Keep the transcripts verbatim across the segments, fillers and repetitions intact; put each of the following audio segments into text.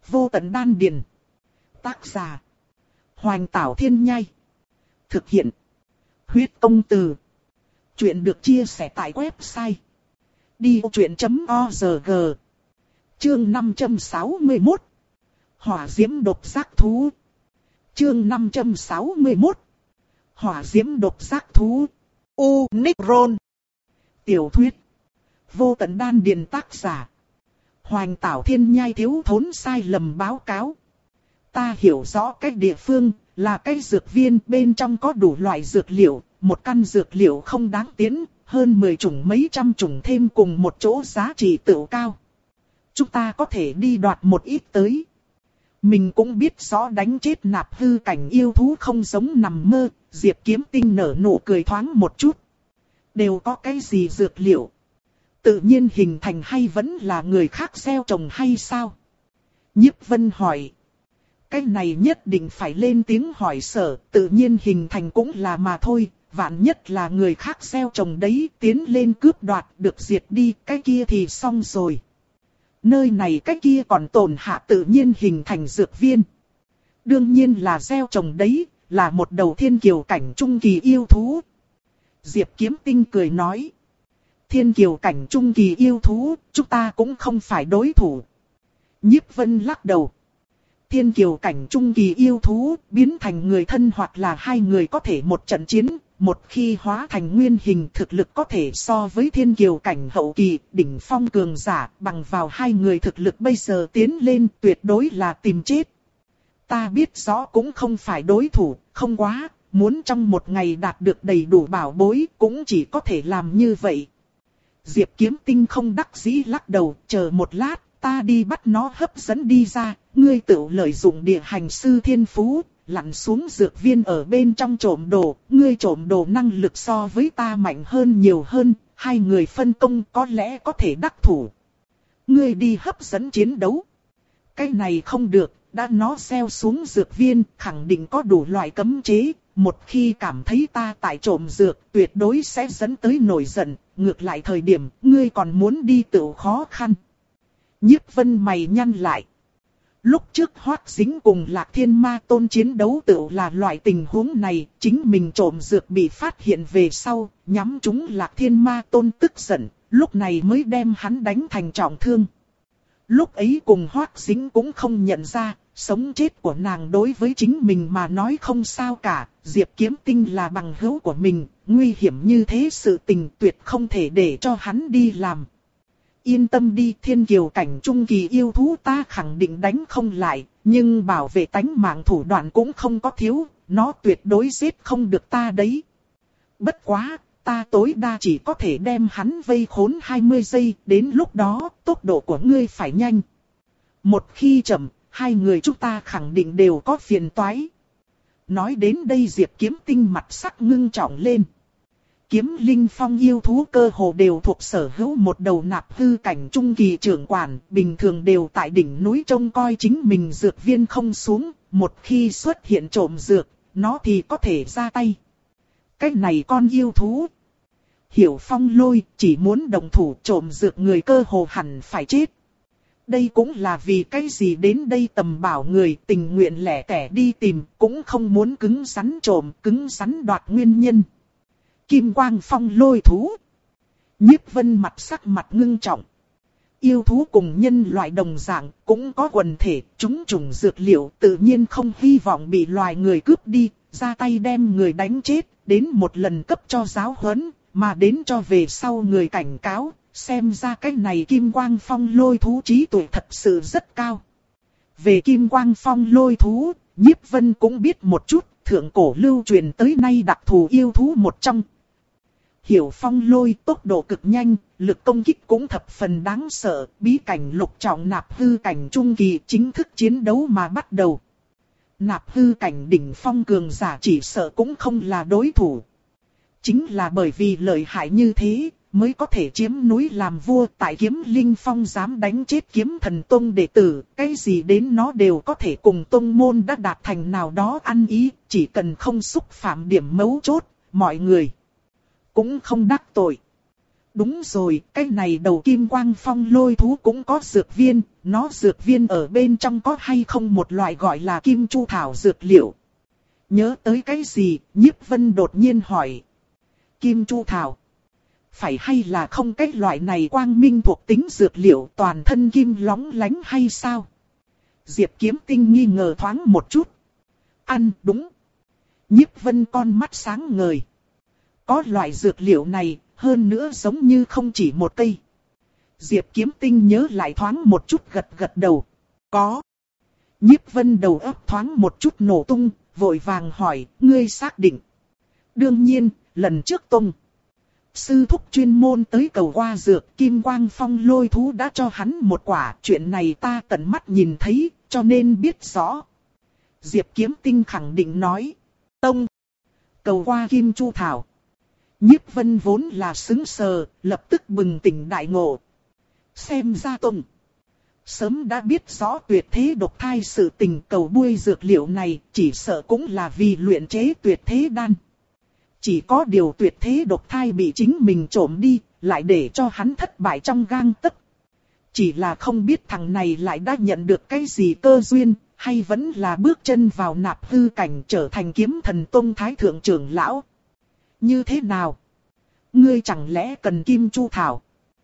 Vô tận đan điền. Tác giả. Hoành Tảo Thiên Nhai. Thực hiện. Huyết Công Từ. Chuyện được chia sẻ tại website đi vô chuyện chấm org. Chương năm trăm sáu mươi mốt. Hỏa diễm độc giác thú. Chương năm trăm sáu mươi mốt. Hỏa diễm độc giác thú. Unicron. Tiểu thuyết. Vô tận đan điền. Tác giả. Hoành Tảo Thiên Nhai. Thiếu thốn sai lầm báo cáo. Ta hiểu rõ cách địa phương, là cái dược viên bên trong có đủ loại dược liệu, một căn dược liệu không đáng tiến, hơn mười chủng mấy trăm chủng thêm cùng một chỗ giá trị tựu cao. Chúng ta có thể đi đoạt một ít tới. Mình cũng biết rõ đánh chết nạp hư cảnh yêu thú không giống nằm mơ, Diệp Kiếm Tinh nở nụ cười thoáng một chút. Đều có cái gì dược liệu? Tự nhiên hình thành hay vẫn là người khác gieo trồng hay sao? Nhiếp Vân hỏi. Cái này nhất định phải lên tiếng hỏi sở, tự nhiên hình thành cũng là mà thôi, vạn nhất là người khác gieo trồng đấy, tiến lên cướp đoạt được diệt đi, cái kia thì xong rồi. Nơi này cái kia còn tổn hạ tự nhiên hình thành dược viên. Đương nhiên là gieo trồng đấy, là một đầu thiên kiều cảnh trung kỳ yêu thú. Diệp Kiếm Tinh cười nói. Thiên kiều cảnh trung kỳ yêu thú, chúng ta cũng không phải đối thủ. Nhiếp Vân lắc đầu. Thiên kiều cảnh trung kỳ yêu thú, biến thành người thân hoặc là hai người có thể một trận chiến, một khi hóa thành nguyên hình thực lực có thể so với thiên kiều cảnh hậu kỳ, đỉnh phong cường giả, bằng vào hai người thực lực bây giờ tiến lên tuyệt đối là tìm chết. Ta biết rõ cũng không phải đối thủ, không quá, muốn trong một ngày đạt được đầy đủ bảo bối cũng chỉ có thể làm như vậy. Diệp Kiếm Tinh không đắc dĩ lắc đầu, chờ một lát. Ta đi bắt nó hấp dẫn đi ra, ngươi tự lợi dụng địa hành sư thiên phú, lặn xuống dược viên ở bên trong trộm đồ, ngươi trộm đồ năng lực so với ta mạnh hơn nhiều hơn, hai người phân công có lẽ có thể đắc thủ. Ngươi đi hấp dẫn chiến đấu. Cái này không được, đã nó gieo xuống dược viên, khẳng định có đủ loại cấm chế, một khi cảm thấy ta tại trộm dược, tuyệt đối sẽ dẫn tới nổi giận, ngược lại thời điểm, ngươi còn muốn đi tự khó khăn. Nhiếp Vân mày nhăn lại. Lúc trước Hoắc Dính cùng Lạc Thiên Ma Tôn chiến đấu tựu là loại tình huống này, chính mình trộm dược bị phát hiện về sau, nhắm trúng Lạc Thiên Ma Tôn tức giận, lúc này mới đem hắn đánh thành trọng thương. Lúc ấy cùng Hoắc Dính cũng không nhận ra, sống chết của nàng đối với chính mình mà nói không sao cả, Diệp Kiếm Tinh là bằng hữu của mình, nguy hiểm như thế sự tình tuyệt không thể để cho hắn đi làm. Yên tâm đi, thiên kiều cảnh trung kỳ yêu thú ta khẳng định đánh không lại, nhưng bảo vệ tánh mạng thủ đoạn cũng không có thiếu, nó tuyệt đối giết không được ta đấy. Bất quá, ta tối đa chỉ có thể đem hắn vây khốn hai mươi giây, đến lúc đó, tốc độ của ngươi phải nhanh. Một khi chậm, hai người chúng ta khẳng định đều có phiền toái. Nói đến đây Diệp Kiếm Tinh mặt sắc ngưng trọng lên. Kiếm linh phong yêu thú cơ hồ đều thuộc sở hữu một đầu nạp hư cảnh trung kỳ trưởng quản, bình thường đều tại đỉnh núi trông coi chính mình dược viên không xuống, một khi xuất hiện trộm dược, nó thì có thể ra tay. Cái này con yêu thú. Hiểu Phong Lôi chỉ muốn đồng thủ trộm dược người cơ hồ hẳn phải chết. Đây cũng là vì cái gì đến đây tầm bảo người tình nguyện lẻ tẻ đi tìm, cũng không muốn cứng rắn trộm, cứng rắn đoạt nguyên nhân. Kim Quang Phong Lôi thú. Nhiếp Vân mặt sắc mặt ngưng trọng. Yêu thú cùng nhân loại đồng dạng, cũng có quần thể, chúng trùng dược liệu tự nhiên không hy vọng bị loài người cướp đi, ra tay đem người đánh chết, đến một lần cấp cho giáo huấn, mà đến cho về sau người cảnh cáo, xem ra cái này Kim Quang Phong Lôi thú trí tuệ thật sự rất cao. Về Kim Quang Phong Lôi thú, Nhiếp Vân cũng biết một chút, thượng cổ lưu truyền tới nay đặc thù yêu thú một trong. Hiểu Phong Lôi tốc độ cực nhanh, lực công kích cũng thập phần đáng sợ, bí cảnh lục trọng nạp hư cảnh trung kỳ chính thức chiến đấu mà bắt đầu. Nạp hư cảnh đỉnh phong cường giả chỉ sợ cũng không là đối thủ. Chính là bởi vì lợi hại như thế, mới có thể chiếm núi làm vua, tại Kiếm Linh Phong dám đánh chết Kiếm Thần Tông đệ tử, cái gì đến nó đều có thể cùng tông môn đã đạt thành nào đó ăn ý, chỉ cần không xúc phạm điểm mấu chốt, mọi người cũng không đắc tội. Đúng rồi, cái này đầu kim quang phong lôi thú cũng có dược viên, nó dược viên ở bên trong có hay không một loại gọi là kim chu thảo dược liệu? Nhớ tới cái gì, Nhiếp Vân đột nhiên hỏi. Kim chu thảo. Phải hay là không cái loại này quang minh thuộc tính dược liệu toàn thân kim lóng lánh hay sao? Diệp Kiếm Tinh nghi ngờ thoáng một chút. Ăn đúng. Nhiếp Vân con mắt sáng ngời. Có loại dược liệu này, hơn nữa giống như không chỉ một cây. Diệp Kiếm Tinh nhớ lại thoáng một chút gật gật đầu. Có. Nhiếp Vân đầu óc thoáng một chút nổ tung, vội vàng hỏi, ngươi xác định. Đương nhiên, lần trước tung. Sư thúc chuyên môn tới cầu qua dược, kim quang phong lôi thú đã cho hắn một quả. Chuyện này ta tận mắt nhìn thấy, cho nên biết rõ. Diệp Kiếm Tinh khẳng định nói. Tông. Cầu qua kim chu thảo. Nhiếp Vân vốn là sững sờ, lập tức bừng tỉnh đại ngộ. Xem ra Tông. Sớm đã biết rõ tuyệt thế độc thai sự tình cầu buôi dược liệu này, chỉ sợ cũng là vì luyện chế tuyệt thế đan. Chỉ có điều tuyệt thế độc thai bị chính mình trộm đi, lại để cho hắn thất bại trong gang tấc. Chỉ là không biết thằng này lại đã nhận được cái gì cơ duyên, hay vẫn là bước chân vào nạp hư cảnh trở thành kiếm thần tông thái thượng trưởng lão. Như thế nào? Ngươi chẳng lẽ cần kim chu thảo?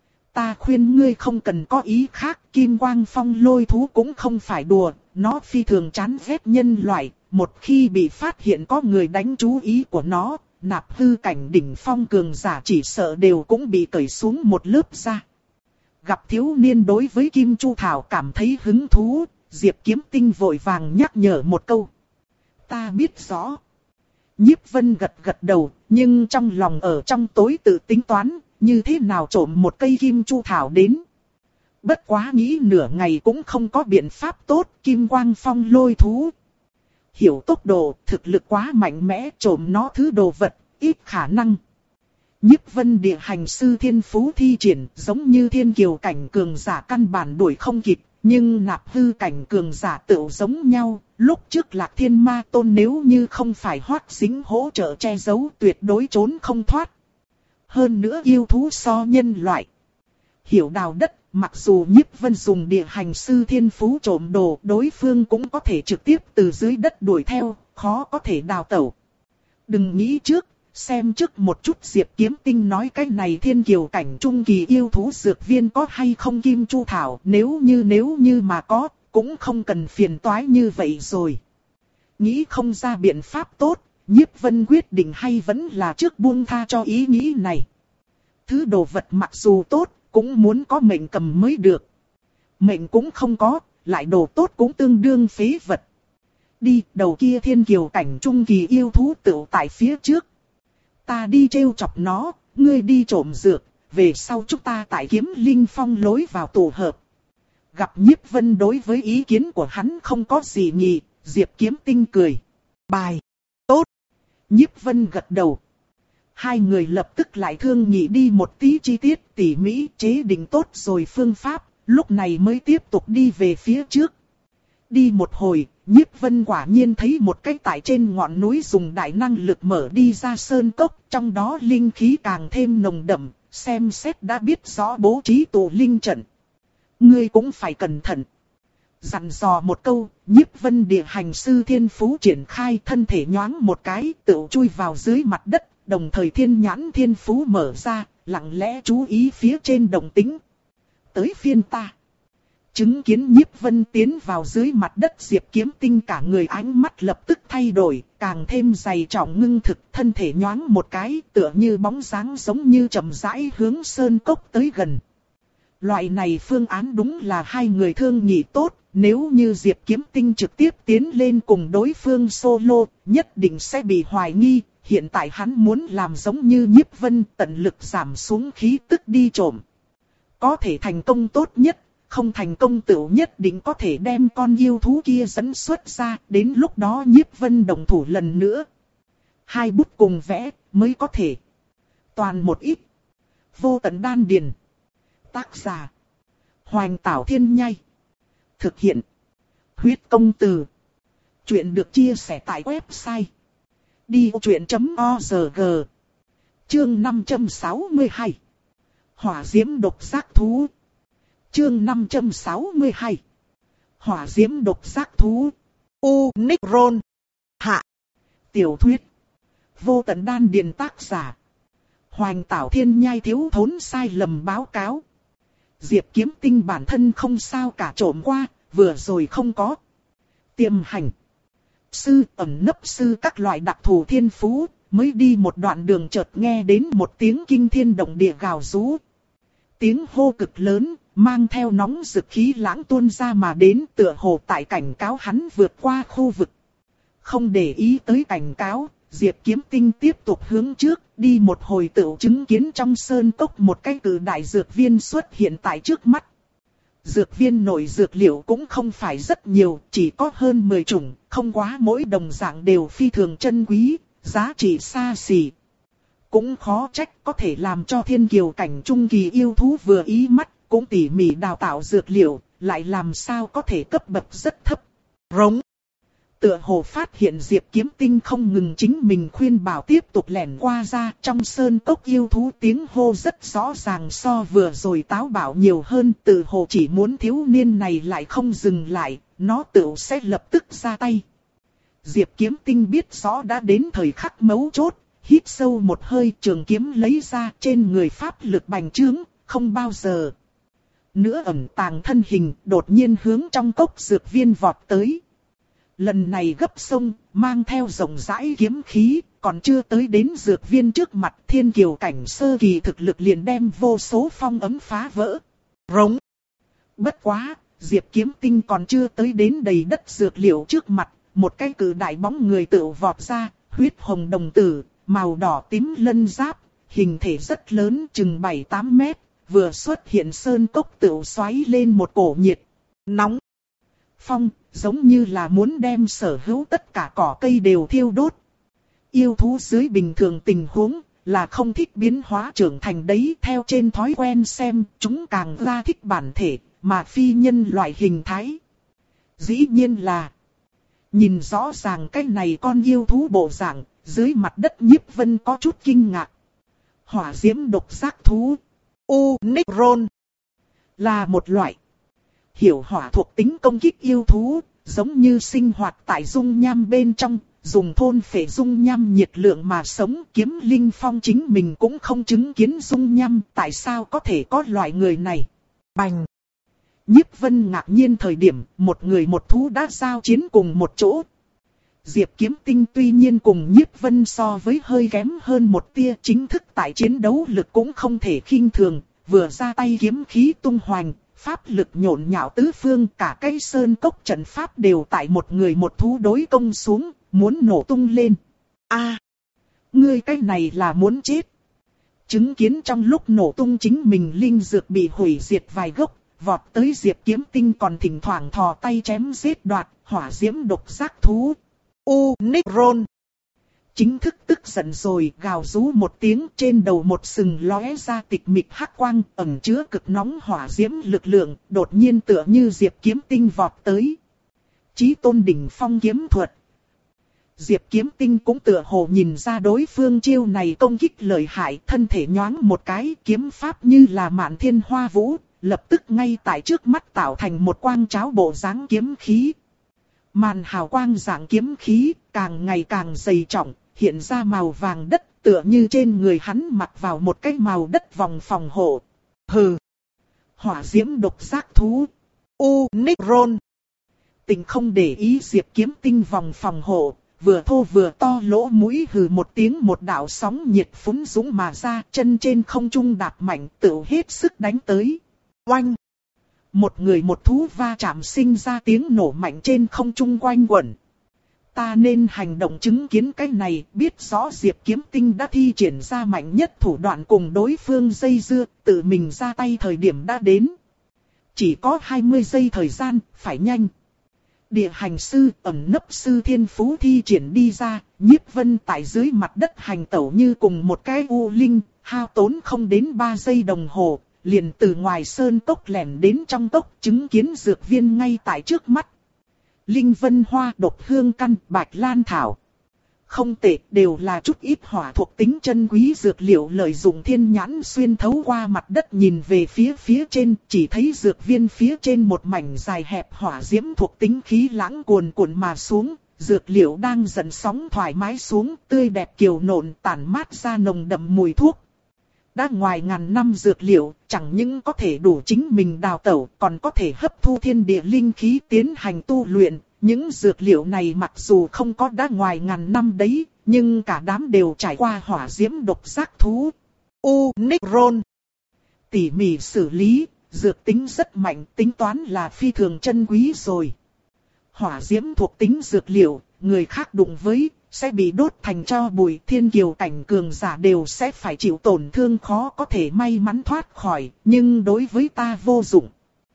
Ta khuyên ngươi không cần có ý khác, kim quang phong lôi thú cũng không phải đùa, nó phi thường chán ghét nhân loại, một khi bị phát hiện có người đánh chú ý của nó, nạp hư cảnh đỉnh phong cường giả chỉ sợ đều cũng bị cởi xuống một lớp da. Gặp thiếu niên đối với kim chu thảo cảm thấy hứng thú, Diệp Kiếm Tinh vội vàng nhắc nhở một câu. Ta biết rõ. Nhiếp Vân gật gật đầu, nhưng trong lòng ở trong tối tự tính toán, như thế nào trộm một cây kim chu thảo đến. Bất quá nghĩ nửa ngày cũng không có biện pháp tốt, kim quang phong lôi thú. Hiểu tốc độ, thực lực quá mạnh mẽ, trộm nó thứ đồ vật, ít khả năng. Nhiếp Vân địa hành sư thiên phú thi triển, giống như thiên kiều cảnh cường giả căn bản đuổi không kịp. Nhưng nạp hư cảnh cường giả tựu giống nhau, lúc trước Lạc Thiên Ma Tôn nếu như không phải Hoắc Dính hỗ trợ che giấu tuyệt đối trốn không thoát. Hơn nữa yêu thú so nhân loại. Hiểu đào đất, mặc dù Nhiếp Vân dùng địa hành sư thiên phú trộm đồ, đối phương cũng có thể trực tiếp từ dưới đất đuổi theo, khó có thể đào tẩu. Đừng nghĩ trước, xem trước một chút Diệp Kiếm Tinh nói cái này thiên kiều cảnh trung kỳ yêu thú dược viên có hay không kim chu thảo, nếu như nếu như mà có, cũng không cần phiền toái như vậy rồi. Nghĩ không ra biện pháp tốt, Nhiếp Vân quyết định hay vẫn là trước buông tha cho ý nghĩ này. Thứ đồ vật mặc dù tốt, cũng muốn có mệnh cầm mới được. Mệnh cũng không có, lại đồ tốt cũng tương đương phế vật. Đi, đầu kia thiên kiều cảnh trung kỳ yêu thú tựu tại phía trước. Ta đi trêu chọc nó, ngươi đi trộm dược, về sau chúng ta tại Kiếm Linh Phong lối vào tổ hợp. Gặp Nhiếp Vân đối với ý kiến của hắn không có gì nhỉ, Diệp Kiếm Tinh cười. Bài. Tốt. Nhiếp Vân gật đầu. Hai người lập tức lại thương nghị đi một tí chi tiết tỉ mỉ chế định tốt rồi phương pháp, lúc này mới tiếp tục đi về phía trước. Đi một hồi, Nhiếp Vân quả nhiên thấy một cái tại trên ngọn núi dùng đại năng lực mở đi ra sơn cốc, trong đó linh khí càng thêm nồng đậm, xem xét đã biết rõ bố trí tụ linh trận. Ngươi cũng phải cẩn thận. Dặn dò một câu, Nhiếp Vân địa hành sư thiên phú triển khai thân thể nhoáng một cái, tự chui vào dưới mặt đất, đồng thời thiên nhãn thiên phú mở ra, lặng lẽ chú ý phía trên động tĩnh. Tới phiên ta. Chứng kiến Nhiếp Vân tiến vào dưới mặt đất, Diệp Kiếm Tinh cả người ánh mắt lập tức thay đổi, càng thêm dày trọng ngưng thực, thân thể nhoáng một cái, tựa như bóng dáng giống như chậm rãi hướng sơn cốc tới gần. Loại này phương án đúng là hai người thương nghị tốt, nếu như Diệp Kiếm Tinh trực tiếp tiến lên cùng đối phương solo, nhất định sẽ bị hoài nghi. Hiện tại hắn muốn làm giống như Nhiếp Vân, tận lực giảm xuống khí tức đi trộm. Có thể thành công tốt nhất, không thành công tựu nhất định có thể đem con yêu thú kia dẫn xuất ra, đến lúc đó Nhiếp Vân đồng thủ lần nữa. Hai bút cùng vẽ mới có thể. Toàn một ít. Vô tận đan điền. Tác giả. Hoành Tảo Thiên Nhai. Thực hiện. Huyết Công Từ. Chuyện được chia sẻ tại website đi truyện chấm org. Chương năm trăm sáu mươi hai. Hỏa diễm độc giác thú. Chương năm trăm sáu mươi hai. Hỏa diễm độc giác thú. Unicron. Hạ. Tiểu thuyết. Vô tận đan điền tác giả. Hoành Tảo Thiên Nhai thiếu thốn sai lầm báo cáo. Diệp Kiếm Tinh bản thân không sao cả, trộm qua, vừa rồi không có. Tiềm hành. Sư, ẩn nấp sư các loại đặc thù thiên phú, mới đi một đoạn đường chợt nghe đến một tiếng kinh thiên động địa gào rú. Tiếng hô cực lớn, mang theo nóng rực khí lãng tuôn ra mà đến, tựa hồ tại cảnh cáo hắn vượt qua khu vực. Không để ý tới cảnh cáo, Diệp Kiếm Tinh tiếp tục hướng trước, đi một hồi tựu chứng kiến trong sơn cốc một cái cự đại dược viên xuất hiện tại trước mắt. Dược viên nội dược liệu cũng không phải rất nhiều, chỉ có hơn mười chủng, không quá mỗi đồng dạng đều phi thường chân quý, giá trị xa xỉ. Cũng khó trách có thể làm cho thiên kiều cảnh trung kỳ yêu thú vừa ý mắt, cũng tỉ mỉ đào tạo dược liệu, lại làm sao có thể cấp bậc rất thấp. Rống. Tựa hồ phát hiện Diệp Kiếm Tinh không ngừng chính mình khuyên bảo tiếp tục lẻn qua ra, trong sơn cốc yêu thú tiếng hô rất rõ ràng so vừa rồi táo bạo nhiều hơn, tự hồ chỉ muốn thiếu niên này lại không dừng lại, nó tự sẽ lập tức ra tay. Diệp Kiếm Tinh biết rõ đã đến thời khắc mấu chốt, hít sâu một hơi, trường kiếm lấy ra, trên người pháp lực bành trướng, không bao giờ nữa ẩn tàng thân hình, đột nhiên hướng trong cốc dược viên vọt tới. Lần này gấp sông, mang theo rộng rãi kiếm khí, còn chưa tới đến dược viên trước mặt, thiên kiều cảnh sơ kỳ thực lực liền đem vô số phong ấm phá vỡ. Rống. Bất quá, Diệp Kiếm Tinh còn chưa tới đến đầy đất dược liệu trước mặt, một cái cự đại bóng người tự vọt ra, huyết hồng đồng tử, màu đỏ tím lân giáp, hình thể rất lớn, chừng bảy tám mét, vừa xuất hiện sơn cốc tự xoáy lên một cổ nhiệt, nóng. Phong, giống như là muốn đem sở hữu tất cả cỏ cây đều thiêu đốt. Yêu thú dưới bình thường tình huống, là không thích biến hóa trưởng thành đấy, theo trên thói quen xem, chúng càng ra thích bản thể, mà phi nhân loại hình thái. Dĩ nhiên là, nhìn rõ ràng cái này con yêu thú bộ dạng, dưới mặt đất Nhiếp Vân có chút kinh ngạc. Hỏa diễm độc giác thú. Unicron. Là một loại hiểu hỏa thuộc tính công kích yêu thú, giống như sinh hoạt tại dung nham bên trong, dùng thôn phệ dung nham nhiệt lượng mà sống. Kiếm Linh Phong chính mình cũng không chứng kiến dung nham, tại sao có thể có loại người này? Bành! Nhiếp Vân ngạc nhiên thời điểm, một người một thú đã giao chiến cùng một chỗ. Diệp Kiếm Tinh tuy nhiên cùng Nhiếp Vân so với hơi kém hơn một tia, chính thức tại chiến đấu lực cũng không thể khinh thường, vừa ra tay kiếm khí tung hoành. Pháp lực nhộn nhạo tứ phương, cả cây sơn cốc trận pháp đều tại một người một thú đối công xuống, muốn nổ tung lên. A, ngươi cái này là muốn chết. Chứng kiến trong lúc nổ tung chính mình linh dược bị hủy diệt vài gốc, vọt tới Diệp Kiếm Tinh còn thỉnh thoảng thò tay chém giết đoạt, hỏa diễm độc giác thú. Unicron. Chính thức tức giận rồi, gào rú một tiếng, trên đầu một sừng lóe ra tịch mịch hắc quang, ẩn chứa cực nóng hỏa diễm lực lượng, đột nhiên tựa như Diệp Kiếm Tinh vọt tới. Chí tôn đỉnh phong kiếm thuật. Diệp Kiếm Tinh cũng tựa hồ nhìn ra đối phương chiêu này công kích lợi hại, thân thể nhoáng một cái, kiếm pháp như là mạn thiên hoa vũ, lập tức ngay tại trước mắt tạo thành một quang cháo bộ dáng kiếm khí. Màn hào quang dạng kiếm khí, càng ngày càng dày trọng, hiện ra màu vàng đất, tựa như trên người hắn mặc vào một cái màu đất vòng phòng hộ. Hừ! Hỏa diễm độc giác thú. Unicron. Tình không để ý Diệp Kiếm Tinh vòng phòng hộ, vừa thô vừa to lỗ mũi hừ một tiếng, một đạo sóng nhiệt phúng dũng mà ra, chân trên không trung đạp mạnh, tự hết sức đánh tới. Oanh! Một người một thú va chạm sinh ra tiếng nổ mạnh trên không trung quanh quẩn. Ta nên hành động chứng kiến cái này, biết rõ Diệp Kiếm Tinh đã thi triển ra mạnh nhất thủ đoạn cùng đối phương dây dưa, tự mình ra tay thời điểm đã đến. Chỉ có hai mươi giây thời gian, phải nhanh. Địa hành sư, ẩn nấp sư thiên phú thi triển đi ra, Nhiếp Vân tại dưới mặt đất hành tẩu như cùng một cái u linh, hao tốn không đến ba giây đồng hồ, liền từ ngoài sơn cốc lẻn đến trong cốc, chứng kiến dược viên ngay tại trước mắt. Linh vân hoa, độc hương căn, bạch lan thảo. không tệ, đều là chút ít hỏa thuộc tính chân quý dược liệu. Lợi dụng thiên nhãn xuyên thấu qua mặt đất nhìn về phía phía trên, chỉ thấy dược viên phía trên một mảnh dài hẹp hỏa diễm thuộc tính khí lãng cuồn cuộn mà xuống. Dược liệu đang dần sóng thoải mái xuống, tươi đẹp kiều nộn tản mát ra nồng đậm mùi thuốc. Đã ngoài ngàn năm dược liệu, chẳng những có thể đủ chính mình đào tẩu, còn có thể hấp thu thiên địa linh khí tiến hành tu luyện. Những dược liệu này mặc dù không có đã ngoài ngàn năm đấy, nhưng cả đám đều trải qua hỏa diễm độc giác thú. Unicron. Tỉ mỉ xử lý, dược tính rất mạnh, tính toán là phi thường chân quý rồi. Hỏa diễm thuộc tính dược liệu, người khác đụng với, sẽ bị đốt thành tro bụi. Thiên kiều cảnh cường giả đều sẽ phải chịu tổn thương, khó có thể may mắn thoát khỏi, nhưng đối với ta vô dụng.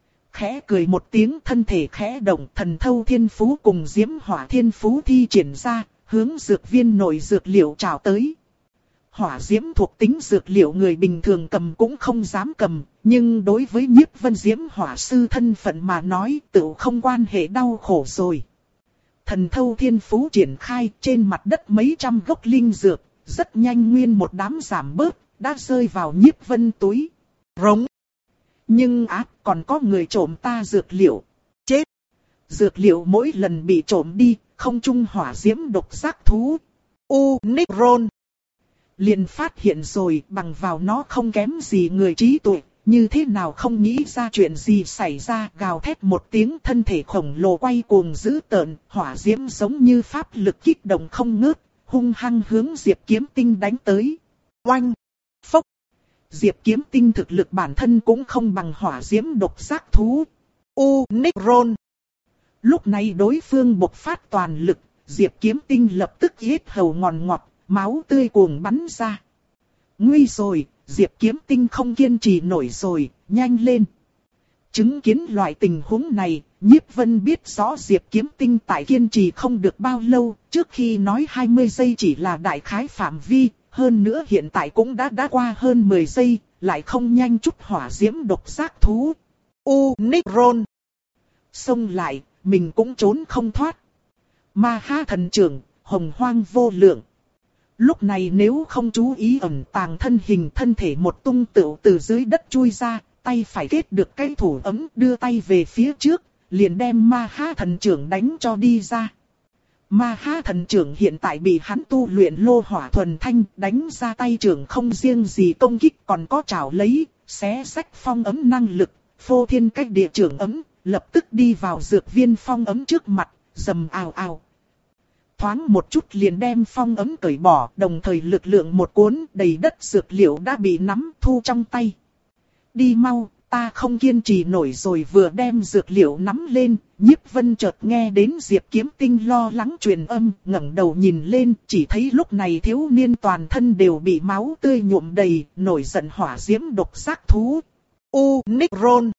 Khẽ cười một tiếng, thân thể khẽ động, thần thâu thiên phú cùng diễm hỏa thiên phú thi triển ra, hướng dược viên nội dược liệu trào tới. Hỏa diễm thuộc tính dược liệu người bình thường cầm cũng không dám cầm, nhưng đối với Nhiếp Vân diễm hỏa sư thân phận mà nói tự không quan hệ đau khổ rồi. Thần thâu thiên phú triển khai, trên mặt đất mấy trăm gốc linh dược, rất nhanh nguyên một đám giảm bớt, đã rơi vào Nhiếp Vân túi. Rống. Nhưng á, còn có người trộm ta dược liệu. Chết. Dược liệu mỗi lần bị trộm đi, không trung hỏa diễm độc giác thú. Unicron. Liền phát hiện rồi, bằng vào nó không kém gì người trí tuệ, như thế nào không nghĩ ra chuyện gì xảy ra. Gào thét một tiếng, thân thể khổng lồ quay cuồng dữ tợn, hỏa diễm giống như pháp lực kích động không ngớt, hung hăng hướng Diệp Kiếm Tinh đánh tới. Oanh! Phốc! Diệp Kiếm Tinh thực lực bản thân cũng không bằng hỏa diễm độc giác thú. Unicron! Lúc này đối phương bộc phát toàn lực, Diệp Kiếm Tinh lập tức yết hầu ngòn ngọt, máu tươi cuồng bắn ra. Nguy rồi, Diệp Kiếm Tinh không kiên trì nổi rồi, nhanh lên. Chứng kiến loại tình huống này, Nhiếp Vân biết rõ Diệp Kiếm Tinh tại kiên trì không được bao lâu, trước khi nói hai mươi giây chỉ là đại khái phạm vi, hơn nữa hiện tại cũng đã đã qua hơn mười giây, lại không nhanh chút hỏa diễm độc giác thú. Unicron. Xông lại, mình cũng trốn không thoát. Ma Ha thần trưởng, hồng hoang vô lượng. Lúc này nếu không chú ý ẩn tàng thân hình, thân thể một tung tựu từ dưới đất chui ra, tay phải kết được cái thủ ấm, đưa tay về phía trước, liền đem Ma Ha thần trưởng đánh cho đi ra. Ma Ha thần trưởng hiện tại bị hắn tu luyện lô hỏa thuần thanh, đánh ra tay trưởng không riêng gì công kích còn có trảo lấy, xé rách phong ấm năng lực, phô thiên cách địa trưởng ấm, lập tức đi vào dược viên phong ấm trước mặt, rầm ào ào. Thoáng một chút liền đem phong ấm cởi bỏ, đồng thời lực lượng một cuốn đầy đất dược liệu đã bị nắm thu trong tay. Đi mau, ta không kiên trì nổi rồi. Vừa đem dược liệu nắm lên, Nhiếp Vân chợt nghe đến Diệp Kiếm Tinh lo lắng truyền âm, ngẩng đầu nhìn lên, chỉ thấy lúc này thiếu niên toàn thân đều bị máu tươi nhuộm đầy, nổi giận hỏa diễm độc giác thú. Unicron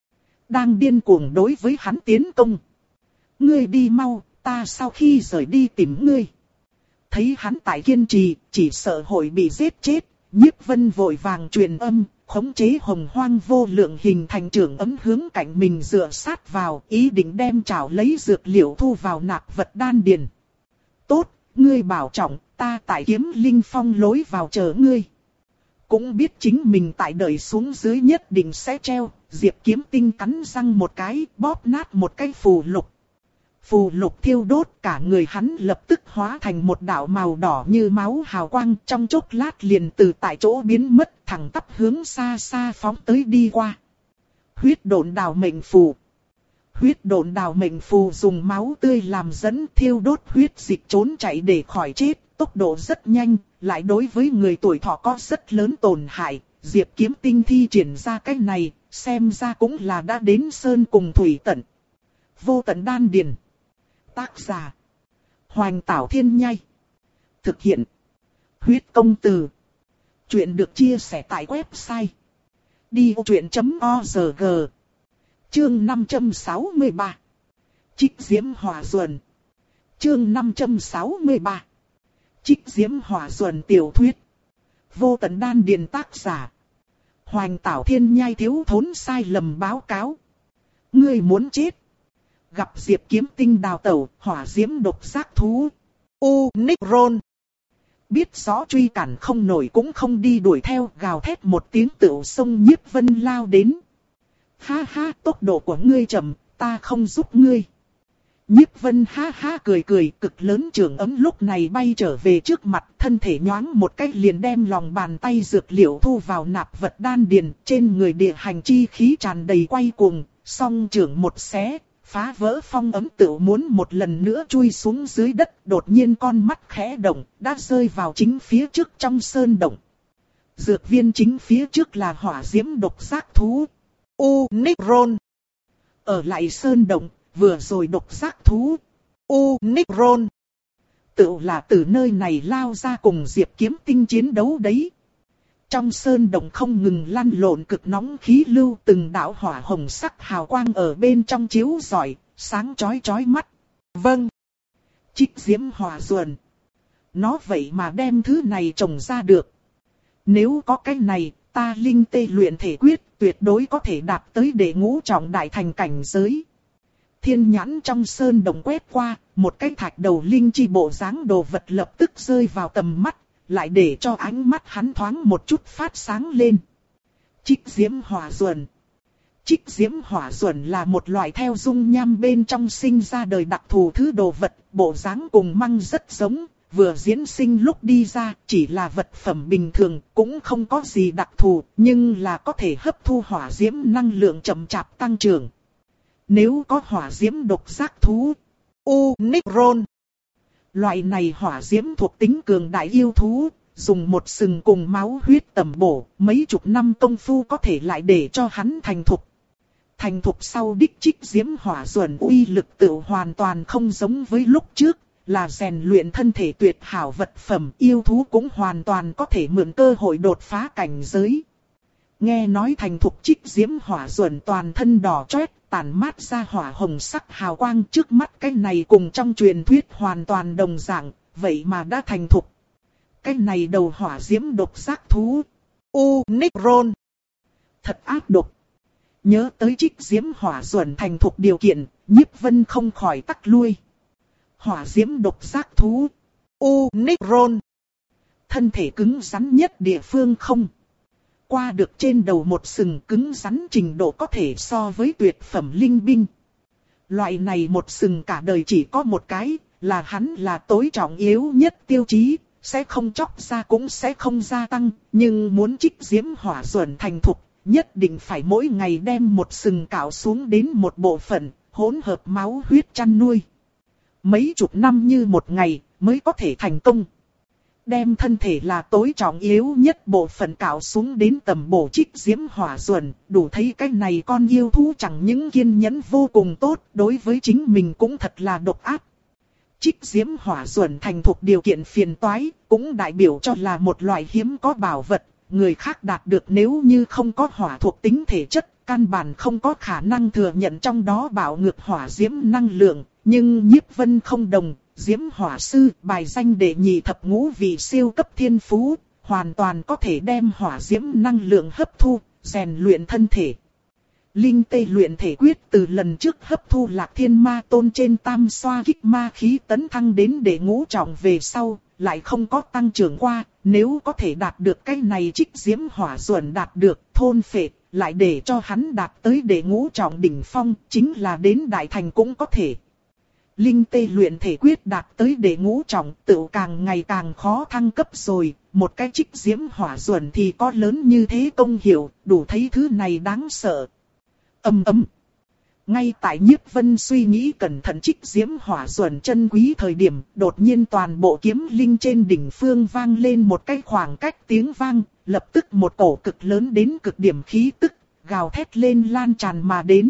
đang điên cuồng đối với hắn tiến công. Ngươi đi mau, ta sau khi rời đi tìm ngươi. Thấy hắn tại kiên trì, chỉ sợ hội bị giết chết, Nhiếp Vân vội vàng truyền âm, khống chế hồng hoang vô lượng hình thành trưởng ấm hướng cạnh mình dựa sát vào, ý định đem trảo lấy dược liệu thu vào nạp vật đan điền. Tốt, ngươi bảo trọng, ta tại Kiếm Linh Phong lối vào chờ ngươi. Cũng biết chính mình tại đợi xuống dưới nhất định sẽ treo, Diệp Kiếm Tinh cắn răng một cái, bóp nát một cái phù lục. Phù lục thiêu đốt, cả người hắn lập tức hóa thành một đạo màu đỏ như máu hào quang, trong chốc lát liền từ tại chỗ biến mất, thẳng tắp hướng xa xa phóng tới đi qua. Huyết độn đào mệnh phù. Huyết độn đào mệnh phù dùng máu tươi làm dẫn, thiêu đốt huyết dịch trốn chạy để khỏi chết, tốc độ rất nhanh, lại đối với người tuổi thọ có rất lớn tổn hại. Diệp Kiếm Tinh thi triển ra cái này, xem ra cũng là đã đến sơn cùng thủy tận. Vô tận đan điền. Tác giả Hoành Tảo Thiên Nhai. Thực hiện Huyết Công Từ. Chuyện được chia sẻ tại website đi vô chuyện chấm org. Chương năm trăm sáu mươi ba. Trích diễm hỏa duẩn. Chương năm trăm sáu mươi ba. Trích diễm hỏa duẩn tiểu thuyết. Vô tận đan điền. Tác giả Hoành Tảo Thiên Nhai. Thiếu thốn sai lầm báo cáo. Ngươi muốn chết. Gặp Diệp Kiếm Tinh đào tẩu, hỏa diễm độc giác thú. Unicron. Biết rõ truy cản không nổi cũng không đi đuổi theo, gào thét một tiếng tựu xông Nhiếp Vân lao đến. Ha ha, tốc độ của ngươi chậm, ta không giúp ngươi. Nhiếp Vân ha ha cười cười, cực lớn trường ấm lúc này bay trở về trước mặt, thân thể nhoáng một cách liền đem lòng bàn tay dược liệu thu vào nạp vật đan điền, trên người địa hành chi khí tràn đầy quay cuồng, song trưởng một xé, phá vỡ phong ấm tựu muốn một lần nữa chui xuống dưới đất, đột nhiên con mắt khẽ động, đã rơi vào chính phía trước trong sơn động. Dược viên chính phía trước là hỏa diễm độc giác thú. Unicron. Ở lại sơn động, vừa rồi độc giác thú. Unicron. Tựu là từ nơi này lao ra cùng Diệp Kiếm Tinh chiến đấu đấy. Trong sơn động không ngừng lăn lộn cực nóng khí lưu, từng đạo hỏa hồng sắc hào quang ở bên trong chiếu rọi, sáng chói chói mắt. Vâng. Trích diễm hỏa ruồn. Nó vậy mà đem thứ này trồng ra được. Nếu có cái này, ta linh tê luyện thể quyết tuyệt đối có thể đạt tới đệ ngũ trọng đại thành cảnh giới. Thiên nhãn trong sơn đồng quét qua, một cái thạch đầu linh chi bộ dáng đồ vật lập tức rơi vào tầm mắt, lại để cho ánh mắt hắn thoáng một chút phát sáng lên. Trích diễm hỏa ruồn. Trích diễm hỏa ruồn là một loại theo dung nham bên trong sinh ra đời đặc thù thứ đồ vật, bộ dáng cùng măng rất giống, vừa diễn sinh lúc đi ra chỉ là vật phẩm bình thường, cũng không có gì đặc thù, nhưng là có thể hấp thu hỏa diễm năng lượng chậm chạp tăng trưởng. Nếu có hỏa diễm độc giác thú, Unicron. Loại này hỏa diễm thuộc tính cường đại yêu thú, dùng một sừng cùng máu huyết tẩm bổ, mấy chục năm công phu có thể lại để cho hắn thành thục. Thành thục sau đích trích diễm hỏa ruồn uy lực tự hoàn toàn không giống với lúc trước, là rèn luyện thân thể tuyệt hảo vật phẩm, yêu thú cũng hoàn toàn có thể mượn cơ hội đột phá cảnh giới. Nghe nói thành thục trích diễm hỏa ruồn toàn thân đỏ chót, tản mát ra hỏa hồng sắc hào quang, trước mắt cái này cùng trong truyền thuyết hoàn toàn đồng dạng, vậy mà đã thành thục. Cái này đầu hỏa diễm độc giác thú. Unicron. Thật ác độc. Nhớ tới trích diễm hỏa ruồn thành thục điều kiện, Nhiếp Vân không khỏi tắc lui. Hỏa diễm độc giác thú. Unicron. Thân thể cứng rắn nhất địa phương không. Qua được trên đầu một sừng, cứng rắn trình độ có thể so với tuyệt phẩm linh binh. Loại này một sừng cả đời chỉ có một cái, là hắn là tối trọng yếu nhất tiêu chí, sẽ không chóc ra cũng sẽ không gia tăng, nhưng muốn trích diễm hỏa ruồn thành thục, nhất định phải mỗi ngày đem một sừng cạo xuống đến một bộ phận, hỗn hợp máu huyết chăn nuôi. Mấy chục năm như một ngày mới có thể thành công. Đem thân thể là tối trọng yếu nhất bộ phận cạo xuống đến tầm bổ trích diễm hỏa ruồn, đủ thấy cái này con yêu thú chẳng những kiên nhẫn vô cùng tốt, đối với chính mình cũng thật là độc ác. Trích diễm hỏa ruồn thành thục điều kiện phiền toái, cũng đại biểu cho là một loại hiếm có bảo vật, người khác đạt được nếu như không có hỏa thuộc tính thể chất, căn bản không có khả năng thừa nhận trong đó bạo ngược hỏa diễm năng lượng, nhưng Nhiếp Vân không đồng. Diễm hỏa sư, bài danh đệ nhị thập ngũ vị siêu cấp thiên phú, hoàn toàn có thể đem hỏa diễm năng lượng hấp thu, rèn luyện thân thể. Linh tê luyện thể quyết từ lần trước hấp thu Lạc Thiên Ma Tôn trên tam xoa kích ma khí tấn thăng đến đệ ngũ trọng về sau, lại không có tăng trưởng qua, nếu có thể đạt được cái này trích diễm hỏa ruồn đạt được thôn phệ, lại để cho hắn đạt tới đệ ngũ trọng đỉnh phong, chính là đến đại thành cũng có thể. Linh tê luyện thể quyết đạt tới đệ ngũ trọng, tự càng ngày càng khó thăng cấp rồi, một cái trích diễm hỏa ruồn thì có lớn như thế công hiệu, đủ thấy thứ này đáng sợ. Ầm ầm. Ngay tại Nhiếp Vân suy nghĩ cẩn thận trích diễm hỏa ruồn chân quý thời điểm, đột nhiên toàn bộ kiếm linh trên đỉnh phương vang lên một cái khoảng cách tiếng vang, lập tức một cổ cực lớn đến cực điểm khí tức, gào thét lên lan tràn mà đến.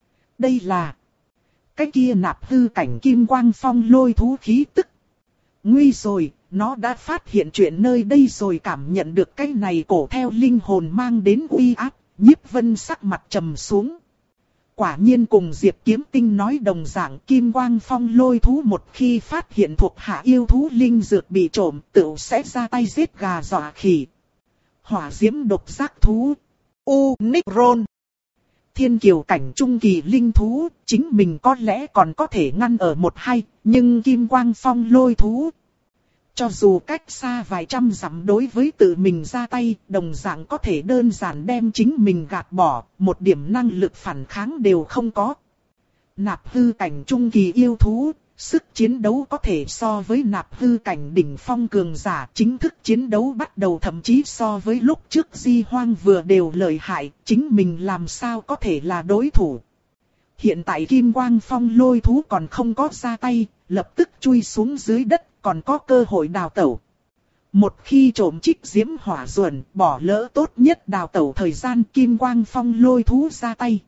Đây là cái kia nạp hư cảnh kim quang phong lôi thú khí tức. Nguy rồi, nó đã phát hiện chuyện nơi đây rồi, cảm nhận được cái này cổ theo linh hồn mang đến uy áp, Nhiếp Vân sắc mặt trầm xuống. Quả nhiên cùng Diệp Kiếm Tinh nói đồng dạng, kim quang phong lôi thú một khi phát hiện thuộc hạ yêu thú linh dược bị trộm, tự sẽ ra tay giết gà dọa khỉ. Hỏa diễm độc giác thú. Unicron. Thiên kiều cảnh trung kỳ linh thú, chính mình có lẽ còn có thể ngăn ở một hai, nhưng kim quang phong lôi thú, Cho dù cách xa vài trăm dặm đối với tự mình ra tay, đồng dạng có thể đơn giản đem chính mình gạt bỏ, một điểm năng lực phản kháng đều không có. Nạp hư cảnh trung kỳ yêu thú, sức chiến đấu có thể so với nạp hư cảnh đỉnh phong cường giả, chính thức chiến đấu bắt đầu thậm chí so với lúc trước Di Hoang vừa đều lợi hại, chính mình làm sao có thể là đối thủ. Hiện tại Kim Quang Phong lôi thú còn không có ra tay, lập tức chui xuống dưới đất, còn có cơ hội đào tẩu. Một khi trộm trích diễm hỏa ruồn, bỏ lỡ tốt nhất đào tẩu thời gian Kim Quang Phong lôi thú ra tay.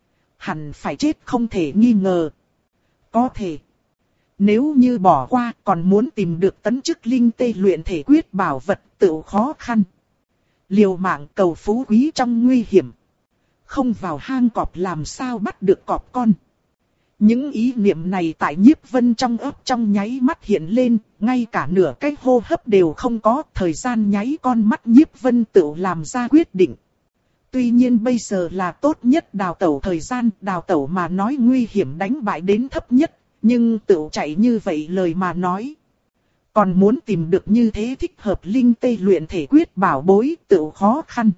Hẳn phải chết không thể nghi ngờ. Có thể. Nếu như bỏ qua còn muốn tìm được tấn chức linh tê luyện thể quyết bảo vật tự khó khăn. Liều mạng cầu phú quý trong nguy hiểm. Không vào hang cọp làm sao bắt được cọp con. Những ý niệm này tại Nhiếp Vân trong óc trong nháy mắt hiện lên, ngay cả nửa cái hô hấp đều không có, thời gian nháy con mắt Nhiếp Vân tự làm ra quyết định. Tuy nhiên bây giờ là tốt nhất đào tẩu thời gian, đào tẩu mà nói nguy hiểm đánh bại đến thấp nhất, nhưng tự chạy như vậy lời mà nói. Còn muốn tìm được như thế thích hợp linh tê luyện thể quyết bảo bối tự khó khăn.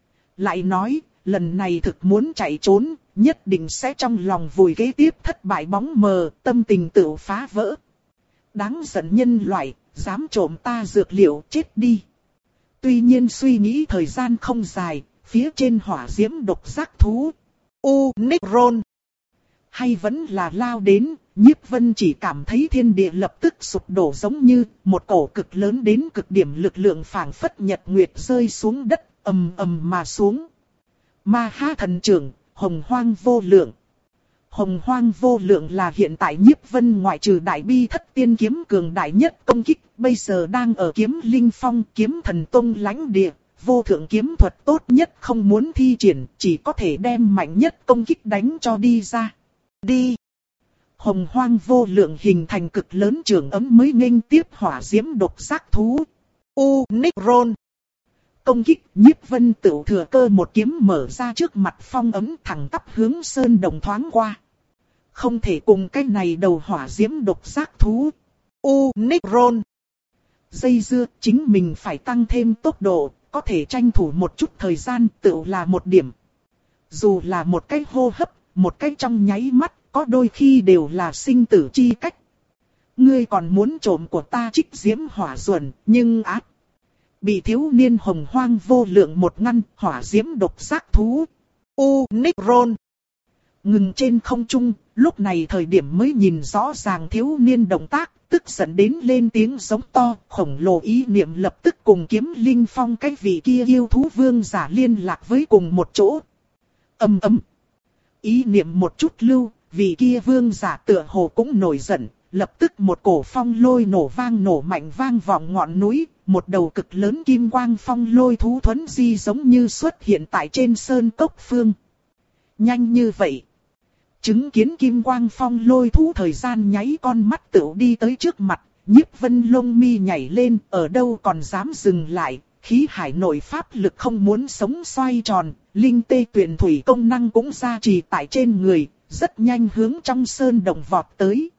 Lại nói, lần này thực muốn chạy trốn, nhất định sẽ trong lòng vùi kế tiếp thất bại bóng mờ, tâm tình tự phá vỡ. Đáng giận nhân loại, dám trộm ta dược liệu chết đi. Tuy nhiên suy nghĩ thời gian không dài, phía trên hỏa diễm độc giác thú. U Nicron. Hay vẫn là lao đến, Nhiếp Vân chỉ cảm thấy thiên địa lập tức sụp đổ giống như một cổ cực lớn đến cực điểm lực lượng phảng phất nhật nguyệt rơi xuống đất, ầm ầm mà xuống. Ma Ha thần trưởng, hồng hoang vô lượng. Hồng hoang vô lượng là hiện tại Nhiếp Vân ngoại trừ đại bi thất tiên kiếm cường đại nhất công kích, bây giờ đang ở kiếm linh phong kiếm thần tông lãnh địa. Vô thượng kiếm thuật tốt nhất không muốn thi triển, chỉ có thể đem mạnh nhất công kích đánh cho đi ra. Đi! Hồng hoang vô lượng hình thành cực lớn trường ấm mới nghênh tiếp hỏa diễm độc giác thú. U Nicron. Công kích Nhiếp Vân tự thừa cơ một kiếm mở ra trước mặt phong ấm thẳng tắp hướng sơn đồng thoáng qua. Không thể cùng cái này đầu hỏa diễm độc giác thú. U Nicron. Dây dưa chính mình phải tăng thêm tốc độ, có thể tranh thủ một chút thời gian tự là một điểm. Dù là một cái hô hấp, một cái trong nháy mắt, có đôi khi đều là sinh tử chi cách. Ngươi còn muốn trộm của ta trích diễm hỏa ruồn, nhưng ác. Bị thiếu niên hồng hoang vô lượng một ngăn, hỏa diễm độc giác thú. U Nicron. Ngừng trên không trung, lúc này thời điểm mới nhìn rõ ràng thiếu niên động tác, tức giận đến lên tiếng giống to, khổng lồ ý niệm lập tức cùng kiếm linh phong cái vị kia yêu thú vương giả liên lạc với cùng một chỗ. Ầm ầm. Ý niệm một chút lưu, vị kia vương giả tựa hồ cũng nổi giận, lập tức một cổ phong lôi nổ vang nổ mạnh vang vọng ngọn núi, một đầu cực lớn kim quang phong lôi thú thuấn di giống như xuất hiện tại trên sơn cốc phương. Nhanh như vậy. Chứng kiến kim quang phong lôi thú thời gian nháy con mắt tựu đi tới trước mặt, Nhiếp Vân lông mi nhảy lên, ở đâu còn dám dừng lại, khí hải nội pháp lực không muốn sống xoay tròn, linh tê tuyển thủy công năng cũng gia trì tại trên người, rất nhanh hướng trong sơn đồng vọt tới.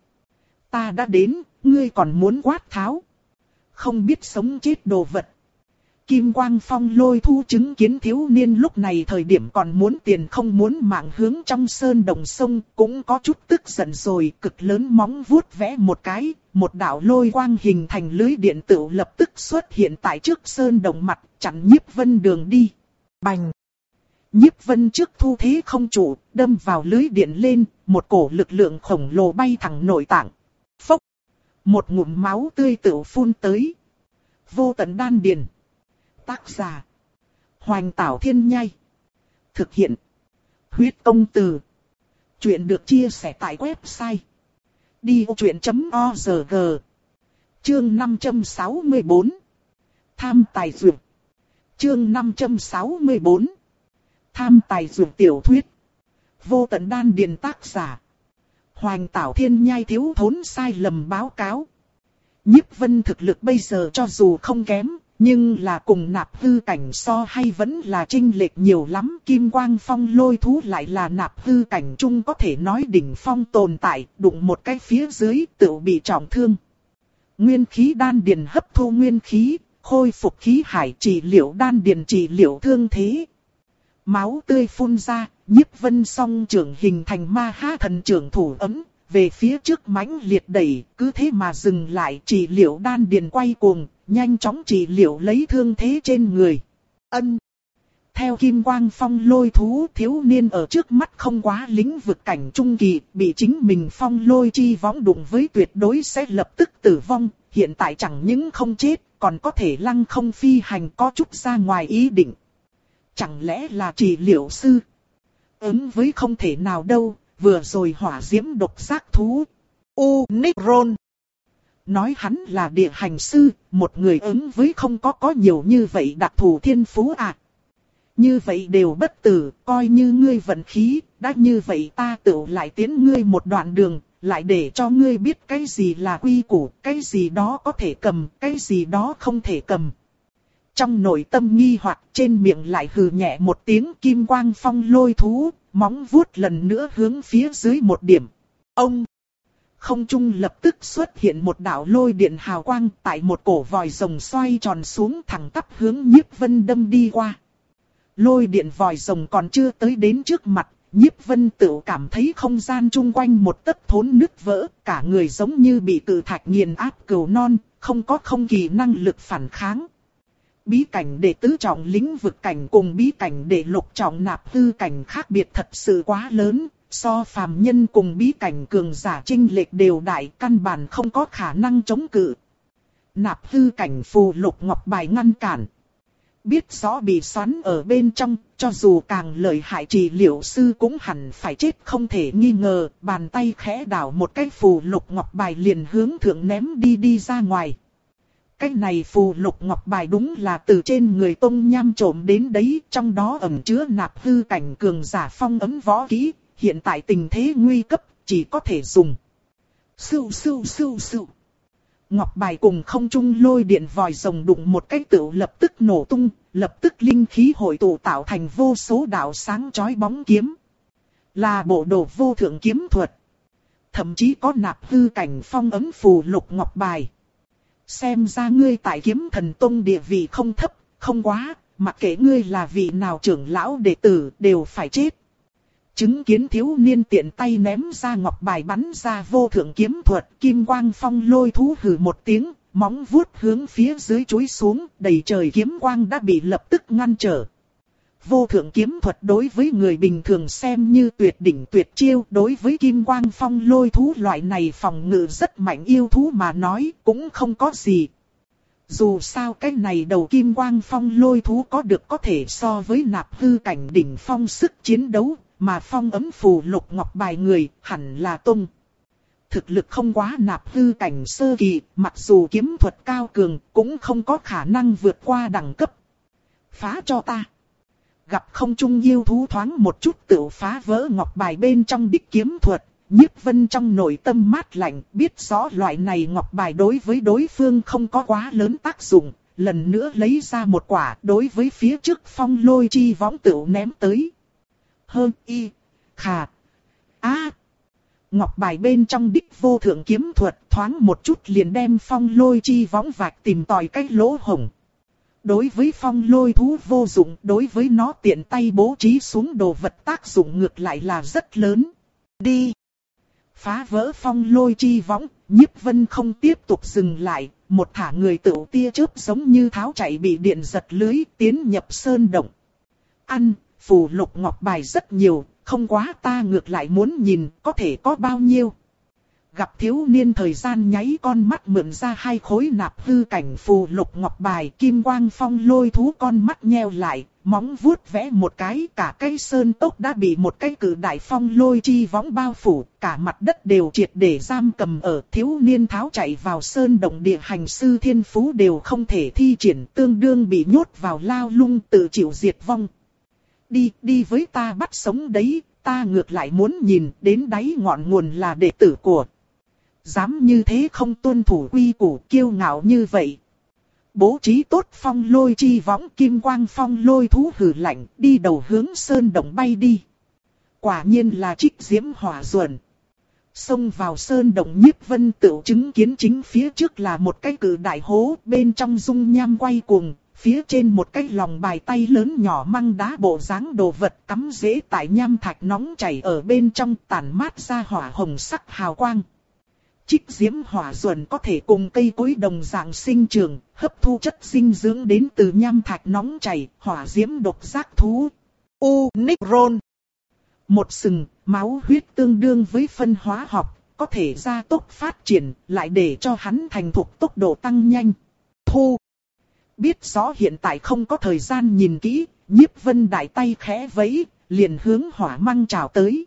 Ta đã đến, ngươi còn muốn quát tháo. Không biết sống chết đồ vật. Kim quang phong lôi thu chứng kiến thiếu niên lúc này thời điểm còn muốn tiền không muốn mạng hướng trong sơn đồng sông, cũng có chút tức giận rồi, cực lớn móng vuốt vẽ một cái, một đạo lôi quang hình thành lưới điện tử lập tức xuất hiện tại trước sơn đồng mặt, chặn Nhiếp Vân đường đi. Bành! Nhiếp Vân trước thu thế không trụ, đâm vào lưới điện lên, một cổ lực lượng khổng lồ bay thẳng nội tạng. Phốc! Một ngụm máu tươi tự phun tới. Vô tận đan điền. Tác giả. Hoành Tảo Thiên Nhai. Thực hiện. Huyết Công Từ. Chuyện được chia sẻ tại website. đi vô chuyện chấm org. Chương năm trăm sáu mươi bốn. Tham tài dược. Chương năm trăm sáu mươi bốn. Tham tài dược tiểu thuyết. Vô tận đan điền tác giả. Hoành Tảo Thiên Nhai thiếu thốn sai lầm báo cáo. Nhiếp Vân thực lực bây giờ cho dù không kém, nhưng là cùng nạp hư cảnh so hay vẫn là chênh lệch nhiều lắm. Kim quang phong lôi thú lại là nạp hư cảnh chung có thể nói đỉnh phong tồn tại, đụng một cái phía dưới tự bị trọng thương. Nguyên khí đan điền hấp thu nguyên khí, khôi phục khí hải, trị liệu đan điền, trị liệu thương thế. Máu tươi phun ra, Nhiếp Vân song trưởng hình thành ma ha thần trưởng thủ ấm, về phía trước mãnh liệt đẩy, cứ thế mà dừng lại, trị liệu đan điền quay cuồng, nhanh chóng trị liệu lấy thương thế trên người. Ân. Theo Kim Quang Phong Lôi thú, thiếu niên ở trước mắt không quá lĩnh vực cảnh trung kỳ, bị chính mình phong lôi chi võng đụng với tuyệt đối sẽ lập tức tử vong, hiện tại chẳng những không chết, còn có thể lăng không phi hành, có chút ra ngoài ý định. Chẳng lẽ là trị liệu sư? Ứng với không thể nào đâu, vừa rồi hỏa diễm độc giác thú. U Nicron. Nói hắn là địa hành sư, một người ứng với không có có nhiều như vậy đặc thù thiên phú à. Như vậy đều bất tử, coi như ngươi vận khí, đã như vậy ta tự lại tiến ngươi một đoạn đường, lại để cho ngươi biết cái gì là quy củ, cái gì đó có thể cầm, cái gì đó không thể cầm. Trong nội tâm nghi hoặc, trên miệng lại hừ nhẹ một tiếng, Kim Quang Phong Lôi thú, móng vuốt lần nữa hướng phía dưới một điểm. Ông! Không trung lập tức xuất hiện một đạo lôi điện hào quang, tại một cổ vòi rồng xoay tròn xuống thẳng tắp hướng Nhiếp Vân đâm đi qua. Lôi điện vòi rồng còn chưa tới đến trước mặt, Nhiếp Vân tự cảm thấy không gian chung quanh một tấc thốn nứt vỡ, cả người giống như bị cự thạch nghiền áp cừu non, không có không kỳ năng lực phản kháng. Bí cảnh đệ tứ trọng lĩnh vực cảnh cùng bí cảnh đệ lục trọng nạp hư cảnh khác biệt thật sự quá lớn, so phàm nhân cùng bí cảnh cường giả chênh lệch đều đại, căn bản không có khả năng chống cự. Nạp hư cảnh phù lục ngọc bài ngăn cản. Biết rõ bị xoắn ở bên trong, cho dù càng lợi hại trị liệu sư cũng hẳn phải chết không thể nghi ngờ, bàn tay khẽ đảo một cái phù lục ngọc bài liền hướng thượng ném đi đi ra ngoài. Cái này phù lục ngọc bài đúng là từ trên người Tông Nham trộm đến đấy, trong đó ẩn chứa nạp hư cảnh cường giả phong ấn võ kỹ, hiện tại tình thế nguy cấp, chỉ có thể dùng. Sưu sưu sưu sưu. Ngọc bài cùng không trung lôi điện vòi rồng đụng một cái tựu lập tức nổ tung, lập tức linh khí hội tụ tạo thành vô số đạo sáng chói bóng kiếm. Là bộ đồ vô thượng kiếm thuật. Thậm chí có nạp hư cảnh phong ấn phù lục ngọc bài. Xem ra ngươi tại Kiếm Thần Tông địa vị không thấp, không quá, mặc kệ ngươi là vị nào trưởng lão đệ tử đều phải chết. Chứng kiến thiếu niên tiện tay ném ra ngọc bài bắn ra vô thượng kiếm thuật, Kim Quang Phong Lôi thú hừ một tiếng, móng vuốt hướng phía dưới chúi xuống, đầy trời kiếm quang đã bị lập tức ngăn trở. Vô thượng kiếm thuật đối với người bình thường xem như tuyệt đỉnh tuyệt chiêu, đối với Kim Quang Phong Lôi thú loại này phòng ngự rất mạnh yêu thú mà nói cũng không có gì. Dù sao cái này đầu Kim Quang Phong Lôi thú có được có thể so với nạp hư cảnh đỉnh phong sức chiến đấu, mà phong ấm phù lục ngọc bài người hẳn là tung. Thực lực không quá nạp hư cảnh sơ kỳ, mặc dù kiếm thuật cao cường cũng không có khả năng vượt qua đẳng cấp. Phá cho ta. Gặp không trung yêu thú thoáng một chút tự phá vỡ ngọc bài bên trong đích kiếm thuật, Nhiếp Vân trong nội tâm mát lạnh, biết rõ loại này ngọc bài đối với đối phương không có quá lớn tác dụng, lần nữa lấy ra một quả đối với phía trước phong lôi chi võng tự ném tới. Hơn y, khà, a. Ngọc bài bên trong đích vô thượng kiếm thuật thoáng một chút liền đem phong lôi chi võng vạch tìm tòi cái lỗ hổng. Đối với phong lôi thú vô dụng, đối với nó tiện tay bố trí xuống đồ vật tác dụng ngược lại là rất lớn. Đi! Phá vỡ phong lôi chi võng, Nhiếp Vân không tiếp tục dừng lại, một thả người tựu tia chớp giống như tháo chạy bị điện giật lưới tiến nhập sơn động. Ăn, phù lục ngọc bài rất nhiều, không quá ta ngược lại muốn nhìn có thể có bao nhiêu. Gặp thiếu niên thời gian nháy con mắt mượn ra hai khối nạp hư cảnh phù lục ngọc bài, Kim Quang Phong Lôi thú con mắt nheo lại, móng vuốt vẽ một cái, cả cây sơn tốc đã bị một cái cử đại phong lôi chi võng bao phủ, cả mặt đất đều triệt để giam cầm ở. Thiếu niên tháo chạy vào sơn động địa hành sư thiên phú đều không thể thi triển, tương đương bị nhốt vào lao lung tự chịu diệt vong. Đi, đi với ta bắt sống đấy, ta ngược lại muốn nhìn đến đáy ngọn nguồn là đệ tử của. Dám như thế không tuân thủ quy củ, kiêu ngạo như vậy. Bố trí tốt phong lôi chi võng, Kim Quang Phong Lôi thú hừ lạnh, đi đầu hướng sơn động bay đi. Quả nhiên là Trích Diễm Hỏa Duẩn. Xông vào sơn động, Nhiếp Vân Tựu chứng kiến chính phía trước là một cái cự đại hố, bên trong dung nham quay cuồng, phía trên một cái lòng bài tay lớn nhỏ măng đá bộ dáng đồ vật cắm rễ tại nham thạch nóng chảy ở bên trong, tản mát ra hỏa hồng sắc hào quang. Trích diễm hỏa duẩn có thể cùng cây cối đồng dạng sinh trưởng, hấp thu chất dinh dưỡng đến từ nham thạch nóng chảy, hỏa diễm độc giác thú. Unicron. Một sừng, máu huyết tương đương với phân hóa học, có thể gia tốc phát triển, lại để cho hắn thành thục tốc độ tăng nhanh. Thu. Biết rõ hiện tại không có thời gian nhìn kỹ, Nhiếp Vân đại tay khẽ vẫy, liền hướng hỏa măng trào tới.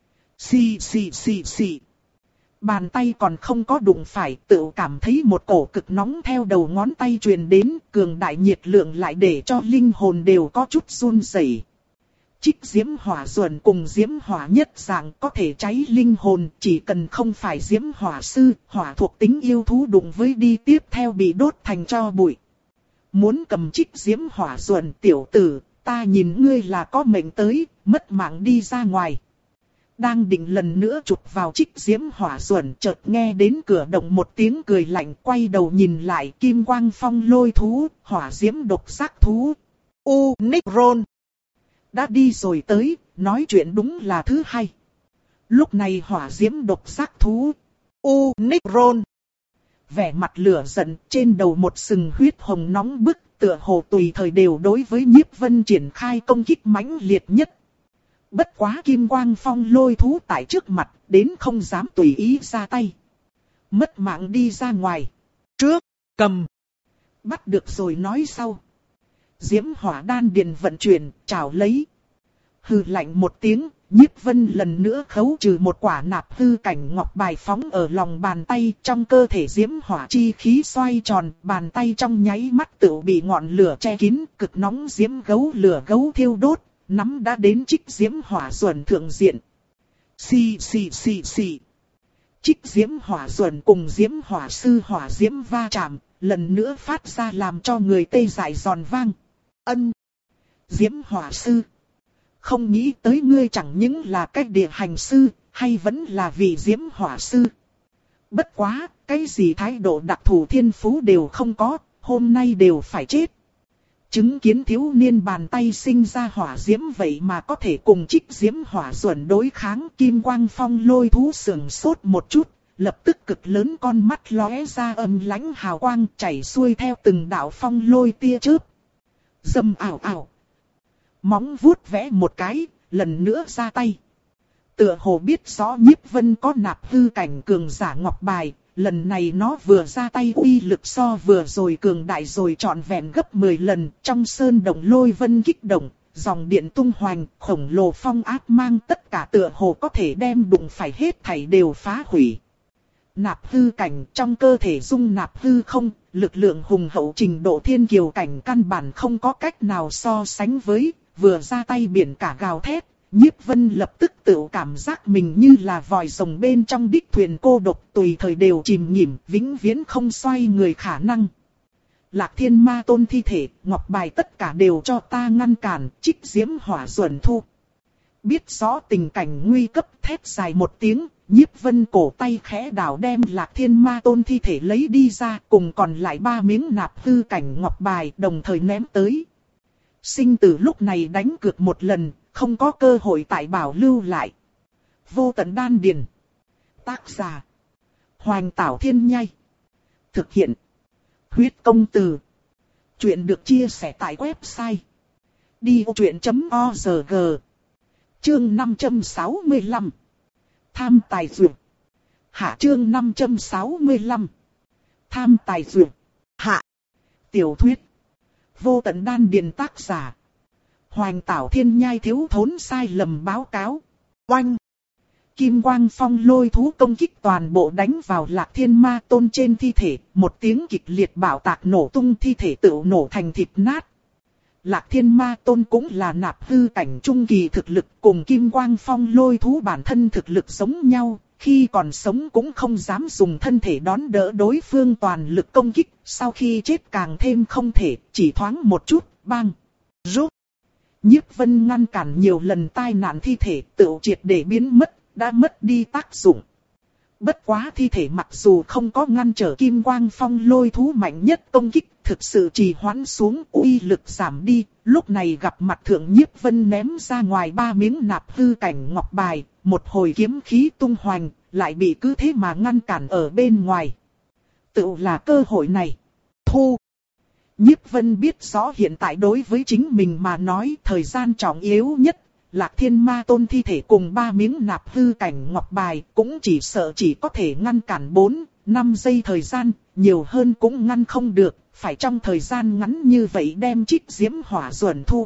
Xì xì xì xì. Bàn tay còn không có đụng phải, tự cảm thấy một cổ cực nóng theo đầu ngón tay truyền đến, cường đại nhiệt lượng lại để cho linh hồn đều có chút run rẩy. Trích diễm hỏa duẩn cùng diễm hỏa nhất dạng có thể cháy linh hồn, chỉ cần không phải diễm hỏa sư, hỏa thuộc tính yêu thú đụng với đi tiếp theo bị đốt thành tro bụi. Muốn cầm trích diễm hỏa duẩn, tiểu tử, ta nhìn ngươi là có mệnh tới, mất mạng đi ra ngoài. Đang định lần nữa chụp vào trích diễm hỏa duẩn, chợt nghe đến cửa động một tiếng cười lạnh, quay đầu nhìn lại, kim quang phong lôi thú, hỏa diễm độc giác thú. Unicron. Đã đi rồi tới, nói chuyện đúng là thứ hai. Lúc này hỏa diễm độc giác thú. Unicron. Vẻ mặt lửa giận, trên đầu một sừng huyết hồng nóng bức, tựa hồ tùy thời đều đối với Nhiếp Vân triển khai công kích mãnh liệt nhất. Bất quá kim quang phong lôi thú tại trước mặt, đến không dám tùy ý ra tay. Mất mạng đi ra ngoài. Trước, cầm. Bắt được rồi nói sau. Diễm hỏa đan điền vận chuyển, trảo lấy. Hừ lạnh một tiếng, Nhiếp Vân lần nữa khấu trừ một quả nạp hư cảnh ngọc bài phóng ở lòng bàn tay, trong cơ thể diễm hỏa chi khí xoay tròn, bàn tay trong nháy mắt tự bị ngọn lửa che kín, cực nóng diễm gấu lửa gấu thiêu đốt, nắm đã đến trích diễm hỏa duẩn thượng diện. Xì xì xì xì. Trích diễm hỏa duẩn cùng diễm hỏa sư hỏa diễm va chạm, lần nữa phát ra làm cho người tê dại giòn vang. Ân. Diễm hỏa sư. Không nghĩ tới ngươi chẳng những là cách địa hành sư, hay vẫn là vị diễm hỏa sư. Bất quá, cái gì thái độ đặc thù thiên phú đều không có, hôm nay đều phải chết. Chứng kiến thiếu niên bàn tay sinh ra hỏa diễm vậy mà có thể cùng trích diễm hỏa duẩn đối kháng, kim quang phong lôi thú sườn sốt một chút, lập tức cực lớn con mắt lóe ra âm lãnh hào quang chảy xuôi theo từng đạo phong lôi tia chớp. Dầm ảo ảo. Móng vuốt vẽ một cái, lần nữa ra tay. Tựa hồ biết rõ Nhiếp Vân có nạp hư cảnh cường giả ngọc bài, lần này nó vừa ra tay uy lực so vừa rồi cường đại rồi trọn vẹn gấp mười lần, trong sơn động lôi vân kích động, dòng điện tung hoành, khổng lồ phong áp mang tất cả tựa hồ có thể đem đụng phải hết thảy đều phá hủy. Nạp hư cảnh trong cơ thể dung nạp hư không, lực lượng hùng hậu trình độ thiên kiều cảnh căn bản không có cách nào so sánh với, vừa ra tay biển cả gào thét. Nhiếp Vân lập tức tự cảm giác mình như là vòi rồng bên trong đích thuyền cô độc, tùy thời đều chìm nghỉm, vĩnh viễn không xoay người khả năng. Lạc Thiên Ma Tôn thi thể, ngọc bài tất cả đều cho ta ngăn cản, trích diễm hỏa duẩn thu. Biết rõ tình cảnh nguy cấp, thét dài một tiếng, Nhiếp Vân cổ tay khẽ đảo đem Lạc Thiên Ma Tôn thi thể lấy đi ra, cùng còn lại ba miếng nạp hư cảnh ngọc bài đồng thời ném tới. Sinh tử lúc này đánh cược một lần, không có cơ hội tại bảo lưu lại. Vô tận đan điền. Tác giả. Hoành Tảo Thiên Nhai. Thực hiện. Huyết công từ. Chuyện được chia sẻ tại website. đi ô chuyện chấm org. Chương năm trăm sáu mươi lăm. Tham tài dược. Hạ chương năm trăm sáu mươi lăm. Tham tài dược. Hạ. Tiểu thuyết. Vô tận đan điền tác giả. Hoành Tảo Thiên Nhai thiếu thốn sai lầm báo cáo. Oanh. Kim quang phong lôi thú công kích toàn bộ đánh vào Lạc Thiên Ma Tôn trên thi thể. Một tiếng kịch liệt bạo tạc nổ tung, thi thể tự nổ thành thịt nát. Lạc Thiên Ma Tôn cũng là nạp hư cảnh trung kỳ thực lực, cùng kim quang phong lôi thú bản thân thực lực giống nhau. Khi còn sống cũng không dám dùng thân thể đón đỡ đối phương toàn lực công kích. Sau khi chết càng thêm không thể, chỉ thoáng một chút, bang, rút. Nhiếp Vân ngăn cản nhiều lần tai nạn thi thể tự triệt để biến mất, đã mất đi tác dụng. Bất quá thi thể mặc dù không có ngăn trở kim quang phong lôi thú mạnh nhất công kích, thực sự trì hoãn xuống, uy lực giảm đi. Lúc này gặp mặt Thượng Nhiếp Vân ném ra ngoài ba miếng nạp hư cảnh ngọc bài, một hồi kiếm khí tung hoành, lại bị cứ thế mà ngăn cản ở bên ngoài. Tự là cơ hội này. Thu. Nhiếp Vân biết rõ hiện tại đối với chính mình mà nói thời gian trọng yếu nhất. Lạc Thiên Ma Tôn thi thể cùng ba miếng nạp hư cảnh ngọc bài cũng chỉ sợ chỉ có thể ngăn cản bốn, năm giây thời gian, nhiều hơn cũng ngăn không được, phải trong thời gian ngắn như vậy đem Trích Diễm Hỏa Duẩn thu.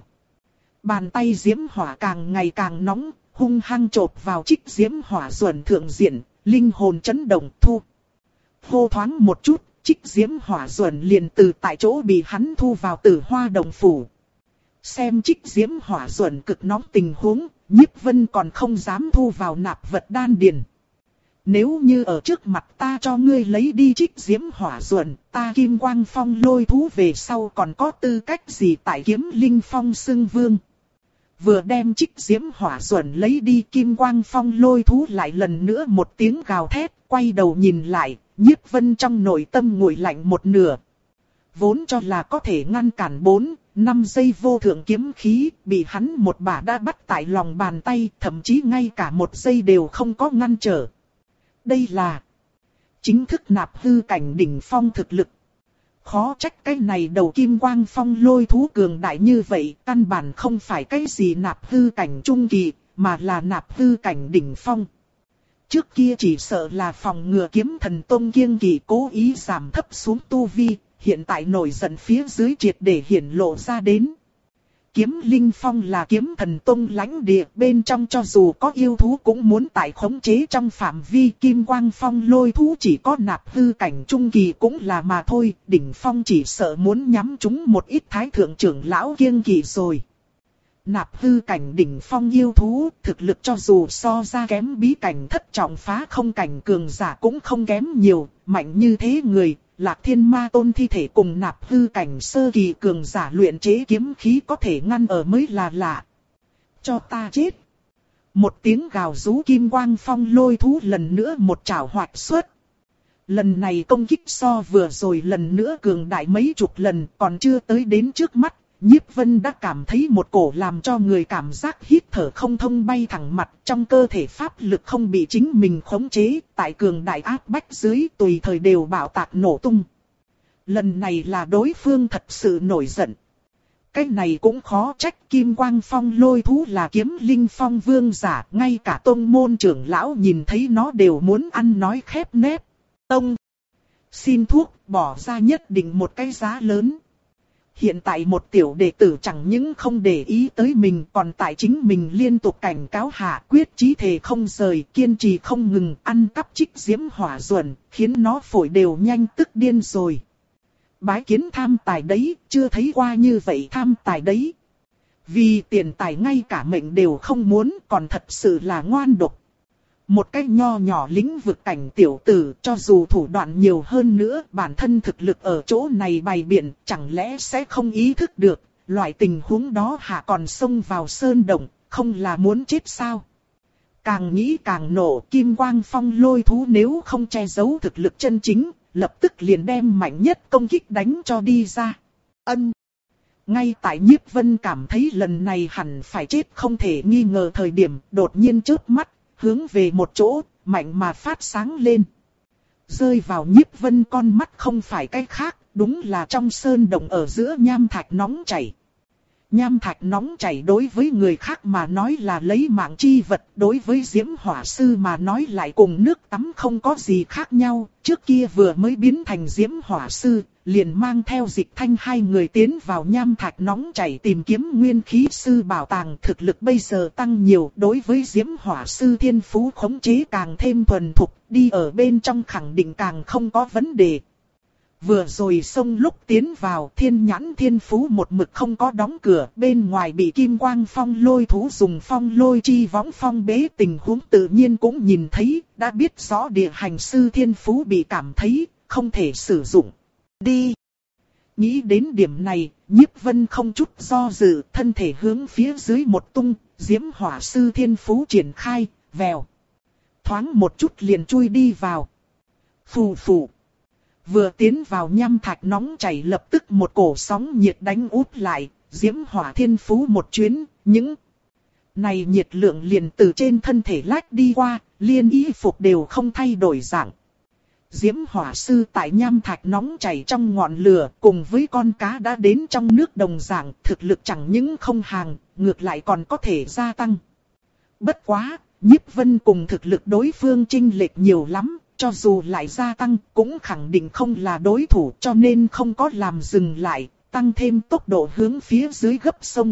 Bàn tay Diễm Hỏa càng ngày càng nóng, hung hăng chộp vào Trích Diễm Hỏa Duẩn thượng diện, linh hồn chấn động thu. Hô thoáng một chút, Trích Diễm Hỏa Duẩn liền từ tại chỗ bị hắn thu vào Tử Hoa Đồng Phủ. Xem Trích Diễm Hỏa Duẩn cực nóng tình huống, Nhiếp Vân còn không dám thu vào nạp vật đan điền. Nếu như ở trước mặt ta cho ngươi lấy đi Trích Diễm Hỏa Duẩn, ta Kim Quang Phong lôi thú về sau còn có tư cách gì tại Kiếm Linh Phong xưng vương. Vừa đem Trích Diễm Hỏa Duẩn lấy đi, Kim Quang Phong lôi thú lại lần nữa một tiếng gào thét, quay đầu nhìn lại, Nhiếp Vân trong nội tâm nguội lạnh một nửa. Vốn cho là có thể ngăn cản bốn, năm giây vô thượng kiếm khí, bị hắn một bả đã bắt tại lòng bàn tay, thậm chí ngay cả một giây đều không có ngăn trở. Đây là chính thức nạp hư cảnh đỉnh phong thực lực. Khó trách cái này đầu Kim Quang Phong lôi thú cường đại như vậy, căn bản không phải cái gì nạp hư cảnh trung kỳ, mà là nạp hư cảnh đỉnh phong. Trước kia chỉ sợ là phòng ngừa Kiếm Thần Tông kiêng kỵ cố ý giảm thấp xuống tu vi, hiện tại nổi giận phía dưới triệt để hiển lộ ra đến. Kiếm Linh Phong là Kiếm Thần Tông lãnh địa, bên trong cho dù có yêu thú cũng muốn tại khống chế trong phạm vi. Kim Quang Phong lôi thú chỉ có nạp hư cảnh trung kỳ cũng là mà thôi, đỉnh phong chỉ sợ muốn nhắm chúng một ít thái thượng trưởng lão kiêng kỵ rồi. Nạp hư cảnh đỉnh phong yêu thú, thực lực cho dù so ra kém bí cảnh thất trọng phá không cảnh cường giả cũng không kém nhiều, mạnh như thế người. Lạc Thiên Ma Tôn thi thể cùng nạp hư cảnh sơ kỳ cường giả luyện chế kiếm khí có thể ngăn ở mới là lạ. Cho ta chết. Một tiếng gào rú, Kim Quang Phong lôi thú lần nữa một trảo hoạch xuất. Lần này công kích so vừa rồi lần nữa cường đại mấy chục lần, còn chưa tới đến trước mắt. Nhiếp Vân đã cảm thấy một cổ làm cho người cảm giác hít thở không thông bay thẳng mặt, trong cơ thể pháp lực không bị chính mình khống chế, tại cường đại áp bách dưới tùy thời đều bạo tạc nổ tung. Lần này là đối phương thật sự nổi giận. Cái này cũng khó trách, Kim Quang Phong lôi thú là Kiếm Linh Phong vương giả, ngay cả tông môn trưởng lão nhìn thấy nó đều muốn ăn nói khép nép. Tông, xin thuốc, bỏ ra nhất định một cái giá lớn. Hiện tại một tiểu đệ tử chẳng những không để ý tới mình, còn tại chính mình liên tục cảnh cáo hạ, quyết chí thề không rời, kiên trì không ngừng, ăn cắp Trích Diễm Hỏa Duẩn, khiến nó phổi đều nhanh tức điên rồi. Bái kiến tham tài đấy, chưa thấy qua như vậy tham tài đấy. Vì tiền tài ngay cả mệnh đều không muốn, còn thật sự là ngoan độc. Một cái nho nhỏ lĩnh vực cảnh tiểu tử, cho dù thủ đoạn nhiều hơn nữa, bản thân thực lực ở chỗ này bày biện, chẳng lẽ sẽ không ý thức được, loại tình huống đó hạ còn xông vào sơn động, không là muốn chết sao? Càng nghĩ càng nổ, Kim Quang Phong lôi thú nếu không che giấu thực lực chân chính, lập tức liền đem mạnh nhất công kích đánh cho đi ra. Ân. Ngay tại Nhiếp Vân cảm thấy lần này hẳn phải chết không thể nghi ngờ thời điểm, đột nhiên chớp mắt, hướng về một chỗ, mạnh mà phát sáng lên. Rơi vào Nhiếp Vân con mắt không phải cái khác, đúng là trong sơn động ở giữa nham thạch nóng chảy. Nham thạch nóng chảy đối với người khác mà nói là lấy mạng chi vật, đối với Diễm Hỏa Sư mà nói lại cùng nước tắm không có gì khác nhau. Trước kia vừa mới biến thành Diễm Hỏa Sư, liền mang theo Dịch Thanh hai người tiến vào nham thạch nóng chảy tìm kiếm nguyên khí sư bảo tàng. Thực lực bây giờ tăng nhiều, đối với Diễm Hỏa Sư thiên phú khống chế càng thêm thuần thục, đi ở bên trong khẳng định càng không có vấn đề. Vừa rồi xông lúc tiến vào, Thiên Nhãn thiên phú một mực không có đóng cửa, bên ngoài bị Kim Quang Phong lôi thú dùng phong lôi chi võng phong bế, tình huống tự nhiên cũng nhìn thấy, đã biết rõ địa hành sư thiên phú bị cảm thấy, không thể sử dụng. Đi! Nghĩ đến điểm này, Nhiếp Vân không chút do dự, thân thể hướng phía dưới một tung, Diễm Hỏa Sư thiên phú triển khai, vèo. thoáng một chút liền chui đi vào. Phù phù. Vừa tiến vào nham thạch nóng chảy lập tức một cổ sóng nhiệt đánh úp lại, diễm hỏa thiên phú một chuyến, những này nhiệt lượng liền từ trên thân thể lách đi qua, liên y phục đều không thay đổi dạng. Diễm hỏa sư tại nham thạch nóng chảy trong ngọn lửa cùng với con cá đã đến trong nước đồng dạng, thực lực chẳng những không hàng, ngược lại còn có thể gia tăng. Bất quá, Nhiếp Vân cùng thực lực đối phương chênh lệch nhiều lắm, cho dù lại gia tăng cũng khẳng định không là đối thủ, cho nên không có làm dừng lại, tăng thêm tốc độ hướng phía dưới gấp sông.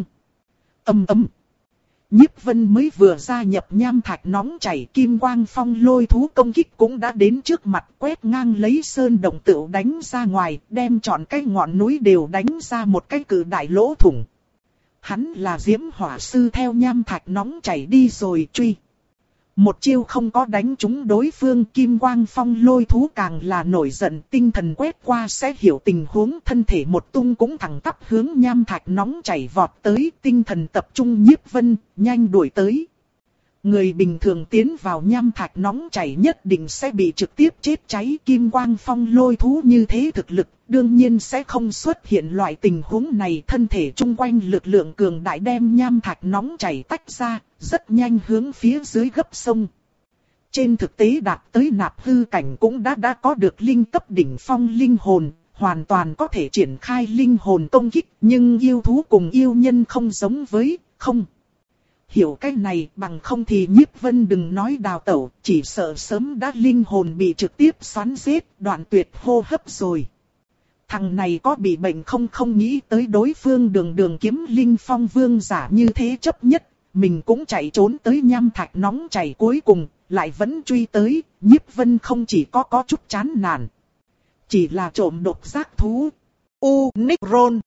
Ầm ầm. Nhiếp Vân mới vừa gia nhập nham thạch nóng chảy, kim quang phong lôi thú công kích cũng đã đến trước mặt, quét ngang lấy sơn động tựu đánh ra ngoài, đem trọn cái ngọn núi đều đánh ra một cái cự đại lỗ thủng. Hắn là diễm hỏa sư theo nham thạch nóng chảy đi rồi truy. Một chiêu không có đánh trúng đối phương, kim quang phong lôi thú càng là nổi giận, tinh thần quét qua sẽ hiểu tình huống, thân thể một tung cũng thẳng tắp hướng nham thạch nóng chảy vọt tới, tinh thần tập trung. Nhiếp Vân nhanh đuổi tới. Người bình thường tiến vào nham thạch nóng chảy nhất định sẽ bị trực tiếp chết cháy, kim quang phong lôi thú như thế thực lực, đương nhiên sẽ không xuất hiện loại tình huống này, thân thể chung quanh lực lượng cường đại đem nham thạch nóng chảy tách ra, rất nhanh hướng phía dưới gấp sông. Trên thực tế đạt tới nạp hư cảnh cũng đã đã có được linh cấp đỉnh phong linh hồn, hoàn toàn có thể triển khai linh hồn công kích, nhưng yêu thú cùng yêu nhân không giống với, không. Hiểu cái này bằng không thì Nhiếp Vân đừng nói đào tẩu, chỉ sợ sớm đã linh hồn bị trực tiếp xoắn giết, đoạn tuyệt hô hấp rồi. Thằng này có bị bệnh không không nghĩ tới đối phương đường đường kiếm linh phong vương giả như thế chấp nhất, mình cũng chạy trốn tới nham thạch nóng chảy cuối cùng, lại vẫn truy tới, Nhiếp Vân không chỉ có có chút chán nản. Chỉ là trộm độc giác thú. U, Nicron.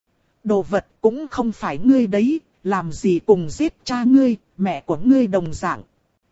Đồ vật cũng không phải ngươi đấy, làm gì cùng giết cha ngươi, mẹ của ngươi đồng dạng.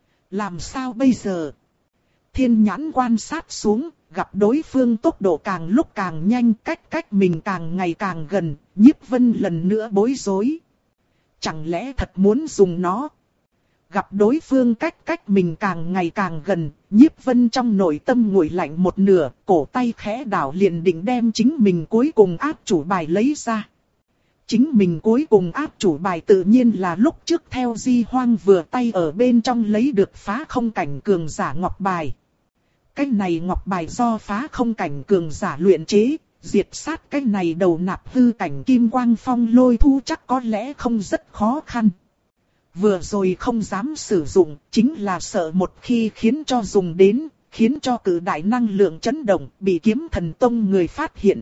Làm sao bây giờ? Thiên nhãn quan sát xuống, gặp đối phương tốc độ càng lúc càng nhanh, cách cách mình càng ngày càng gần, Nhiếp Vân lần nữa bối rối. Chẳng lẽ thật muốn dùng nó? Gặp đối phương cách cách mình càng ngày càng gần, Nhiếp Vân trong nội tâm nguội lạnh một nửa, cổ tay khẽ đảo liền định đem chính mình cuối cùng áp chủ bài lấy ra. Chính mình cuối cùng áp chủ bài tự nhiên là lúc trước theo Di Hoang vừa tay ở bên trong lấy được phá không cảnh cường giả ngọc bài. Cái này ngọc bài do phá không cảnh cường giả luyện chế, diệt sát cái này đầu nạp hư cảnh kim quang phong lôi thu chắc có lẽ không rất khó khăn. Vừa rồi không dám sử dụng, chính là sợ một khi khiến cho dùng đến, khiến cho cử đại năng lượng chấn động, bị kiếm thần tông người phát hiện.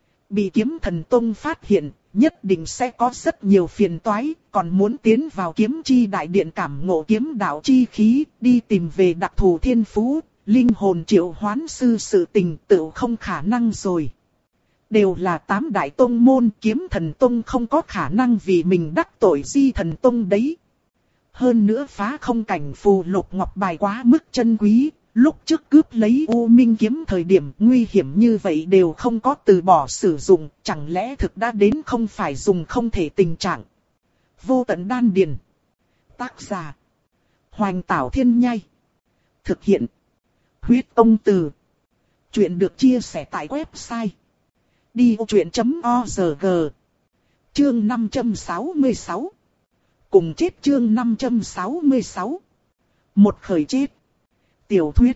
Bị kiếm thần tông phát hiện, nhất định sẽ có rất nhiều phiền toái, còn muốn tiến vào kiếm chi đại điện cảm ngộ kiếm đạo chi khí, đi tìm về đặc thù thiên phú, linh hồn triệu hoán sư sự tình tự không khả năng rồi. Đều là tám đại tông môn, kiếm thần tông không có khả năng vì mình đắc tội Di thần tông đấy. Hơn nữa phá không cảnh phù lục ngọc bài quá mức chân quý, lúc trước cướp lấy U Minh kiếm thời điểm nguy hiểm như vậy đều không có từ bỏ sử dụng, chẳng lẽ thực đã đến không phải dùng không thể tình trạng. Vô tận đan điền. Tác giả: Hoành Tảo Thiên Nhai. Thực hiện: Huyết Tông Từ. Chuyện được chia sẻ tại website đi ô chuyện chấm org. Chương năm trăm sáu mươi sáu. Cùng chết chương năm trăm sáu mươi sáu. Một khởi chết. Tiểu thuyết.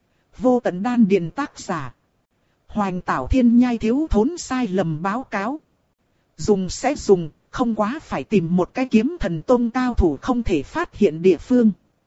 Vô tận đan điền tác giả: Hoành Tảo Thiên Nhai thiếu thốn sai lầm báo cáo. Dùng sẽ dùng, không quá phải tìm một cái kiếm thần tông cao thủ không thể phát hiện địa phương.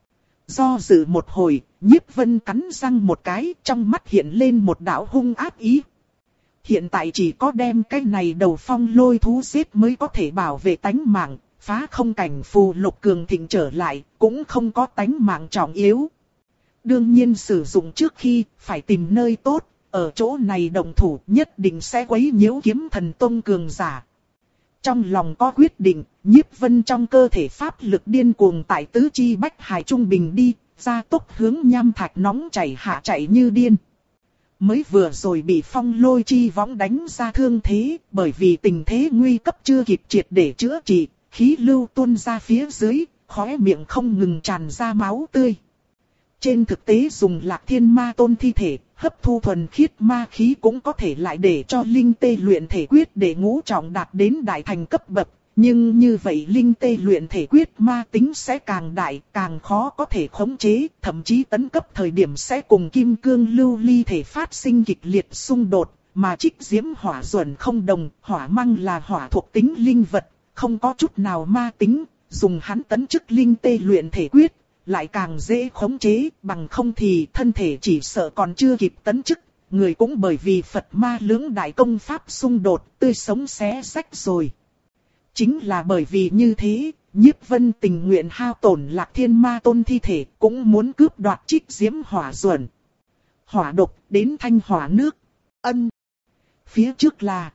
Do dự một hồi, Nhiếp Vân cắn răng một cái, trong mắt hiện lên một đạo hung ác ý. Hiện tại chỉ có đem cái này đầu phong lôi thú giết mới có thể bảo vệ tánh mạng, phá không cảnh phù lục cường thịnh trở lại, cũng không có tánh mạng trọng yếu. Đương nhiên sử dụng trước khi, phải tìm nơi tốt, ở chỗ này động thủ nhất định sẽ quấy nhiễu kiếm thần tông cường giả. Trong lòng có quyết định, Nhiếp Vân trong cơ thể pháp lực điên cuồng tại tứ chi bách hải trung bình đi, ra tốc hướng nham thạch nóng chảy hạ chạy như điên. Mới vừa rồi bị phong lôi chi võng đánh ra thương thế, bởi vì tình thế nguy cấp chưa kịp triệt để chữa trị, khí lưu tuôn ra phía dưới, khóe miệng không ngừng tràn ra máu tươi. Trên thực tế dùng Lạc Thiên Ma Tôn thi thể, hấp thu thuần khiết ma khí cũng có thể lại để cho linh tê luyện thể quyết để ngũ trọng đạt đến đại thành cấp bậc. Nhưng như vậy linh tê luyện thể quyết ma tính sẽ càng đại, càng khó có thể khống chế, thậm chí tấn cấp thời điểm sẽ cùng kim cương lưu ly thể phát sinh kịch liệt xung đột, mà trích diễm hỏa duẩn không đồng, hỏa măng là hỏa thuộc tính linh vật, không có chút nào ma tính, dùng hắn tấn chức linh tê luyện thể quyết, lại càng dễ khống chế, bằng không thì thân thể chỉ sợ còn chưa kịp tấn chức, người cũng bởi vì Phật ma lưỡng đại công pháp xung đột, tươi sống xé rách rồi. Chính là bởi vì như thế, Nhiếp Vân tình nguyện hao tổn Lạc Thiên Ma Tôn thi thể, cũng muốn cướp đoạt trích diễm hỏa duẩn. Hỏa độc đến thanh hỏa nước. Ân. Phía trước là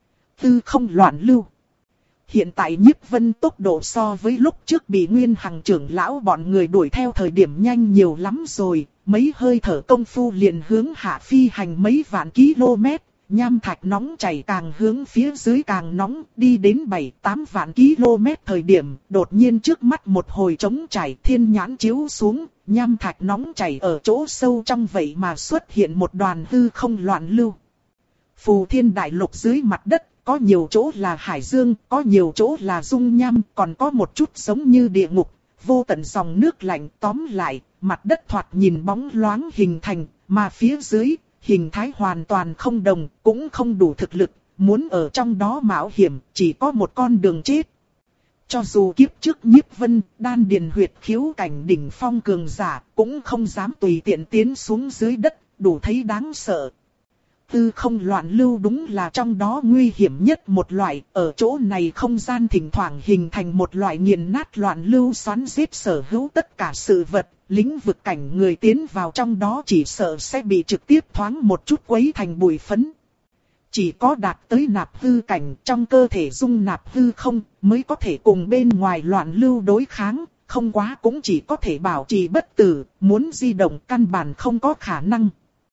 tư không loạn lưu. Hiện tại Nhiếp Vân tốc độ so với lúc trước bị Nguyên Hằng trưởng lão bọn người đuổi theo thời điểm nhanh nhiều lắm rồi. Mấy hơi thở công phu liền hướng hạ phi hành mấy vạn km. Nham thạch nóng chảy càng hướng phía dưới càng nóng, đi đến bảy tám vạn km thời điểm, đột nhiên trước mắt một hồi trống chảy, thiên nhãn chiếu xuống, nham thạch nóng chảy ở chỗ sâu trong vậy mà xuất hiện một đoàn hư không loạn lưu. Phù Thiên Đại Lục dưới mặt đất, có nhiều chỗ là hải dương, có nhiều chỗ là dung nham, còn có một chút giống như địa ngục, vô tận dòng nước lạnh. Tóm lại, mặt đất thoạt nhìn bóng loáng hình thành, mà phía dưới hình thái hoàn toàn không đồng, cũng không đủ thực lực, muốn ở trong đó mạo hiểm, chỉ có một con đường chết. Cho dù kiếp trước Nhiếp Vân, đan điền huyệt khiếu cảnh đỉnh phong cường giả, cũng không dám tùy tiện tiến xuống dưới đất, đủ thấy đáng sợ. Tư không loạn lưu đúng là trong đó nguy hiểm nhất một loại, ở chỗ này không gian thỉnh thoảng hình thành một loại nghiền nát loạn lưu xoắn giết sở hữu tất cả sự vật. Lĩnh vực cảnh người tiến vào trong đó chỉ sợ sẽ bị trực tiếp thoáng một chút quấy thành bụi phấn. Chỉ có đạt tới nạp hư cảnh trong cơ thể dung nạp hư không mới có thể cùng bên ngoài loạn lưu đối kháng, không quá cũng chỉ có thể bảo trì bất tử, muốn di động căn bản không có khả năng.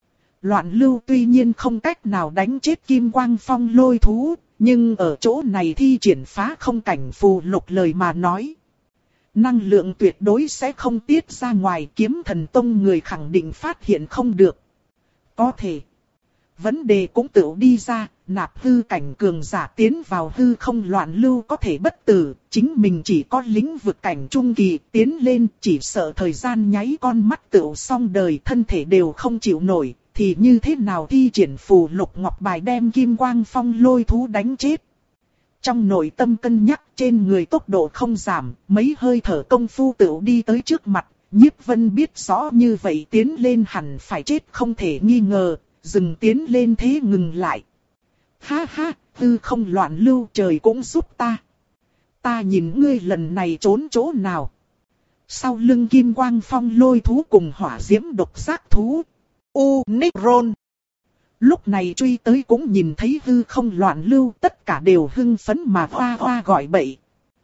Loạn lưu tuy nhiên không cách nào đánh chết Kim Quang Phong lôi thú, nhưng ở chỗ này thi triển phá không cảnh phù lục lời mà nói. Năng lượng tuyệt đối sẽ không tiết ra ngoài, Kiếm Thần Tông người khẳng định phát hiện không được. Có thể. Vấn đề cũng tự đi ra, nạp hư cảnh cường giả tiến vào hư không loạn lưu có thể bất tử, chính mình chỉ có lĩnh vực cảnh trung kỳ tiến lên chỉ sợ thời gian nháy con mắt tựu xong đời, thân thể đều không chịu nổi, thì như thế nào thi triển phù lục ngọc bài đem Kim Quang Phong lôi thú đánh chết. Trong nội tâm cân nhắc trên người tốc độ không giảm, mấy hơi thở công phu tựu đi tới trước mặt, Nhiếp Vân biết rõ như vậy tiến lên hẳn phải chết không thể nghi ngờ, dừng tiến lên thế ngừng lại. Ha ha, tư không loạn lưu trời cũng giúp ta. Ta nhìn ngươi lần này trốn chỗ nào. Sau lưng Kim Quang Phong lôi thú cùng hỏa diễm độc giác thú. U Nicron. Lúc này truy tới cũng nhìn thấy hư không loạn lưu, tất cả đều hưng phấn mà hoa hoa gọi bậy.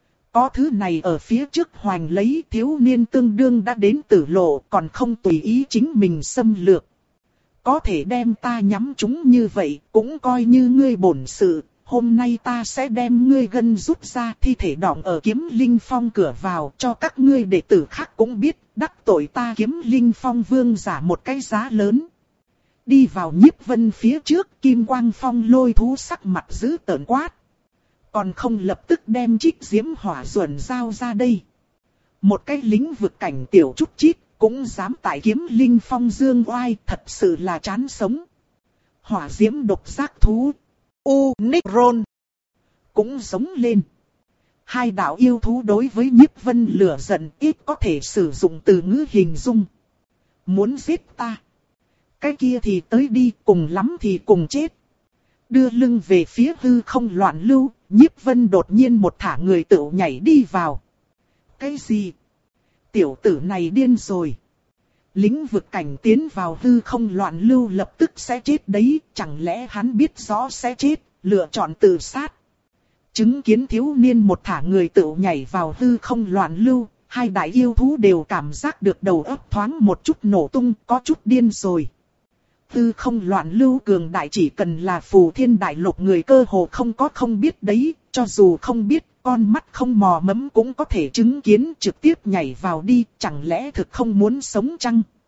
Có thứ này ở phía trước hoành lấy, thiếu niên tương đương đã đến tử lộ, còn không tùy ý chính mình xâm lược. Có thể đem ta nhắm chúng như vậy, cũng coi như ngươi bổn sự, hôm nay ta sẽ đem ngươi gân rút ra, thi thể đọng ở Kiếm Linh Phong cửa vào, cho các ngươi đệ tử khác cũng biết, đắc tội ta Kiếm Linh Phong vương giả một cái giá lớn. Đi vào Nhiếp Vân phía trước, Kim Quang Phong lôi thú sắc mặt giữ tợn quát. Còn không lập tức đem trích diễm hỏa duẩn giao ra đây. Một cái lĩnh vực cảnh tiểu chút chít, cũng dám tại Kiếm Linh Phong dương oai, thật sự là chán sống. Hỏa diễm độc giác thú. U Nicron. Cũng sống lên. Hai đạo yêu thú đối với Nhiếp Vân lửa giận ít có thể sử dụng từ ngữ hình dung. Muốn giết ta. Cái kia thì tới đi, cùng lắm thì cùng chết. Đưa lưng về phía hư không loạn lưu, Nhiếp Vân đột nhiên một thả người tựu nhảy đi vào. Cái gì? Tiểu tử này điên rồi. Lĩnh vực cảnh tiến vào hư không loạn lưu lập tức sẽ chết đấy, chẳng lẽ hắn biết rõ sẽ chết, lựa chọn tự sát. Chứng kiến thiếu niên một thả người tựu nhảy vào hư không loạn lưu, hai đại yêu thú đều cảm giác được đầu óc thoáng một chút nổ tung, có chút điên rồi. Hư không loạn lưu cường đại chỉ cần là Phù Thiên Đại Lục người cơ hồ không có không biết đấy, cho dù không biết, con mắt không mò mẫm cũng có thể chứng kiến trực tiếp nhảy vào đi, chẳng lẽ thực không muốn sống chăng?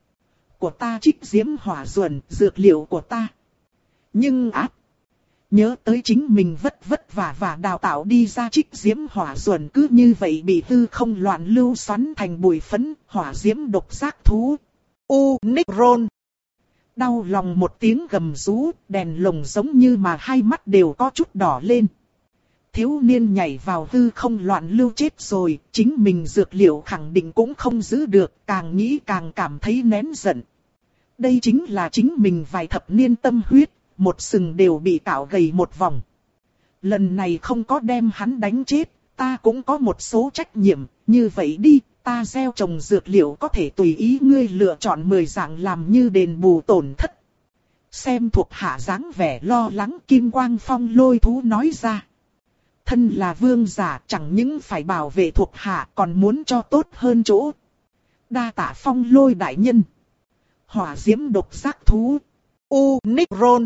của ta trích diễm hỏa duẩn, dược liệu của ta. Nhưng áp, nhớ tới chính mình vất vất vả và đào tạo đi ra trích diễm hỏa duẩn cứ như vậy bị hư không loạn lưu xoắn thành bụi phấn, hỏa diễm độc giác thú. Unicron. Đau lòng một tiếng gầm rú, đèn lồng giống như mà hai mắt đều có chút đỏ lên. Thiếu niên nhảy vào hư không loạn lưu chết rồi, chính mình dược liệu khẳng định cũng không giữ được, càng nghĩ càng cảm thấy nén giận. Đây chính là chính mình vài thập niên tâm huyết, một sừng đều bị cạo gầy một vòng. Lần này không có đem hắn đánh chết, ta cũng có một số trách nhiệm, như vậy đi, ta gieo trồng dược liệu có thể tùy ý ngươi lựa chọn mười dạng làm như đền bù tổn thất. Xem thuộc hạ dáng vẻ lo lắng, Kim Quang Phong lôi thú nói ra. Thân là vương giả chẳng những phải bảo vệ thuộc hạ còn muốn cho tốt hơn chỗ. Đa tạ Phong lôi đại nhân. Hỏa diễm độc giác thú. Unicron.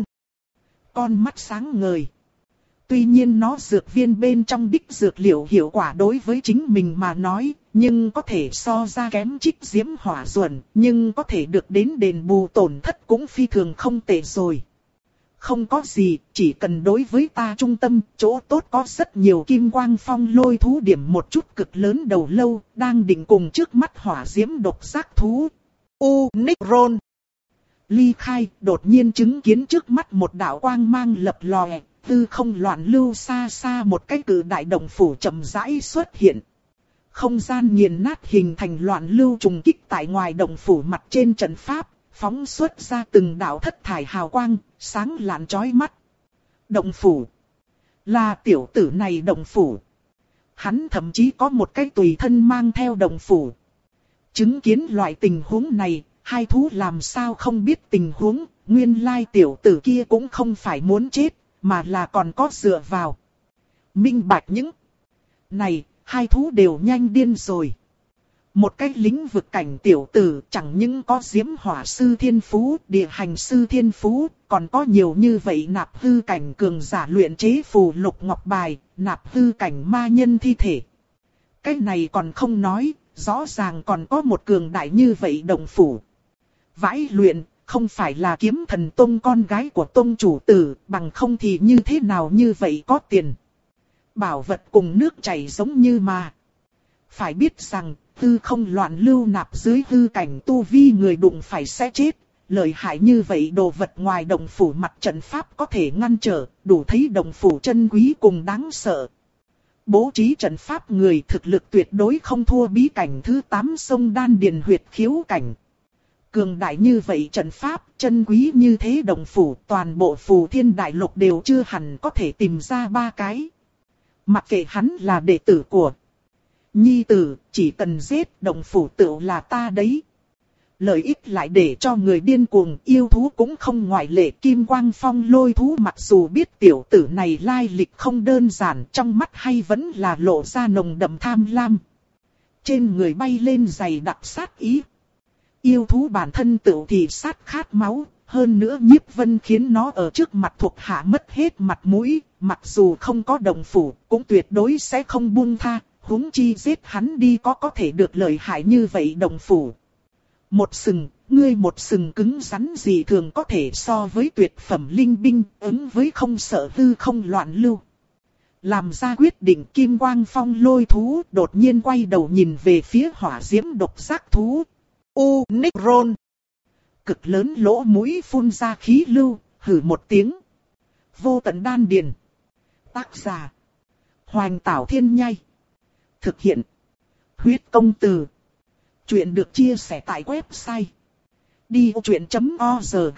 Con mắt sáng ngời. Tuy nhiên nó dược viên bên trong đích dược liệu hiệu quả đối với chính mình mà nói, nhưng có thể so ra kém trích diễm hỏa duẩn, nhưng có thể được đến đền bù tổn thất cũng phi thường không tệ rồi. Không có gì, chỉ cần đối với ta trung tâm, chỗ tốt có rất nhiều. Kim Quang Phong lôi thú điểm một chút cực lớn đầu lâu, đang định cùng trước mắt hỏa diễm độc giác thú. Unicron. Ly khai, đột nhiên chứng kiến trước mắt một đạo quang mang lập lòe, tư không loạn lưu xa xa một cái cự đại động phủ chậm rãi xuất hiện. Không gian nghiền nát hình thành loạn lưu trùng kích tại ngoài động phủ mặt trên trận pháp, phóng xuất ra từng đạo thất thải hào quang, sáng lạn chói mắt. Động phủ. Là tiểu tử này động phủ. Hắn thậm chí có một cái tùy thân mang theo động phủ. Chứng kiến loại tình huống này, hai thú làm sao không biết tình huống, nguyên lai tiểu tử kia cũng không phải muốn chết, mà là còn có dựa vào. Minh bạch những này, hai thú đều nhanh điên rồi. Một cái lĩnh vực cảnh tiểu tử chẳng những có diễm hỏa sư thiên phú, địa hành sư thiên phú, còn có nhiều như vậy nạp hư cảnh cường giả luyện chế phù lục ngọc bài, nạp hư cảnh ma nhân thi thể. Cái này còn không nói, rõ ràng còn có một cường đại như vậy động phủ. Vãi luyện, không phải là kiếm thần tông con gái của tông chủ tử, bằng không thì như thế nào như vậy có tiền. Bảo vật cùng nước chảy giống như mà. Phải biết rằng, hư không loạn lưu nạp dưới hư cảnh tu vi người đụng phải sẽ chết. Lợi hại như vậy đồ vật ngoài động phủ mặt trận pháp có thể ngăn trở, đủ thấy động phủ chân quý cùng đáng sợ. Bố trí trận pháp người thực lực tuyệt đối không thua bí cảnh thứ tám sông đan điền huyệt khiếu cảnh. Cường đại như vậy trận pháp, chân quý như thế động phủ, toàn bộ phù thiên đại lục đều chưa hẳn có thể tìm ra ba cái. Mặc kệ hắn là đệ tử của nhi tử, chỉ cần giết động phủ tựu là ta đấy. Lợi ích lại để cho người điên cuồng, yêu thú cũng không ngoại lệ. Kim Quang Phong lôi thú mặc dù biết tiểu tử này lai lịch không đơn giản, trong mắt hay vẫn là lộ ra nồng đậm tham lam. Trên người bay lên dày đặc sát ý. Yêu thú bản thân tựu thì sát khát máu, hơn nữa Nhiếp Vân khiến nó ở trước mặt thuộc hạ mất hết mặt mũi, mặc dù không có đồng phủ, cũng tuyệt đối sẽ không buông tha, huống chi giết hắn đi có có thể được lợi hại như vậy đồng phủ. Một sừng, ngươi một sừng cứng rắn gì thường có thể so với tuyệt phẩm linh binh, ứng với không sợ hư không loạn lưu. Làm ra quyết định, Kim Quang Phong lôi thú đột nhiên quay đầu nhìn về phía hỏa diễm độc giác thú. Unicron. Cực lớn lỗ mũi phun ra khí lưu, hử một tiếng. Vô tận đan điền. Tác giả: Hoành Tảo Thiên Nhai. Thực hiện: Huyết Công Từ. Chuyện được chia sẻ tại website đi vô chuyện chấm org.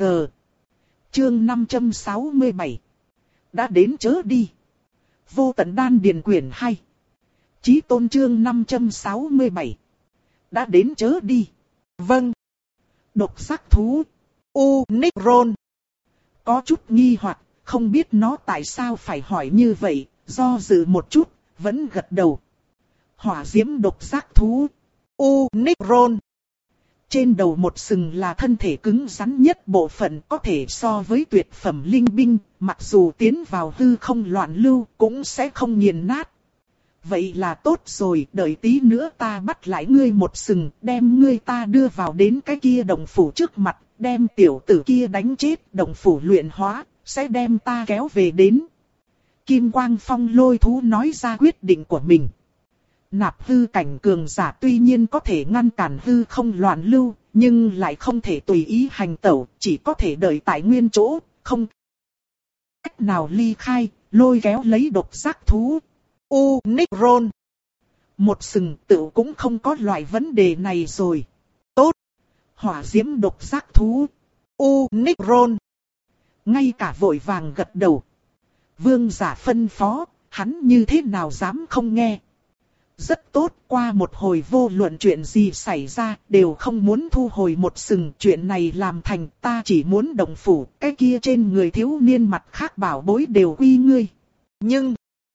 Chương năm trăm sáu mươi bảy. Đã đến chớ đi. Vô tận đan điền quyển hai. Chí tôn chương năm trăm sáu mươi bảy. Đã đến chớ đi. Vâng. Độc giác thú. Unicron. Có chút nghi hoặc, không biết nó tại sao phải hỏi như vậy, do dự một chút, vẫn gật đầu. Hỏa diễm độc giác thú. Unicron. Trên đầu một sừng là thân thể cứng rắn nhất bộ phận, có thể so với tuyệt phẩm linh binh, mặc dù tiến vào hư không loạn lưu cũng sẽ không nghiền nát. Vậy là tốt rồi, đợi tí nữa ta bắt lại ngươi một sừng, đem ngươi ta đưa vào đến cái kia động phủ trước mặt, đem tiểu tử kia đánh chết, động phủ luyện hóa, sẽ đem ta kéo về đến. Kim Quang Phong lôi thú nói ra quyết định của mình. Nạp hư cảnh cường giả tuy nhiên có thể ngăn cản hư không loạn lưu, nhưng lại không thể tùy ý hành tẩu, chỉ có thể đợi tại nguyên chỗ, không cách nào ly khai, lôi kéo lấy độc giác thú. U Nicron. Một sừng tự cũng không có loại vấn đề này rồi. Tốt. Hỏa diễm độc giác thú. U Nicron. Ngay cả vội vàng gật đầu. Vương giả phân phó, hắn như thế nào dám không nghe. Rất tốt, qua một hồi vô luận chuyện gì xảy ra, đều không muốn thu hồi một sừng. Chuyện này làm thành, ta chỉ muốn động phủ, cái kia trên người thiếu niên mặt khác bảo bối đều quy ngươi. Nhưng,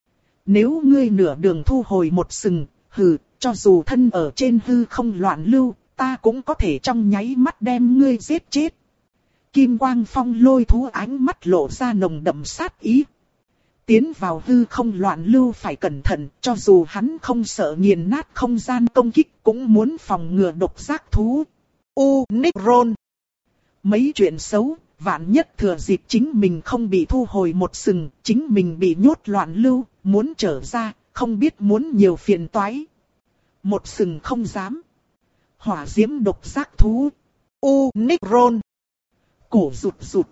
nếu ngươi nửa đường thu hồi một sừng, hừ, cho dù thân ở trên hư không loạn lưu, ta cũng có thể trong nháy mắt đem ngươi giết chết. Kim Quang Phong lôi thú ánh mắt lộ ra nồng đậm sát ý. Tiến vào hư không loạn lưu phải cẩn thận, cho dù hắn không sợ nghiền nát không gian công kích, cũng muốn phòng ngừa độc giác thú. U Nicron. Mấy chuyện xấu, vạn nhất thừa dịp chính mình không bị thu hồi một sừng, chính mình bị nhốt loạn lưu, muốn trở ra, không biết muốn nhiều phiền toái. Một sừng không dám. Hỏa diễm độc giác thú. U Nicron. Cổ rụt rụt.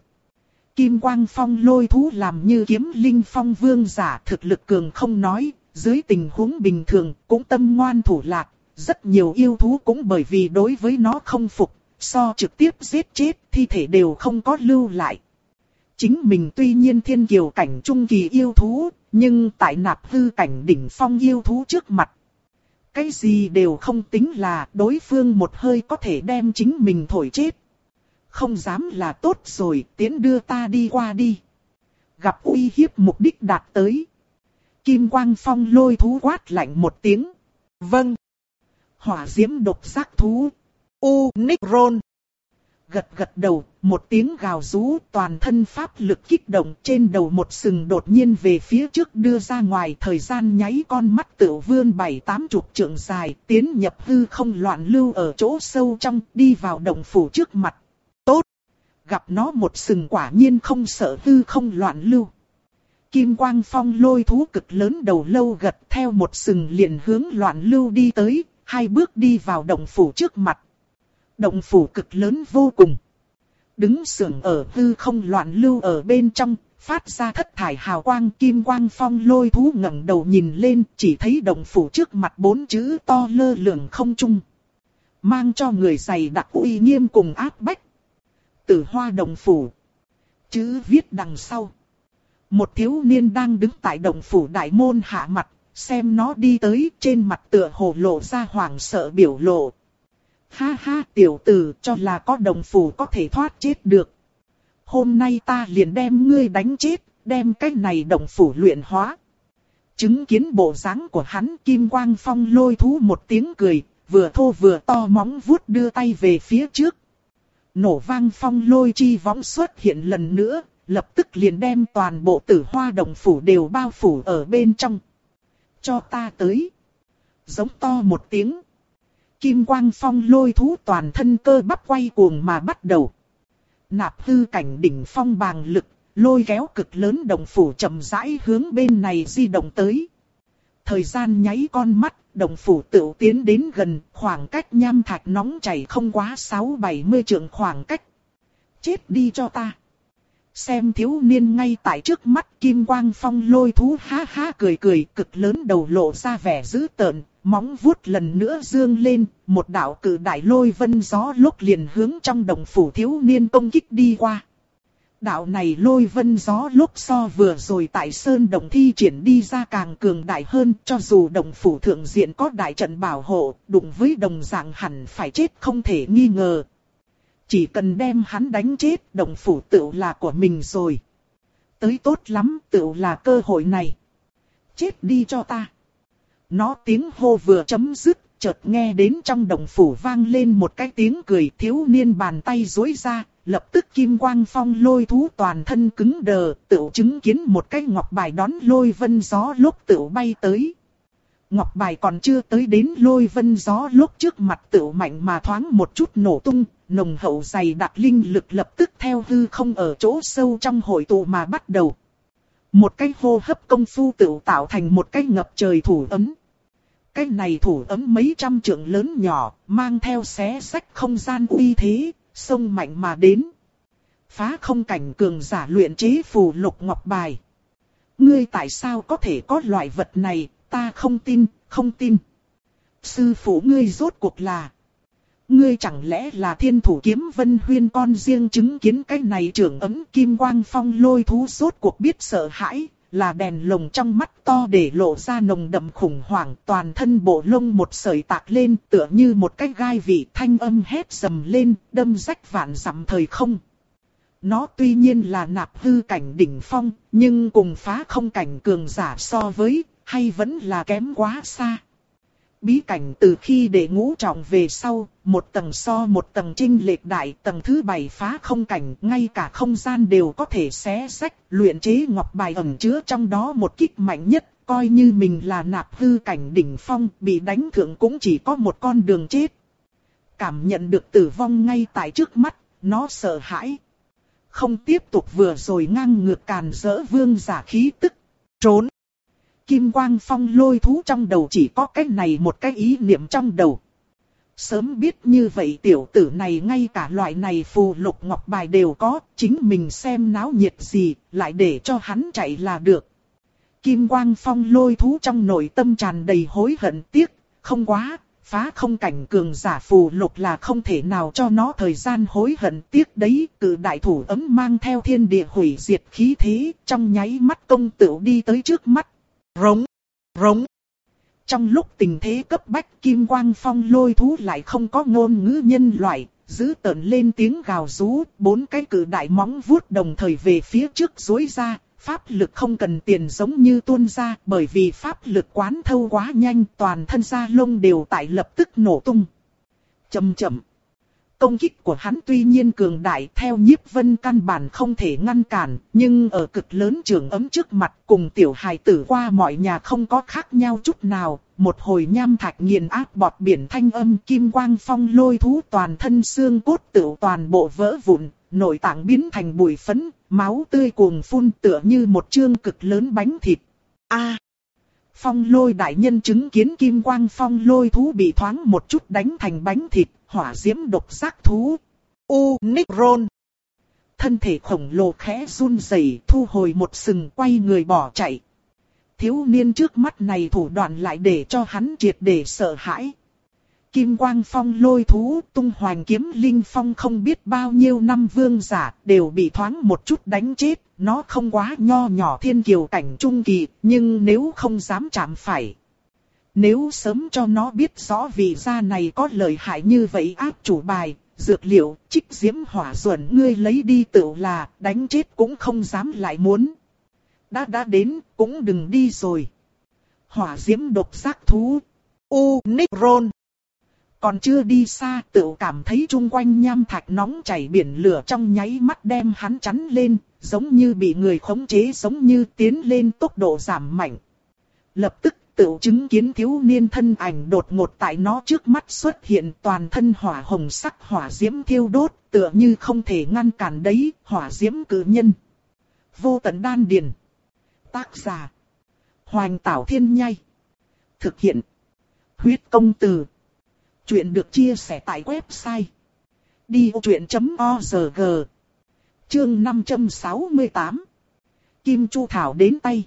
Kim Quang Phong lôi thú làm như kiếm linh phong vương giả, thực lực cường không nói, dưới tình huống bình thường cũng tâm ngoan thủ lạc, rất nhiều yêu thú cũng bởi vì đối với nó không phục, so trực tiếp giết chết thi thể đều không có lưu lại. Chính mình tuy nhiên thiên kiều cảnh trung kỳ yêu thú, nhưng tại nạp hư cảnh đỉnh phong yêu thú trước mặt, cái gì đều không tính là, đối phương một hơi có thể đem chính mình thổi chết. Không dám là tốt rồi, tiến đưa ta đi qua đi. Gặp uy hiếp mục đích đạt tới. Kim Quang Phong lôi thú quát lạnh một tiếng. Vâng. Hỏa diễm độc giác thú. U Nicron. Gật gật đầu, một tiếng gào rú, toàn thân pháp lực kích động, trên đầu một sừng đột nhiên về phía trước đưa ra ngoài, thời gian nháy con mắt tựu vươn bảy tám chục trượng dài, tiến nhập hư không loạn lưu ở chỗ sâu trong, đi vào động phủ trước mặt. Tốt! Gặp nó một sừng quả nhiên không sợ hư không loạn lưu. Kim Quang Phong lôi thú cực lớn đầu lâu gật theo một sừng liền hướng loạn lưu đi tới, hai bước đi vào động phủ trước mặt. Động phủ cực lớn vô cùng. Đứng sưởng ở hư không loạn lưu ở bên trong, phát ra thất thải hào quang. Kim Quang Phong lôi thú ngẩng đầu nhìn lên, chỉ thấy động phủ trước mặt bốn chữ to lơ lửng không trung, mang cho người dày đặc uy nghiêm cùng áp bách. Tử Hoa động phủ. Chữ viết đằng sau. Một thiếu niên đang đứng tại động phủ đại môn hạ mặt, xem nó đi tới, trên mặt tựa hồ lộ ra hoảng sợ biểu lộ. Ha ha, tiểu tử, cho là có động phủ có thể thoát chết được. Hôm nay ta liền đem ngươi đánh chết, đem cái này động phủ luyện hóa. Chứng kiến bộ dáng của hắn, Kim Quang Phong lôi thú một tiếng cười, vừa thô vừa to móng vuốt đưa tay về phía trước. Nổ vang phong lôi chi võng xuất hiện lần nữa, lập tức liền đem toàn bộ Tử Hoa động phủ đều bao phủ ở bên trong. Cho ta tới. Giống to một tiếng. Kim Quang Phong lôi thú toàn thân cơ bắp quay cuồng mà bắt đầu. Nạp hư cảnh đỉnh phong bàng lực, lôi kéo cực lớn động phủ chậm rãi hướng bên này di động tới. Thời gian nháy con mắt, động phủ tự tiến đến gần, khoảng cách nham thạch nóng chảy không quá sáu bảy mươi trượng khoảng cách. Chết đi cho ta. Xem thiếu niên ngay tại trước mắt, Kim Quang Phong lôi thú ha ha cười cười, cực lớn đầu lộ ra vẻ dữ tợn, móng vuốt lần nữa dương lên, một đạo cự đại lôi vân gió lúc liền hướng trong động phủ thiếu niên công kích đi qua. Đạo này lôi vân gió lúc so vừa rồi tại sơn động thi triển đi ra càng cường đại hơn, cho dù động phủ thượng diện có đại trận bảo hộ, đụng với đồng dạng hẳn phải chết không thể nghi ngờ. Chỉ cần đem hắn đánh chết, động phủ tựu là của mình rồi. Tới tốt lắm, tựu là cơ hội này. Chết đi cho ta. Nó tiếng hô vừa chấm dứt, chợt nghe đến trong động phủ vang lên một cái tiếng cười, thiếu niên bàn tay duỗi ra, lập tức Kim Quang Phong lôi thú toàn thân cứng đờ, tựu chứng kiến một cái ngọc bài đón lôi vân gió lúc tựu bay tới. ngọc bài còn chưa tới đến lôi vân gió lúc trước mặt tựu mạnh mà thoáng một chút nổ tung, nồng hậu dày đặc linh lực lập tức theo hư không ở chỗ sâu trong hội tụ mà bắt đầu. Một cái hô hấp công phu tựu tạo thành một cái ngập trời thủ ấm. Cái này thủ ấm mấy trăm trượng lớn nhỏ, mang theo xé rách không gian uy thế, xông mạnh mà đến. Phá không cảnh cường giả luyện chế phù lục ngọc bài. Ngươi tại sao có thể có loại vật này, ta không tin, không tin. Sư phụ ngươi rốt cuộc là... Ngươi chẳng lẽ là thiên thủ kiếm vân huyên con riêng chứng kiến cái này trưởng ấm kim quang phong lôi thú rốt cuộc biết sợ hãi, là đèn lồng trong mắt to để lộ ra nồng đậm khủng hoảng, toàn thân bộ lông một sợi tạc lên tựa như một cái gai vị, thanh âm hét dầm lên, đâm rách vạn dặm thời không. Nó tuy nhiên là nạp hư cảnh đỉnh phong, nhưng cùng phá không cảnh cường giả so với, hay vẫn là kém quá xa. Bí cảnh từ khi để ngũ trọng về sau, một tầng so một tầng chênh lệch đại, tầng thứ bảy phá không cảnh, ngay cả không gian đều có thể xé rách, luyện chế ngọc bài ẩn chứa trong đó một kích mạnh nhất, coi như mình là nạp hư cảnh đỉnh phong, bị đánh thượng cũng chỉ có một con đường chết. Cảm nhận được tử vong ngay tại trước mắt, nó sợ hãi. Không tiếp tục vừa rồi ngang ngược càn rỡ vương giả khí tức, trốn. Kim quang phong lôi thú trong đầu chỉ có cái này một cái ý niệm trong đầu. Sớm biết như vậy tiểu tử này ngay cả loại này phù lục ngọc bài đều có, chính mình xem náo nhiệt gì, lại để cho hắn chạy là được. Kim quang phong lôi thú trong nội tâm tràn đầy hối hận tiếc, không quá, phá không cảnh cường giả phù lục là không thể nào cho nó thời gian hối hận tiếc đấy. Cự đại thủ ấm mang theo thiên địa hủy diệt khí thế, trong nháy mắt công tựu đi tới trước mắt. Rống, rống. Trong lúc tình thế cấp bách, kim quang phong lôi thú lại không có ngôn ngữ nhân loại, giữ tợn lên tiếng gào rú, bốn cái cự đại móng vuốt đồng thời về phía trước duỗi ra, pháp lực không cần tiền giống như tuôn ra, bởi vì pháp lực quán thâu quá nhanh, toàn thân da lông đều tại lập tức nổ tung. Chậm chậm. Công kích của hắn tuy nhiên cường đại theo nhiếp vân căn bản không thể ngăn cản, nhưng ở cực lớn trường ấm trước mặt cùng tiểu hài tử qua mọi nhà không có khác nhau chút nào. Một hồi nham thạch nghiền áp bọt biển thanh âm kim quang phong lôi thú toàn thân xương cốt tựu toàn bộ vỡ vụn, nội tạng biến thành bụi phấn, máu tươi cuồng phun tựa như một chương cực lớn bánh thịt. A! Phong lôi đại nhân chứng kiến kim quang phong lôi thú bị thoáng một chút đánh thành bánh thịt, hỏa diễm độc giác thú. Unicron. Thân thể khổng lồ khẽ run rẩy, thu hồi một sừng quay người bỏ chạy. Thiếu niên trước mắt này thủ đoạn lại để cho hắn triệt để sợ hãi. Kim quang phong lôi thú tung hoành kiếm linh phong không biết bao nhiêu năm vương giả đều bị thoáng một chút đánh chết. Nó không quá nho nhỏ thiên kiều cảnh trung kỳ, nhưng nếu không dám chạm phải. Nếu sớm cho nó biết rõ vì gia này có lợi hại như vậy áp chủ bài, dược liệu, trích diễm hỏa duẩn ngươi lấy đi tựu là, đánh chết cũng không dám lại muốn. Đã đã đến, cũng đừng đi rồi. Hỏa diễm độc giác thú. Unicron. Còn chưa đi xa tựu cảm thấy chung quanh nham thạch nóng chảy biển lửa trong nháy mắt đem hắn chắn lên, giống như bị người khống chế giống như tiến lên tốc độ giảm mạnh. Lập tức tựu chứng kiến thiếu niên thân ảnh đột ngột tại nó trước mắt xuất hiện toàn thân hỏa hồng sắc hỏa diễm thiêu đốt, tựa như không thể ngăn cản đấy, hỏa diễm cử nhân. Vô tận đan điền. Tác giả. Hoành Tảo Thiên Nhai. Thực hiện. Huyết Công Từ. Chuyện được chia sẻ tại website đi ô chuyện chấm org. Chương năm trăm sáu mươi tám. Kim Chu Thảo đến tay.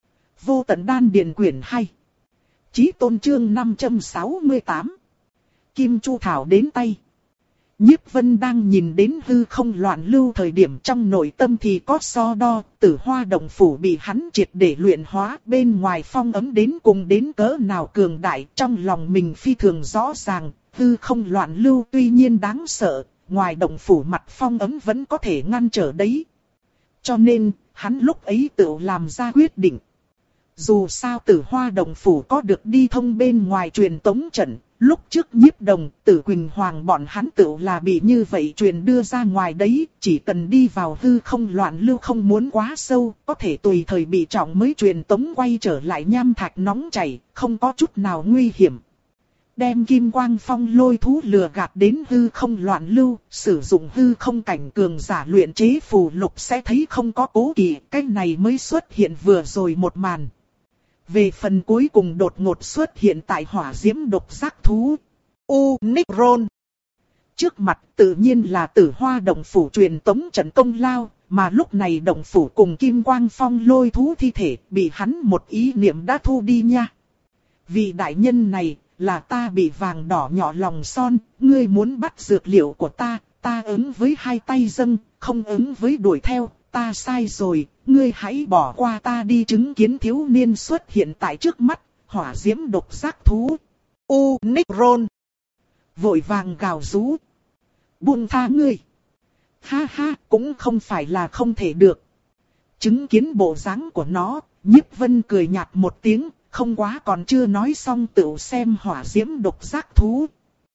Vô tận đan điền quyển hai. Chí tôn chương năm trăm sáu mươi tám. Kim Chu Thảo đến tay. Nhiếp Vân đang nhìn đến hư không loạn lưu thời điểm trong nội tâm thì có so đo, Tử Hoa Động Phủ bị hắn triệt để luyện hóa, bên ngoài phong ấm đến cùng đến cỡ nào cường đại, trong lòng mình phi thường rõ ràng, hư không loạn lưu tuy nhiên đáng sợ, ngoài động phủ mặt phong ấm vẫn có thể ngăn trở đấy. Cho nên, hắn lúc ấy tự làm ra quyết định. Dù sao Tử Hoa Đồng Phủ có được đi thông bên ngoài truyền tống trận, lúc trước Nhiếp Đồng, Tử Quỳnh Hoàng bọn hắn tự là bị như vậy truyền đưa ra ngoài đấy, chỉ cần đi vào hư không loạn lưu không muốn quá sâu, có thể tùy thời bị trọng mới truyền tống quay trở lại nham thạch nóng chảy, không có chút nào nguy hiểm. Đem Kim Quang Phong lôi thú lừa gạt đến hư không loạn lưu, sử dụng hư không cảnh cường giả luyện chế phù lục sẽ thấy không có cố kỵ, cái này mới xuất hiện vừa rồi một màn. Về phần cuối cùng đột ngột xuất hiện tại hỏa diễm độc giác thú Unicron. Trước mặt tự nhiên là Tử Hoa Đồng Phủ truyền tống trận công lao, mà lúc này Đồng Phủ cùng Kim Quang Phong lôi thú thi thể bị hắn một ý niệm đã thu đi nha. Vì đại nhân này, là ta bị vàng đỏ nhỏ lòng son, ngươi muốn bắt dược liệu của ta, ta ứng với hai tay dâng, không ứng với đuổi theo, ta sai rồi, ngươi hãy bỏ qua ta đi. Chứng kiến thiếu niên xuất hiện tại trước mắt, hỏa diễm độc giác thú Unicron vội vàng gào rú. Buông tha ngươi. Ha ha, cũng không phải là không thể được. Chứng kiến bộ dáng của nó, Nhiếp Vân cười nhạt một tiếng, không quá còn chưa nói xong tự xem hỏa diễm độc giác thú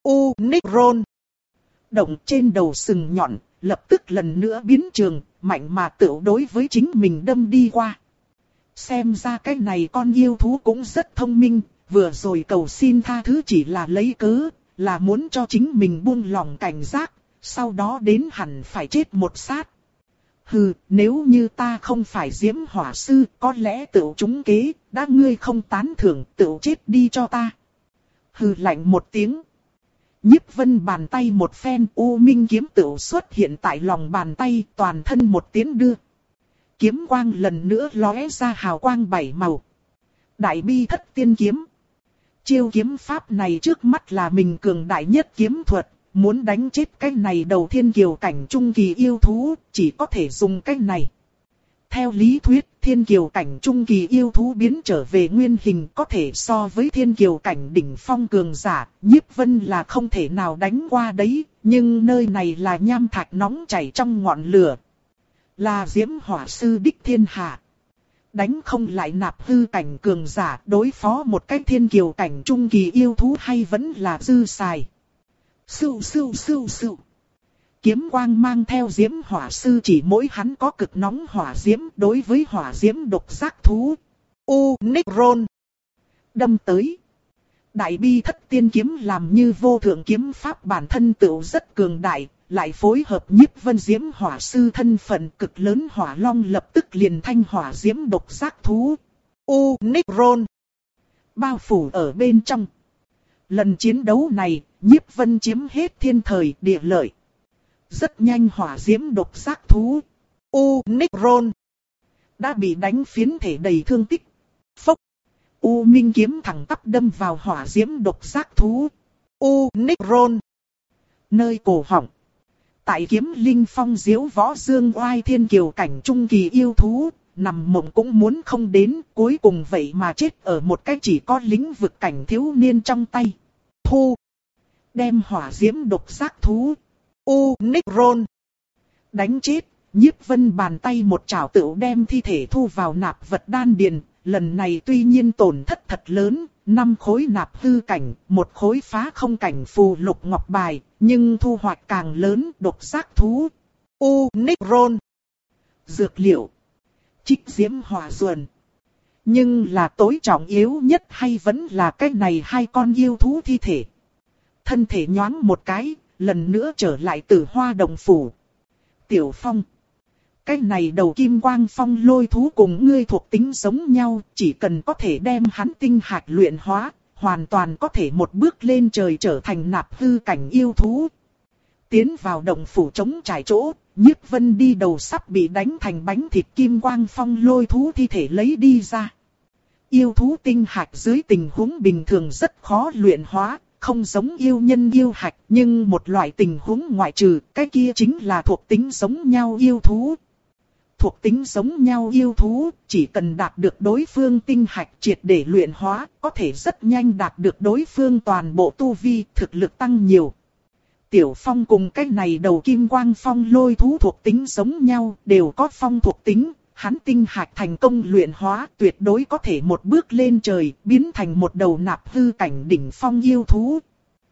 Unicron động trên đầu sừng nhọn, lập tức lần nữa biến trường, mạnh mà tự đối với chính mình đâm đi qua. Xem ra cái này con yêu thú cũng rất thông minh, vừa rồi cầu xin tha thứ chỉ là lấy cớ, là muốn cho chính mình buông lòng cảnh giác, sau đó đến hẳn phải chết một sát. Hừ, nếu như ta không phải diễm hỏa sư, có lẽ tự trúng kế, đã ngươi không tán thưởng, tự chết đi cho ta. Hừ lạnh một tiếng. Nhiếp Vân bàn tay một phen, U Minh kiếm tự xuất hiện tại lòng bàn tay, toàn thân một tiến đưa. Kiếm quang lần nữa lóe ra hào quang bảy màu. Đại bi thất tiên kiếm. Chiêu kiếm pháp này trước mắt là mình cường đại nhất kiếm thuật, muốn đánh chết cái này đầu thiên kiều cảnh trung kỳ yêu thú, chỉ có thể dùng cái này. Theo lý thuyết, thiên kiều cảnh trung kỳ yêu thú biến trở về nguyên hình có thể so với thiên kiều cảnh đỉnh phong cường giả, Nhiếp Vân là không thể nào đánh qua đấy, nhưng nơi này là nham thạch nóng chảy trong ngọn lửa. Là diễm hỏa sư đích thiên hạ. Đánh không lại nạp hư cảnh cường giả, đối phó một cách thiên kiều cảnh trung kỳ yêu thú hay vẫn là dư xài. Sưu sưu sưu sưu. Kiếm quang mang theo diễm hỏa sư chỉ mỗi hắn có cực nóng hỏa diễm đối với hỏa diễm độc giác thú Unicron đâm tới. Đại bi thất tiên kiếm làm như vô thượng kiếm pháp bản thân tựu rất cường đại, lại phối hợp Nhiếp Vân diễm hỏa sư thân phận cực lớn hỏa long lập tức liền thanh hỏa diễm độc giác thú Unicron bao phủ ở bên trong. Lần chiến đấu này, Nhiếp Vân chiếm hết thiên thời địa lợi. Rất nhanh hỏa diễm độc giác thú Unicron đã bị đánh phiến thể đầy thương tích. Phốc. U Minh kiếm thẳng tắp đâm vào hỏa diễm độc giác thú Unicron nơi cổ họng. Tại kiếm linh phong diếu võ dương oai thiên kiều cảnh trung kỳ yêu thú, nằm mộng cũng muốn không đến, cuối cùng vậy mà chết ở một cái chỉ có lĩnh vực cảnh thiếu niên trong tay. Thu. Đem hỏa diễm độc giác thú Unicron đánh chết, Nhiếp Vân bàn tay một chảo tựu đem thi thể thu vào nạp vật đan điền. Lần này tuy nhiên tổn thất thật lớn, năm khối nạp hư cảnh, một khối phá không cảnh phù lục ngọc bài, nhưng thu hoạch càng lớn. Độc giác thú Unicron dược liệu trích diễm hỏa ruồn. Nhưng là tối trọng yếu nhất hay vẫn là cái này hai con yêu thú thi thể. Thân thể nhoáng một cái, lần nữa trở lại Tử Hoa Đồng Phủ. Tiểu Phong, cái này đầu kim quang phong lôi thú cùng ngươi thuộc tính giống nhau, chỉ cần có thể đem hắn tinh hạch luyện hóa, hoàn toàn có thể một bước lên trời trở thành nạp hư cảnh yêu thú. Tiến vào Đồng Phủ chống trải chỗ, Nhiếp Vân đi đầu sắp bị đánh thành bánh thịt kim quang phong lôi thú thi thể lấy đi ra. Yêu thú tinh hạch dưới tình huống bình thường rất khó luyện hóa. Không giống yêu nhân yêu hạch, nhưng một loại tình huống ngoại trừ, cái kia chính là thuộc tính giống nhau yêu thú. Thuộc tính giống nhau yêu thú, chỉ cần đạt được đối phương tinh hạch triệt để luyện hóa, có thể rất nhanh đạt được đối phương toàn bộ tu vi, thực lực tăng nhiều. Tiểu Phong cùng cái này đầu kim quang phong lôi thú thuộc tính giống nhau, đều có phong thuộc tính, hắn tinh hạch thành công luyện hóa tuyệt đối có thể một bước lên trời, biến thành một đầu nạp hư cảnh đỉnh phong yêu thú.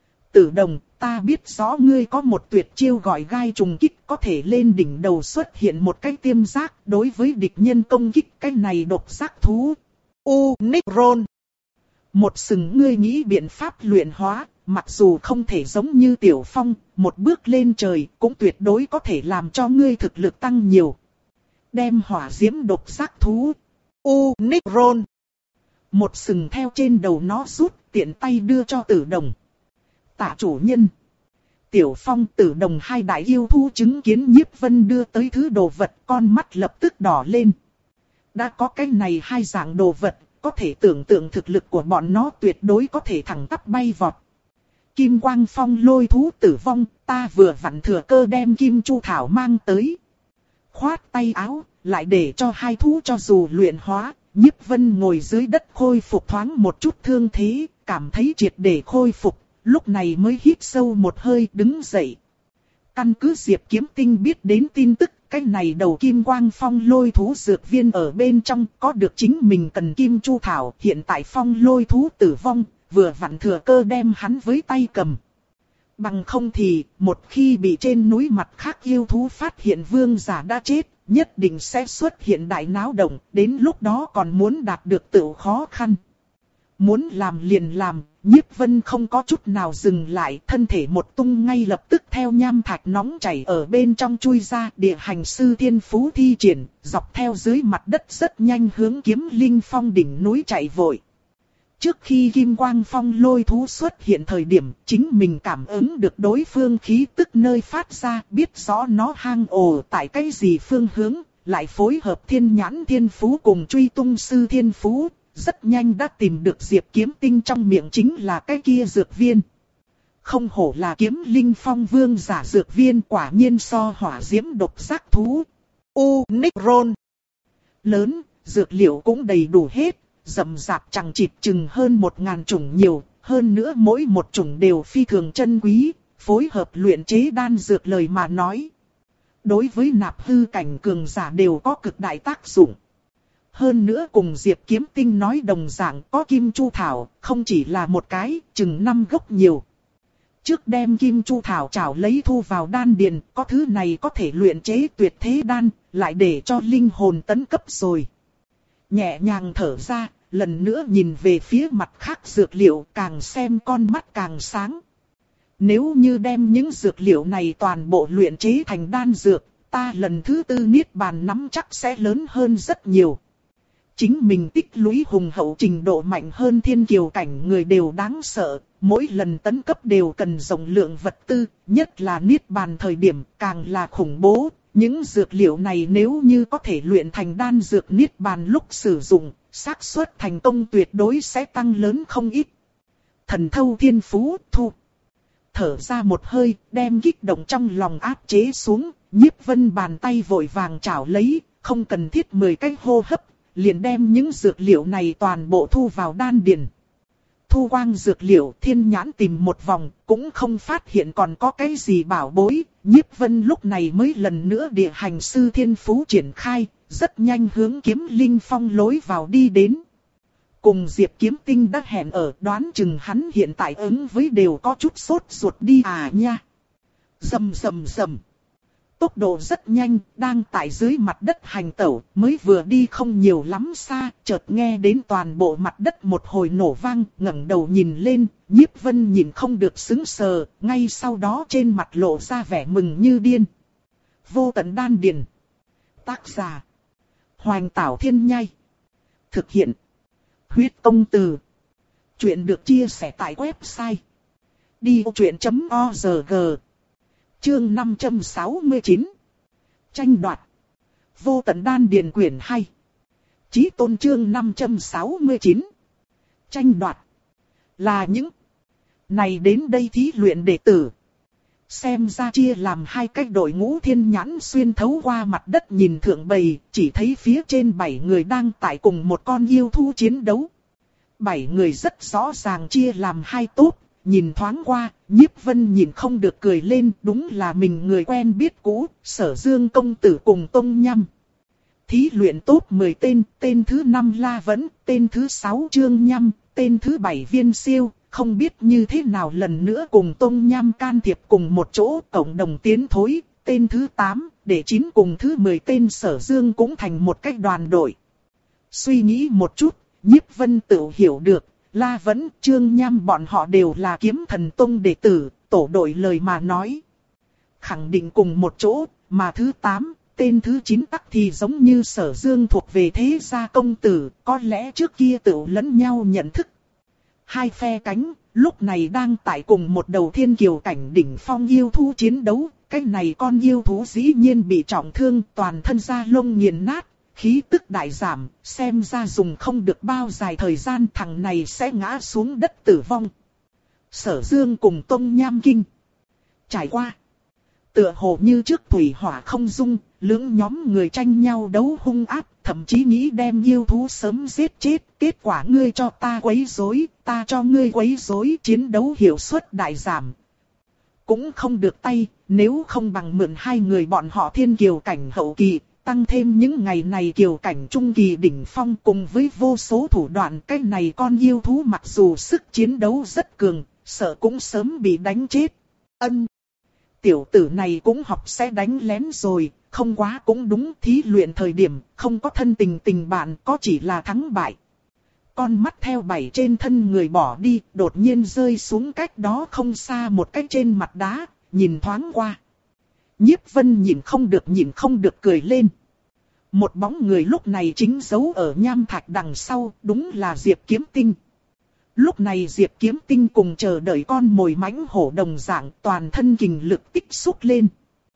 Tử Đồng, ta biết rõ ngươi có một tuyệt chiêu gọi gai trùng kích, có thể lên đỉnh đầu xuất hiện một cái tiêm giác, đối với địch nhân công kích cái này độc giác thú. U Nicron. Một sừng ngươi nghĩ biện pháp luyện hóa, mặc dù không thể giống như Tiểu Phong, một bước lên trời, cũng tuyệt đối có thể làm cho ngươi thực lực tăng nhiều. Đem hỏa diễm độc giác thú. U Nicron. Một sừng theo trên đầu nó rút, tiện tay đưa cho Tử Đồng. Tạ chủ nhân. Tiểu Phong, Tử Đồng hai đại yêu thú chứng kiến Nhiếp Vân đưa tới thứ đồ vật, con mắt lập tức đỏ lên. Đã có cái này hai dạng đồ vật, có thể tưởng tượng thực lực của bọn nó tuyệt đối có thể thẳng tắp bay vọt. Kim Quang Phong lôi thú tử vong, ta vừa vặn thừa cơ đem Kim Chu Thảo mang tới. Khoát tay áo, lại để cho hai thú cho dù luyện hóa, Nhiếp Vân ngồi dưới đất khôi phục thoáng một chút thương thế, cảm thấy triệt để khôi phục, lúc này mới hít sâu một hơi đứng dậy. Căn cứ Diệp Kiếm Tinh biết đến tin tức, cái này đầu Kim Quang Phong lôi thú dược viên ở bên trong có được chính mình cần Kim Chu Thảo, hiện tại Phong lôi thú tử vong, vừa vặn thừa cơ đem hắn với tay cầm. Bằng không thì, một khi bị trên núi mặt khác yêu thú phát hiện vương giả đã chết, nhất định sẽ xuất hiện đại náo động, đến lúc đó còn muốn đạt được tựu khó khăn. Muốn làm liền làm, Nhiếp Vân không có chút nào dừng lại, thân thể một tung ngay lập tức theo nham thạch nóng chảy ở bên trong chui ra, địa hành sư thiên phú thi triển, dọc theo dưới mặt đất rất nhanh hướng Kiếm Linh Phong đỉnh núi chạy vội. Trước khi Kim Quang Phong lôi thú xuất hiện thời điểm, chính mình cảm ứng được đối phương khí tức nơi phát ra, biết rõ nó hang ổ tại cái gì phương hướng, lại phối hợp thiên nhãn thiên phú cùng truy tung sư thiên phú, rất nhanh đã tìm được Diệp Kiếm Tinh trong miệng chính là cái kia dược viên. Không hổ là Kiếm Linh Phong vương giả dược viên, quả nhiên so hỏa diễm độc giác thú. U Nicron. Lớn, dược liệu cũng đầy đủ hết. Rậm rạp chẳng chịt chừng hơn một ngàn chủng nhiều, hơn nữa mỗi một chủng đều phi thường chân quý, phối hợp luyện chế đan dược lời mà nói. Đối với nạp hư cảnh cường giả đều có cực đại tác dụng. Hơn nữa cùng Diệp Kiếm Tinh nói đồng dạng có Kim Chu Thảo, không chỉ là một cái, chừng năm gốc nhiều. Trước đem Kim Chu Thảo trảo lấy thu vào đan điền, có thứ này có thể luyện chế tuyệt thế đan, lại để cho linh hồn tấn cấp rồi. Nhẹ nhàng thở ra, lần nữa nhìn về phía mặt khác dược liệu, càng xem con mắt càng sáng. Nếu như đem những dược liệu này toàn bộ luyện chế thành đan dược, ta lần thứ tư niết bàn nắm chắc sẽ lớn hơn rất nhiều. Chính mình tích lũy hùng hậu trình độ mạnh hơn thiên kiều cảnh người đều đáng sợ, mỗi lần tấn cấp đều cần rộng lượng vật tư, nhất là niết bàn thời điểm càng là khủng bố. Những dược liệu này nếu như có thể luyện thành đan dược niết bàn lúc sử dụng, xác suất thành công tuyệt đối sẽ tăng lớn không ít. Thần thâu thiên phú thu. Thở ra một hơi, đem kích động trong lòng áp chế xuống, Nhiếp Vân bàn tay vội vàng chảo lấy, không cần thiết mười cái hô hấp, liền đem những dược liệu này toàn bộ thu vào đan điền. Thu quang dược liệu, thiên nhãn tìm một vòng, cũng không phát hiện còn có cái gì bảo bối. Nhiếp Vân lúc này mới lần nữa địa hành sư thiên phú triển khai, rất nhanh hướng Kiếm Linh Phong lối vào đi đến. Cùng Diệp Kiếm Tinh đã hẹn ở, đoán chừng hắn hiện tại ứng với đều có chút sốt ruột đi à nha. Rầm rầm rầm. Tốc độ rất nhanh, đang tại dưới mặt đất hành tẩu, mới vừa đi không nhiều lắm xa, chợt nghe đến toàn bộ mặt đất một hồi nổ vang, ngẩng đầu nhìn lên, Nhiếp Vân nhìn không được sững sờ, ngay sau đó trên mặt lộ ra vẻ mừng như điên. Vô tận đan điền. Tác giả: Hoành Tảo Thiên Nhai. Thực hiện: Huyết Công Từ. Chuyện được chia sẻ tại website đi ô chuyện chấm org. Chương năm trăm sáu mươi chín. Tranh đoạt. Vô tận đan điền quyển hai. Chí tôn chương năm trăm sáu mươi chín. Tranh đoạt. Là những này đến đây thí luyện đệ tử. Xem ra chia làm hai cách đội ngũ, thiên nhãn xuyên thấu qua mặt đất nhìn thượng bầy, chỉ thấy phía trên bảy người đang tại cùng một con yêu thú chiến đấu. Bảy người rất rõ ràng chia làm hai tốt. Nhìn thoáng qua, Nhiếp Vân nhìn không được cười lên, đúng là mình người quen biết cũ, Sở Dương công tử cùng Tông Nhâm. Thí luyện top mười tên, tên thứ năm La Vẫn, tên thứ sáu Trương Nhâm, tên thứ bảy Viên Siêu, không biết như thế nào lần nữa cùng Tông Nham can thiệp cùng một chỗ cộng đồng tiến thối, tên thứ tám, để chín cùng thứ mười tên Sở Dương cũng thành một cách đoàn đội. Suy nghĩ một chút, Nhiếp Vân tự hiểu được, La Vẫn, Trương Nham bọn họ đều là Kiếm Thần Tông đệ tử, tổ đội lời mà nói. Khẳng định cùng một chỗ, mà thứ tám, tên thứ chín tắc thì giống như Sở Dương thuộc về thế gia công tử, có lẽ trước kia tự lẫn nhau nhận thức. Hai phe cánh, lúc này đang tại cùng một đầu thiên kiều cảnh đỉnh phong yêu thú chiến đấu, cái này con yêu thú dĩ nhiên bị trọng thương, toàn thân da lông nghiền nát, khí tức đại giảm, xem ra dùng không được bao dài thời gian thằng này sẽ ngã xuống đất tử vong. Sở Dương cùng Tông Nham kinh trải qua. Tựa hồ như trước thủy hỏa không dung, lưỡng nhóm người tranh nhau đấu hung ác, thậm chí nghĩ đem yêu thú sớm giết chết. Kết quả ngươi cho ta quấy rối, ta cho ngươi quấy rối, chiến đấu hiệu suất đại giảm. Cũng không được tay, nếu không bằng mượn hai người bọn họ thiên kiều cảnh hậu kỳ, tăng thêm những ngày này kiều cảnh trung kỳ đỉnh phong cùng với vô số thủ đoạn. Cái này con yêu thú mặc dù sức chiến đấu rất cường, sợ cũng sớm bị đánh chết. Ân. Tiểu tử này cũng học sẽ đánh lén rồi, không quá cũng đúng, thí luyện thời điểm, không có thân tình tình bạn, có chỉ là thắng bại. Con mắt theo bảy trên thân người bỏ đi, đột nhiên rơi xuống cách đó không xa một cái trên mặt đá, nhìn thoáng qua. Nhiếp Vân nhìn không được nhìn không được cười lên. Một bóng người lúc này chính giấu ở nham thạch đằng sau, đúng là Diệp Kiếm Tinh. Lúc này Diệp Kiếm Tinh cùng chờ đợi con mồi mãnh hổ đồng dạng, toàn thân kình lực tích xúc lên.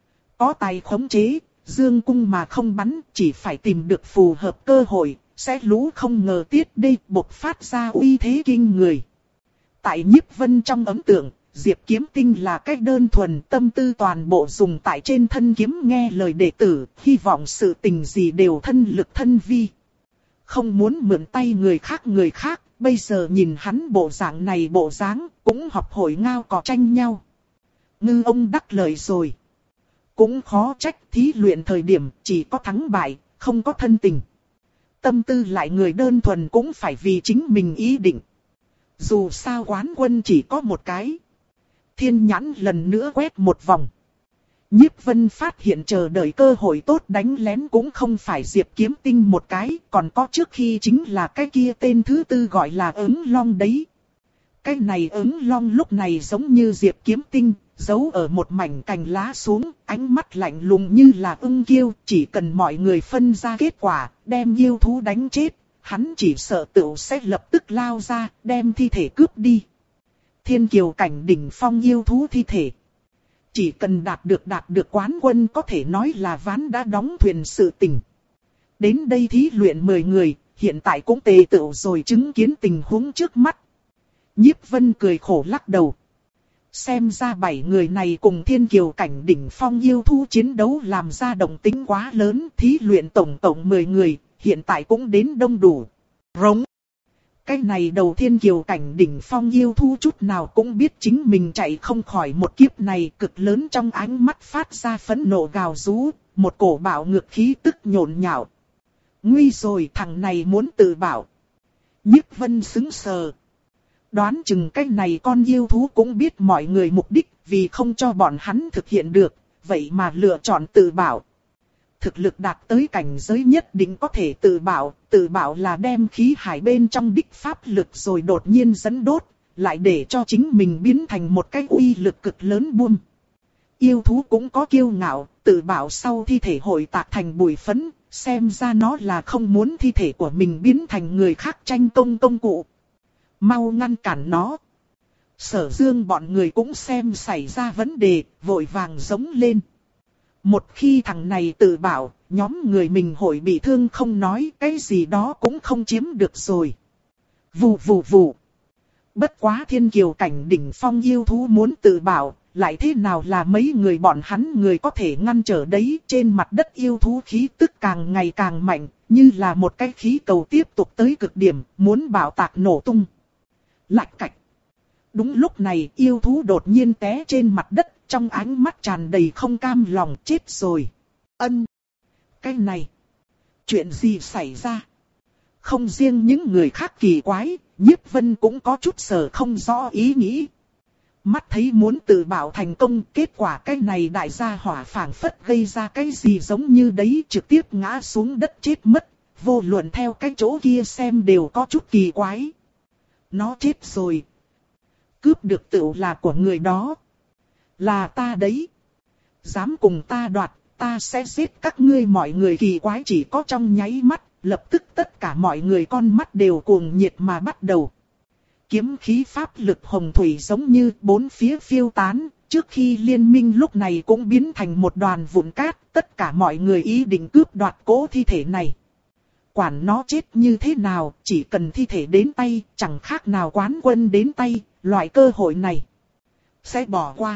Có tài khống chế, dương cung mà không bắn, chỉ phải tìm được phù hợp cơ hội, sẽ lú không ngờ tiết đây bộc phát ra uy thế kinh người. Tại Nhiếp Vân trong ấn tượng, Diệp Kiếm Tinh là cách đơn thuần, tâm tư toàn bộ dùng tại trên thân kiếm, nghe lời đệ tử, hy vọng sự tình gì đều thân lực thân vi. Không muốn mượn tay người khác người khác, bây giờ nhìn hắn bộ dạng này bộ dáng, cũng học hội ngao cò tranh nhau. Ngư ông đắc lời rồi. Cũng khó trách thí luyện thời điểm chỉ có thắng bại, không có thân tình. Tâm tư lại người đơn thuần cũng phải vì chính mình ý định. Dù sao quán quân chỉ có một cái. Thiên nhãn lần nữa quét một vòng. Nhiếp Vân phát hiện chờ đợi cơ hội tốt đánh lén cũng không phải Diệp Kiếm Tinh một cái, còn có trước khi chính là cái kia tên thứ tư gọi là ứng long đấy. Cái này ứng long lúc này giống như Diệp Kiếm Tinh, giấu ở một mảnh cành lá xuống, ánh mắt lạnh lùng như là ưng kiêu, chỉ cần mọi người phân ra kết quả, đem yêu thú đánh chết, hắn chỉ sợ tựu sẽ lập tức lao ra, đem thi thể cướp đi. Thiên kiều cảnh đỉnh phong yêu thú thi thể. Chỉ cần đạt được đạt được quán quân có thể nói là ván đã đóng thuyền sự tình. Đến đây thí luyện mười người, hiện tại cũng tề tựu rồi chứng kiến tình huống trước mắt. Nhiếp Vân cười khổ lắc đầu. Xem ra bảy người này cùng thiên kiều cảnh đỉnh phong yêu thú chiến đấu làm ra động tính quá lớn. Thí luyện tổng tổng mười người, hiện tại cũng đến đông đủ. Rống. Cái này đầu thiên kiều cảnh đỉnh phong yêu thú chút nào cũng biết chính mình chạy không khỏi một kiếp này, cực lớn trong ánh mắt phát ra phẫn nộ gào rú, một cổ bạo ngược khí tức nhộn nhạo. Nguy rồi, thằng này muốn tự bảo. Nhiếp Vân sững sờ. Đoán chừng cái này con yêu thú cũng biết mọi người mục đích, vì không cho bọn hắn thực hiện được, vậy mà lựa chọn tự bảo. Thực lực đạt tới cảnh giới nhất định có thể tự bảo, tự bảo là đem khí hải bên trong đích pháp lực rồi đột nhiên dẫn đốt, lại để cho chính mình biến thành một cái uy lực cực lớn buông. Yêu thú cũng có kiêu ngạo, tự bảo sau thi thể hội tạc thành bụi phấn, xem ra nó là không muốn thi thể của mình biến thành người khác tranh công công cụ. Mau ngăn cản nó. Sở Dương bọn người cũng xem xảy ra vấn đề, vội vàng giống lên. Một khi thằng này tự bảo, nhóm người mình hội bị thương không nói, cái gì đó cũng không chiếm được rồi. Vù vù vù. Bất quá thiên kiều cảnh đỉnh phong yêu thú muốn tự bảo, lại thế nào là mấy người bọn hắn người có thể ngăn trở đấy. Trên mặt đất yêu thú khí tức càng ngày càng mạnh, như là một cái khí cầu tiếp tục tới cực điểm, muốn bạo tạc nổ tung. Lạch cạch. Đúng lúc này yêu thú đột nhiên té trên mặt đất, trong ánh mắt tràn đầy không cam lòng, chết rồi. Ân. Cái này. Chuyện gì xảy ra? Không riêng những người khác kỳ quái, Nhiếp Vân cũng có chút sở không rõ ý nghĩ. Mắt thấy muốn tự bảo thành công, kết quả cái này đại gia hỏa phảng phất gây ra cái gì giống như đấy, trực tiếp ngã xuống đất chết mất. Vô luận theo cái chỗ kia xem đều có chút kỳ quái. Nó chết rồi. Cướp được tựu là của người đó. Là ta đấy. Dám cùng ta đoạt, ta sẽ giết các ngươi. Mọi người kỳ quái chỉ có trong nháy mắt, lập tức tất cả mọi người con mắt đều cuồng nhiệt mà bắt đầu. Kiếm khí pháp lực hồng thủy giống như bốn phía phiêu tán, trước khi liên minh lúc này cũng biến thành một đoàn vụn cát, tất cả mọi người ý định cướp đoạt cỗ thi thể này. Quản nó chết như thế nào, chỉ cần thi thể đến tay, chẳng khác nào quán quân đến tay, loại cơ hội này sẽ bỏ qua.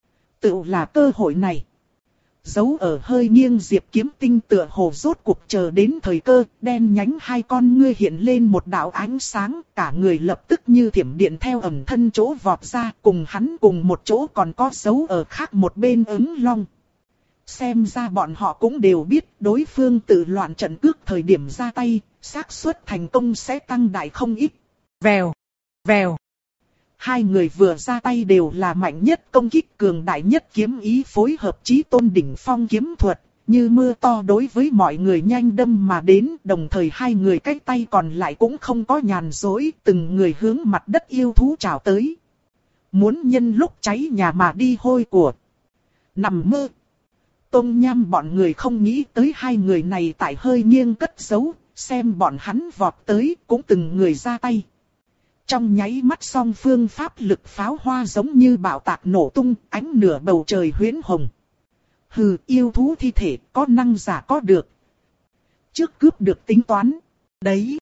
Tự là cơ hội này. Giấu ở hơi nghiêng Diệp Kiếm Tinh tựa hồ rốt cuộc chờ đến thời cơ, đen nhánh hai con ngươi hiện lên một đạo ánh sáng, cả người lập tức như thiểm điện theo ẩn thân chỗ vọt ra, cùng hắn cùng một chỗ còn có giấu ở khác một bên Ứng Long. Xem ra bọn họ cũng đều biết đối phương tự loạn trận cước thời điểm ra tay, xác suất thành công sẽ tăng đại không ít. Vèo, vèo. Hai người vừa ra tay đều là mạnh nhất công kích, cường đại nhất kiếm ý phối hợp chí tôn đỉnh phong kiếm thuật, như mưa to đối với mọi người nhanh đâm mà đến, đồng thời hai người cái tay còn lại cũng không có nhàn rỗi, từng người hướng mặt đất yêu thú trào tới. Muốn nhân lúc cháy nhà mà đi hôi của. Nằm mơ. Tôn Nham bọn người không nghĩ tới hai người này tại hơi nghiêng cất giấu, xem bọn hắn vọt tới cũng từng người ra tay. Trong nháy mắt song phương pháp lực pháo hoa giống như bạo tạc nổ tung, ánh nửa bầu trời huyễn hồng. Hừ, yêu thú thi thể có năng giả có được. Trước cướp được tính toán. Đấy.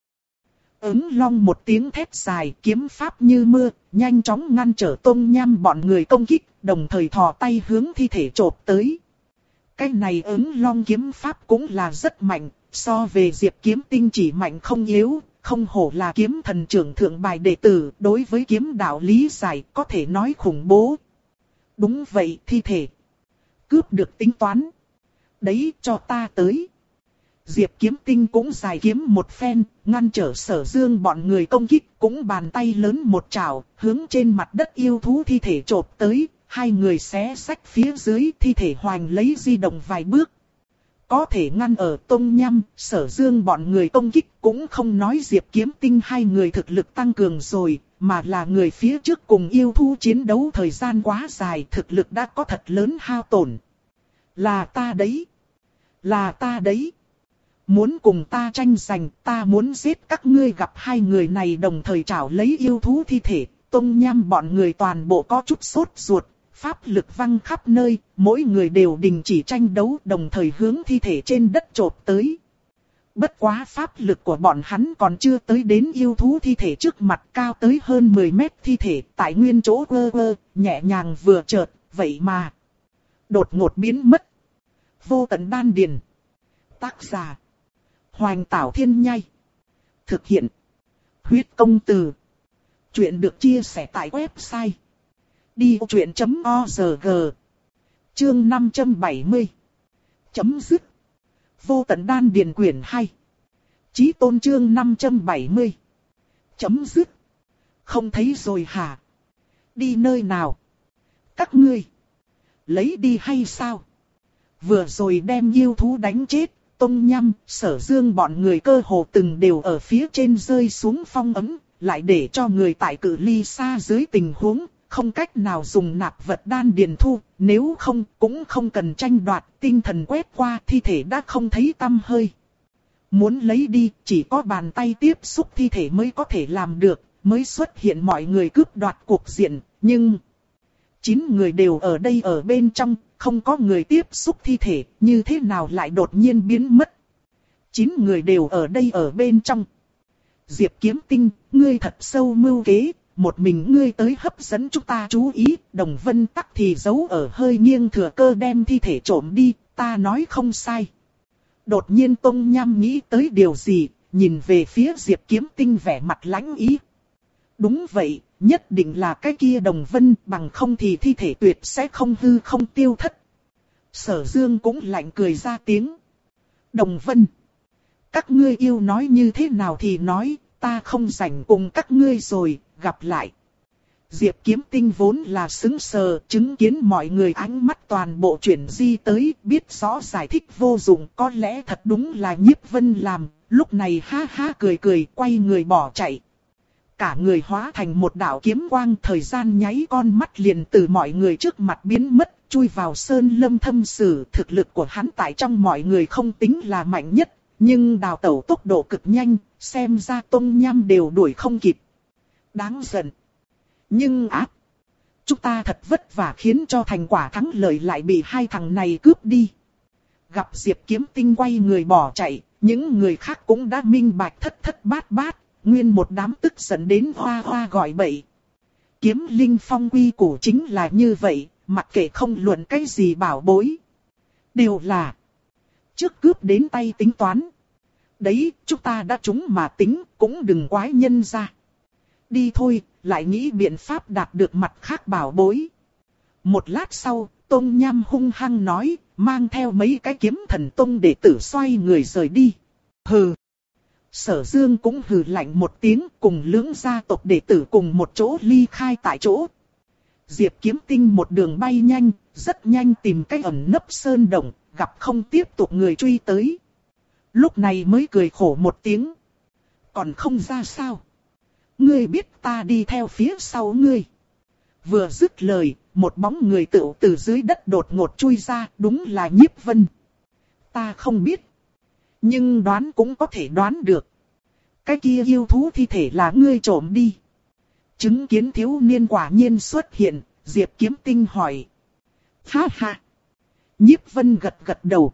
Ứng Long một tiếng thét dài, kiếm pháp như mưa, nhanh chóng ngăn trở Tôn Nham bọn người công kích, đồng thời thò tay hướng thi thể chộp tới. Cái này Ứng Long kiếm pháp cũng là rất mạnh, so về Diệp Kiếm Tinh chỉ mạnh không yếu. Không hổ là kiếm thần trưởng thượng bài đệ tử, đối với kiếm đạo lý giải có thể nói khủng bố. Đúng vậy, thi thể. Cướp được tính toán. Đấy, cho ta tới. Diệp Kiếm Tinh cũng giải kiếm một phen, ngăn trở Sở Dương bọn người công kích, cũng bàn tay lớn một chảo, hướng trên mặt đất yêu thú thi thể chộp tới, hai người xé xách phía dưới thi thể hoành lấy di động vài bước. Có thể ngăn ở Tôn Nham, Sở Dương bọn người công kích, cũng không nói Diệp Kiếm Tinh hai người thực lực tăng cường rồi, mà là người phía trước cùng yêu thú chiến đấu thời gian quá dài, thực lực đã có thật lớn hao tổn. Là ta đấy. Là ta đấy. Muốn cùng ta tranh giành, ta muốn giết các ngươi. Gặp hai người này đồng thời trảo lấy yêu thú thi thể, Tôn Nham bọn người toàn bộ có chút sốt ruột. Pháp lực văng khắp nơi, mỗi người đều đình chỉ tranh đấu, đồng thời hướng thi thể trên đất chộp tới. Bất quá pháp lực của bọn hắn còn chưa tới đến yêu thú thi thể trước mặt, cao tới hơn mười mét thi thể, tại nguyên chỗ quơ quơ, nhẹ nhàng vừa chợt, vậy mà đột ngột biến mất. Vô tận đan điền. Tác giả Hoành Tảo Thiên Nhai. Thực hiện Huyết Công Từ. Chuyện được chia sẻ tại website đi vô chuyện chấm org. Chương năm trăm bảy mươi. Chấm dứt. Vô tận đan điền quyển hai. Chí tôn chương năm trăm bảy mươi. Chấm dứt. Không thấy rồi hả? Đi nơi nào? Các ngươi lấy đi hay sao? Vừa rồi đem yêu thú đánh chết, Tôn Nham, Sở Dương bọn người cơ hồ từng đều ở phía trên rơi xuống phong ấm, lại để cho người tại cự ly xa dưới tình huống không cách nào dùng nạp vật đan điền thu, nếu không cũng không cần tranh đoạt, tinh thần quét qua thi thể đã không thấy tăm hơi. Muốn lấy đi, chỉ có bàn tay tiếp xúc thi thể mới có thể làm được, mới xuất hiện mọi người cướp đoạt cuộc diện, nhưng chín người đều ở đây ở bên trong, không có người tiếp xúc thi thể, như thế nào lại đột nhiên biến mất. Chín người đều ở đây ở bên trong. Diệp Kiếm Tinh, ngươi thật sâu mưu kế. Một mình ngươi tới hấp dẫn chúng ta chú ý, Đồng Vân Tắc thì giấu ở hơi nghiêng thừa cơ đem thi thể trộm đi, ta nói không sai. Đột nhiên Tôn Nham nghĩ tới điều gì, nhìn về phía Diệp Kiếm Tinh vẻ mặt lãnh ý. Đúng vậy, nhất định là cái kia Đồng Vân, bằng không thì thi thể tuyệt sẽ không hư không tiêu thất. Sở Dương cũng lạnh cười ra tiếng. Đồng Vân, Các ngươi yêu nói như thế nào thì nói, ta không rảnh cùng các ngươi rồi, gặp lại. Diệp Kiếm Tinh vốn là sững sờ, chứng kiến mọi người ánh mắt toàn bộ chuyển di tới, biết rõ giải thích vô dụng, có lẽ thật đúng là Nhiếp Vân làm, lúc này ha ha cười cười, quay người bỏ chạy. Cả người hóa thành một đạo kiếm quang, thời gian nháy con mắt liền từ mọi người trước mặt biến mất, chui vào sơn lâm thâm sử. Thực lực của hắn tại trong mọi người không tính là mạnh nhất, nhưng đào tẩu tốc độ cực nhanh, xem ra Tông Nham đều đuổi không kịp. Đáng giận. Nhưng ác, chúng ta thật vất vả khiến cho thành quả thắng lợi lại bị hai thằng này cướp đi. Gặp Diệp Kiếm Tinh quay người bỏ chạy, những người khác cũng đã minh bạch thất thất bát bát, nguyên một đám tức giận đến hoa hoa gọi bậy. Kiếm Linh Phong quy củ chính là như vậy, mặc kệ không luận cái gì bảo bối. Đều là trước cướp đến tay tính toán. Đấy, chúng ta đã trúng mà tính, cũng đừng quái nhân ra. Đi thôi, lại nghĩ biện pháp đạt được mặt khác bảo bối. Một lát sau, Tông Nham hung hăng nói, mang theo mấy cái kiếm thần tông đệ tử xoay người rời đi. Hừ. Sở Dương cũng hừ lạnh một tiếng, cùng lưỡng gia tộc đệ tử cùng một chỗ ly khai tại chỗ. Diệp Kiếm Tinh một đường bay nhanh, rất nhanh tìm cách ẩn nấp sơn động, gặp không tiếp tục người truy tới. Lúc này mới cười khổ một tiếng. Còn không ra sao? Ngươi biết ta đi theo phía sau ngươi. Vừa dứt lời, một bóng người tựu từ dưới đất đột ngột chui ra, đúng là Nhiếp Vân. Ta không biết. Nhưng đoán cũng có thể đoán được. Cái kia yêu thú thi thể là ngươi trộm đi. Chứng kiến thiếu niên quả nhiên xuất hiện, Diệp Kiếm Tinh hỏi. Ha ha. Nhiếp Vân gật gật đầu.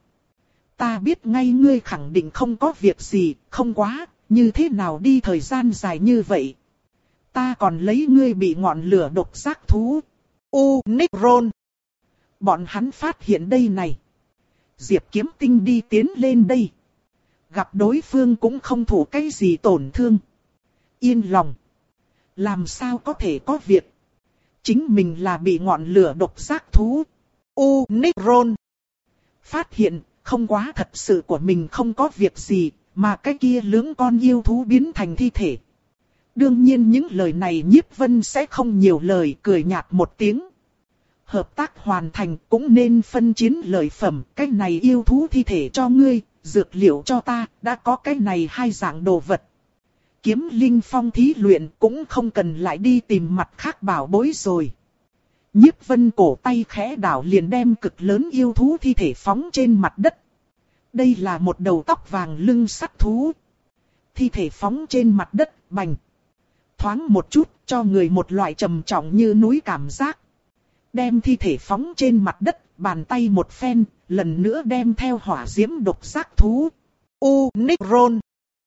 Ta biết ngay ngươi khẳng định không có việc gì, không quá, như thế nào đi thời gian dài như vậy. Ta còn lấy ngươi bị ngọn lửa độc giác thú. U, Nicron. Bọn hắn phát hiện đây này. Diệp Kiếm Tinh đi tiến lên đây. Gặp đối phương cũng không thủ cái gì tổn thương. Yên lòng. Làm sao có thể có việc. Chính mình là bị ngọn lửa độc giác thú. U, Nicron. Phát hiện, không quá thật sự của mình không có việc gì, mà cái kia lưỡng con yêu thú biến thành thi thể. Đương nhiên những lời này Nhiếp Vân sẽ không nhiều lời, cười nhạt một tiếng. Hợp tác hoàn thành cũng nên phân chiến lợi phẩm, cái này yêu thú thi thể cho ngươi, dược liệu cho ta, đã có cái này hai dạng đồ vật. Kiếm Linh Phong thí luyện cũng không cần lại đi tìm mặt khác bảo bối rồi. Nhiếp Vân cổ tay khẽ đảo liền đem cực lớn yêu thú thi thể phóng trên mặt đất. Đây là một đầu tóc vàng lưng sắt thú. Thi thể phóng trên mặt đất, bành. Thoáng một chút, cho người một loại trầm trọng như núi cảm giác. Đem thi thể phóng trên mặt đất, bàn tay một phen, lần nữa đem theo hỏa diễm độc giác thú. U, Nicron.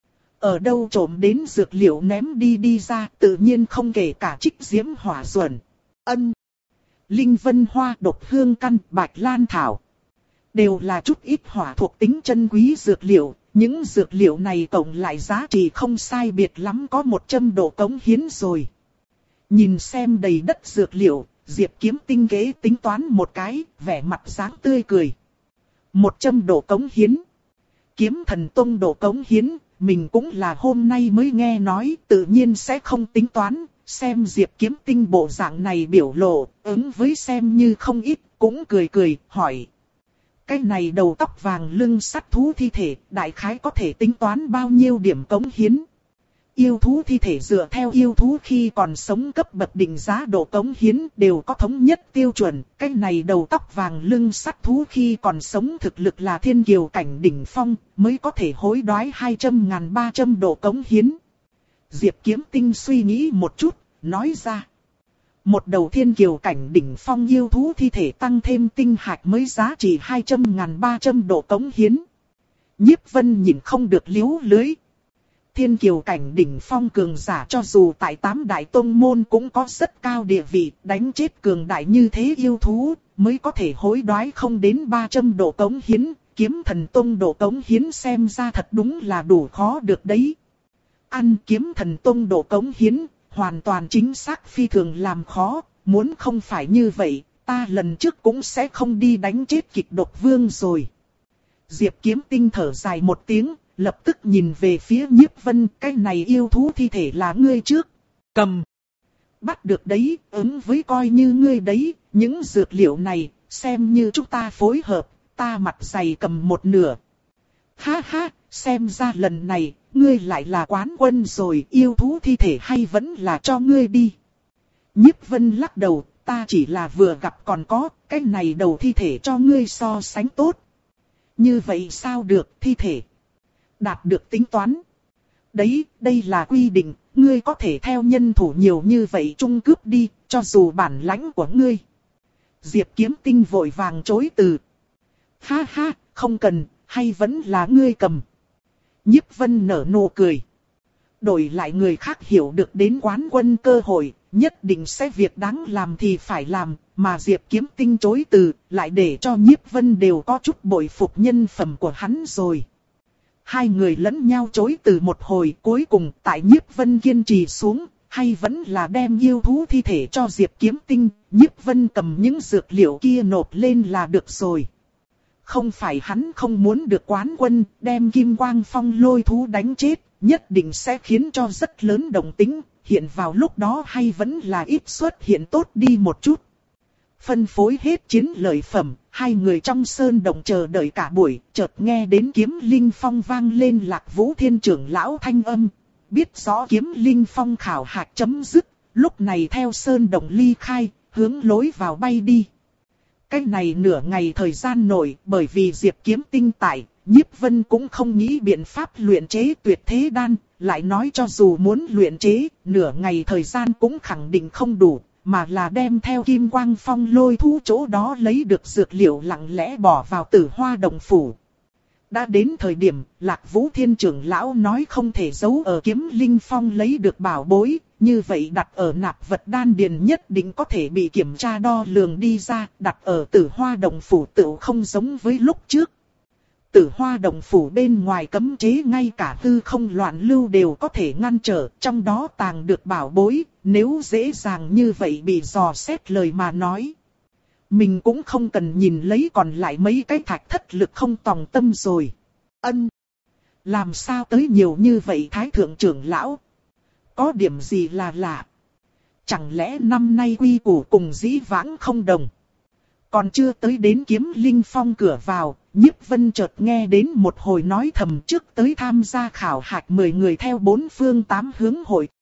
Ở đâu trộm đến dược liệu ném đi đi ra, tự nhiên không kể cả trích diễm hỏa duẩn. Ân. Linh vân hoa, độc hương căn, bạch lan thảo. Đều là chút ít hỏa thuộc tính chân quý dược liệu. Những dược liệu này tổng lại giá trị không sai biệt lắm có một trăm độ cống hiến rồi. Nhìn xem đầy đất dược liệu, Diệp Kiếm Tinh kế tính toán một cái, vẻ mặt dáng tươi cười. một trăm độ cống hiến. Kiếm Thần Tông độ cống hiến, mình cũng là hôm nay mới nghe nói, tự nhiên sẽ không tính toán. Xem Diệp Kiếm Tinh bộ dạng này biểu lộ, ứng với xem như không ít, cũng cười cười, hỏi. Cái này đầu tóc vàng lưng sắt thú thi thể, đại khái có thể tính toán bao nhiêu điểm cống hiến. Yêu thú thi thể dựa theo yêu thú khi còn sống cấp bậc định giá độ cống hiến đều có thống nhất tiêu chuẩn. Cái này đầu tóc vàng lưng sắt thú khi còn sống thực lực là thiên kiều cảnh đỉnh phong, mới có thể hối đoái hai trăm ngàn ba trăm độ cống hiến. Diệp Kiếm Tinh suy nghĩ một chút, nói ra. Một đầu thiên kiều cảnh đỉnh phong yêu thú thi thể tăng thêm tinh hạch mới giá trị hai trăm ngàn ba trăm độ cống hiến. Nhiếp Vân nhìn không được liếu lưới. Thiên kiều cảnh đỉnh phong cường giả cho dù tại tám đại tông môn cũng có rất cao địa vị, đánh chết cường đại như thế yêu thú, mới có thể hối đoái không đến ba trăm độ cống hiến, kiếm thần tông độ cống hiến xem ra thật đúng là đủ khó được đấy. Ăn kiếm thần tông độ cống hiến, hoàn toàn chính xác phi thường làm khó, muốn không phải như vậy, ta lần trước cũng sẽ không đi đánh chết kịch độc vương rồi. Diệp Kiếm Tinh thở dài một tiếng, lập tức nhìn về phía Nhiếp Vân, cái này yêu thú thi thể là ngươi trước. Cầm. Bắt được đấy, ứng với coi như ngươi đấy, những dược liệu này, xem như chúng ta phối hợp, ta mặt dày cầm một nửa. Ha ha, xem ra lần này, ngươi lại là quán quân rồi, yêu thú thi thể hay vẫn là cho ngươi đi. Nhiếp Vân lắc đầu, ta chỉ là vừa gặp còn có, cái này đầu thi thể cho ngươi so sánh tốt. Như vậy sao được, thi thể đạt được tính toán. Đấy, đây là quy định, ngươi có thể theo nhân thủ nhiều như vậy trung cướp đi, cho dù bản lãnh của ngươi. Diệp Kiếm Tinh vội vàng chối từ. Ha ha, không cần, hay vẫn là ngươi cầm. Nhiếp Vân nở nụ cười. Đổi lại người khác hiểu được đến quán quân cơ hội, nhất định sẽ việc đáng làm thì phải làm, mà Diệp Kiếm Tinh chối từ, lại để cho Nhiếp Vân đều có chút bội phục nhân phẩm của hắn rồi. Hai người lẫn nhau chối từ một hồi, cuối cùng tại Nhiếp Vân kiên trì xuống, hay vẫn là đem yêu thú thi thể cho Diệp Kiếm Tinh, Nhiếp Vân cầm những dược liệu kia nộp lên là được rồi. Không phải hắn không muốn được quán quân, đem Kim Quang Phong lôi thú đánh chết, nhất định sẽ khiến cho rất lớn động tĩnh, hiện vào lúc đó hay vẫn là ít xuất hiện tốt đi một chút. Phân phối hết chiến lợi phẩm, hai người trong sơn động chờ đợi cả buổi, chợt nghe đến kiếm linh phong vang lên Lạc Vũ Thiên trưởng lão thanh âm. Biết rõ kiếm linh phong khảo hạch chấm dứt, lúc này theo sơn động ly khai, hướng lối vào bay đi. Cái này nửa ngày thời gian nổi, bởi vì Diệp Kiếm Tinh tại, Nhiếp Vân cũng không nghĩ biện pháp luyện chế tuyệt thế đan, lại nói cho dù muốn luyện chế, nửa ngày thời gian cũng khẳng định không đủ, mà là đem theo Kim Quang Phong lôi thú chỗ đó lấy được dược liệu lặng lẽ bỏ vào Tử Hoa Động phủ. Đã đến thời điểm, Lạc Vũ Thiên trưởng lão nói không thể giấu ở kiếm linh phong lấy được bảo bối, như vậy đặt ở nạp vật đan điền nhất định có thể bị kiểm tra đo lường đi ra, đặt ở Tử Hoa Động phủ tự không giống với lúc trước. Tử Hoa Động phủ bên ngoài cấm chế ngay cả hư không loạn lưu đều có thể ngăn trở, trong đó tàng được bảo bối, nếu dễ dàng như vậy bị dò xét lời mà nói. Mình cũng không cần nhìn lấy còn lại mấy cái thạch thất lực không tòng tâm rồi. Ân! Làm sao tới nhiều như vậy Thái Thượng trưởng lão? Có điểm gì là lạ? Chẳng lẽ năm nay quy củ cùng dĩ vãng không đồng? Còn chưa tới đến kiếm linh phong cửa vào, Nhiếp Vân chợt nghe đến một hồi nói thầm trước tới tham gia khảo hạch mười người theo bốn phương tám hướng hội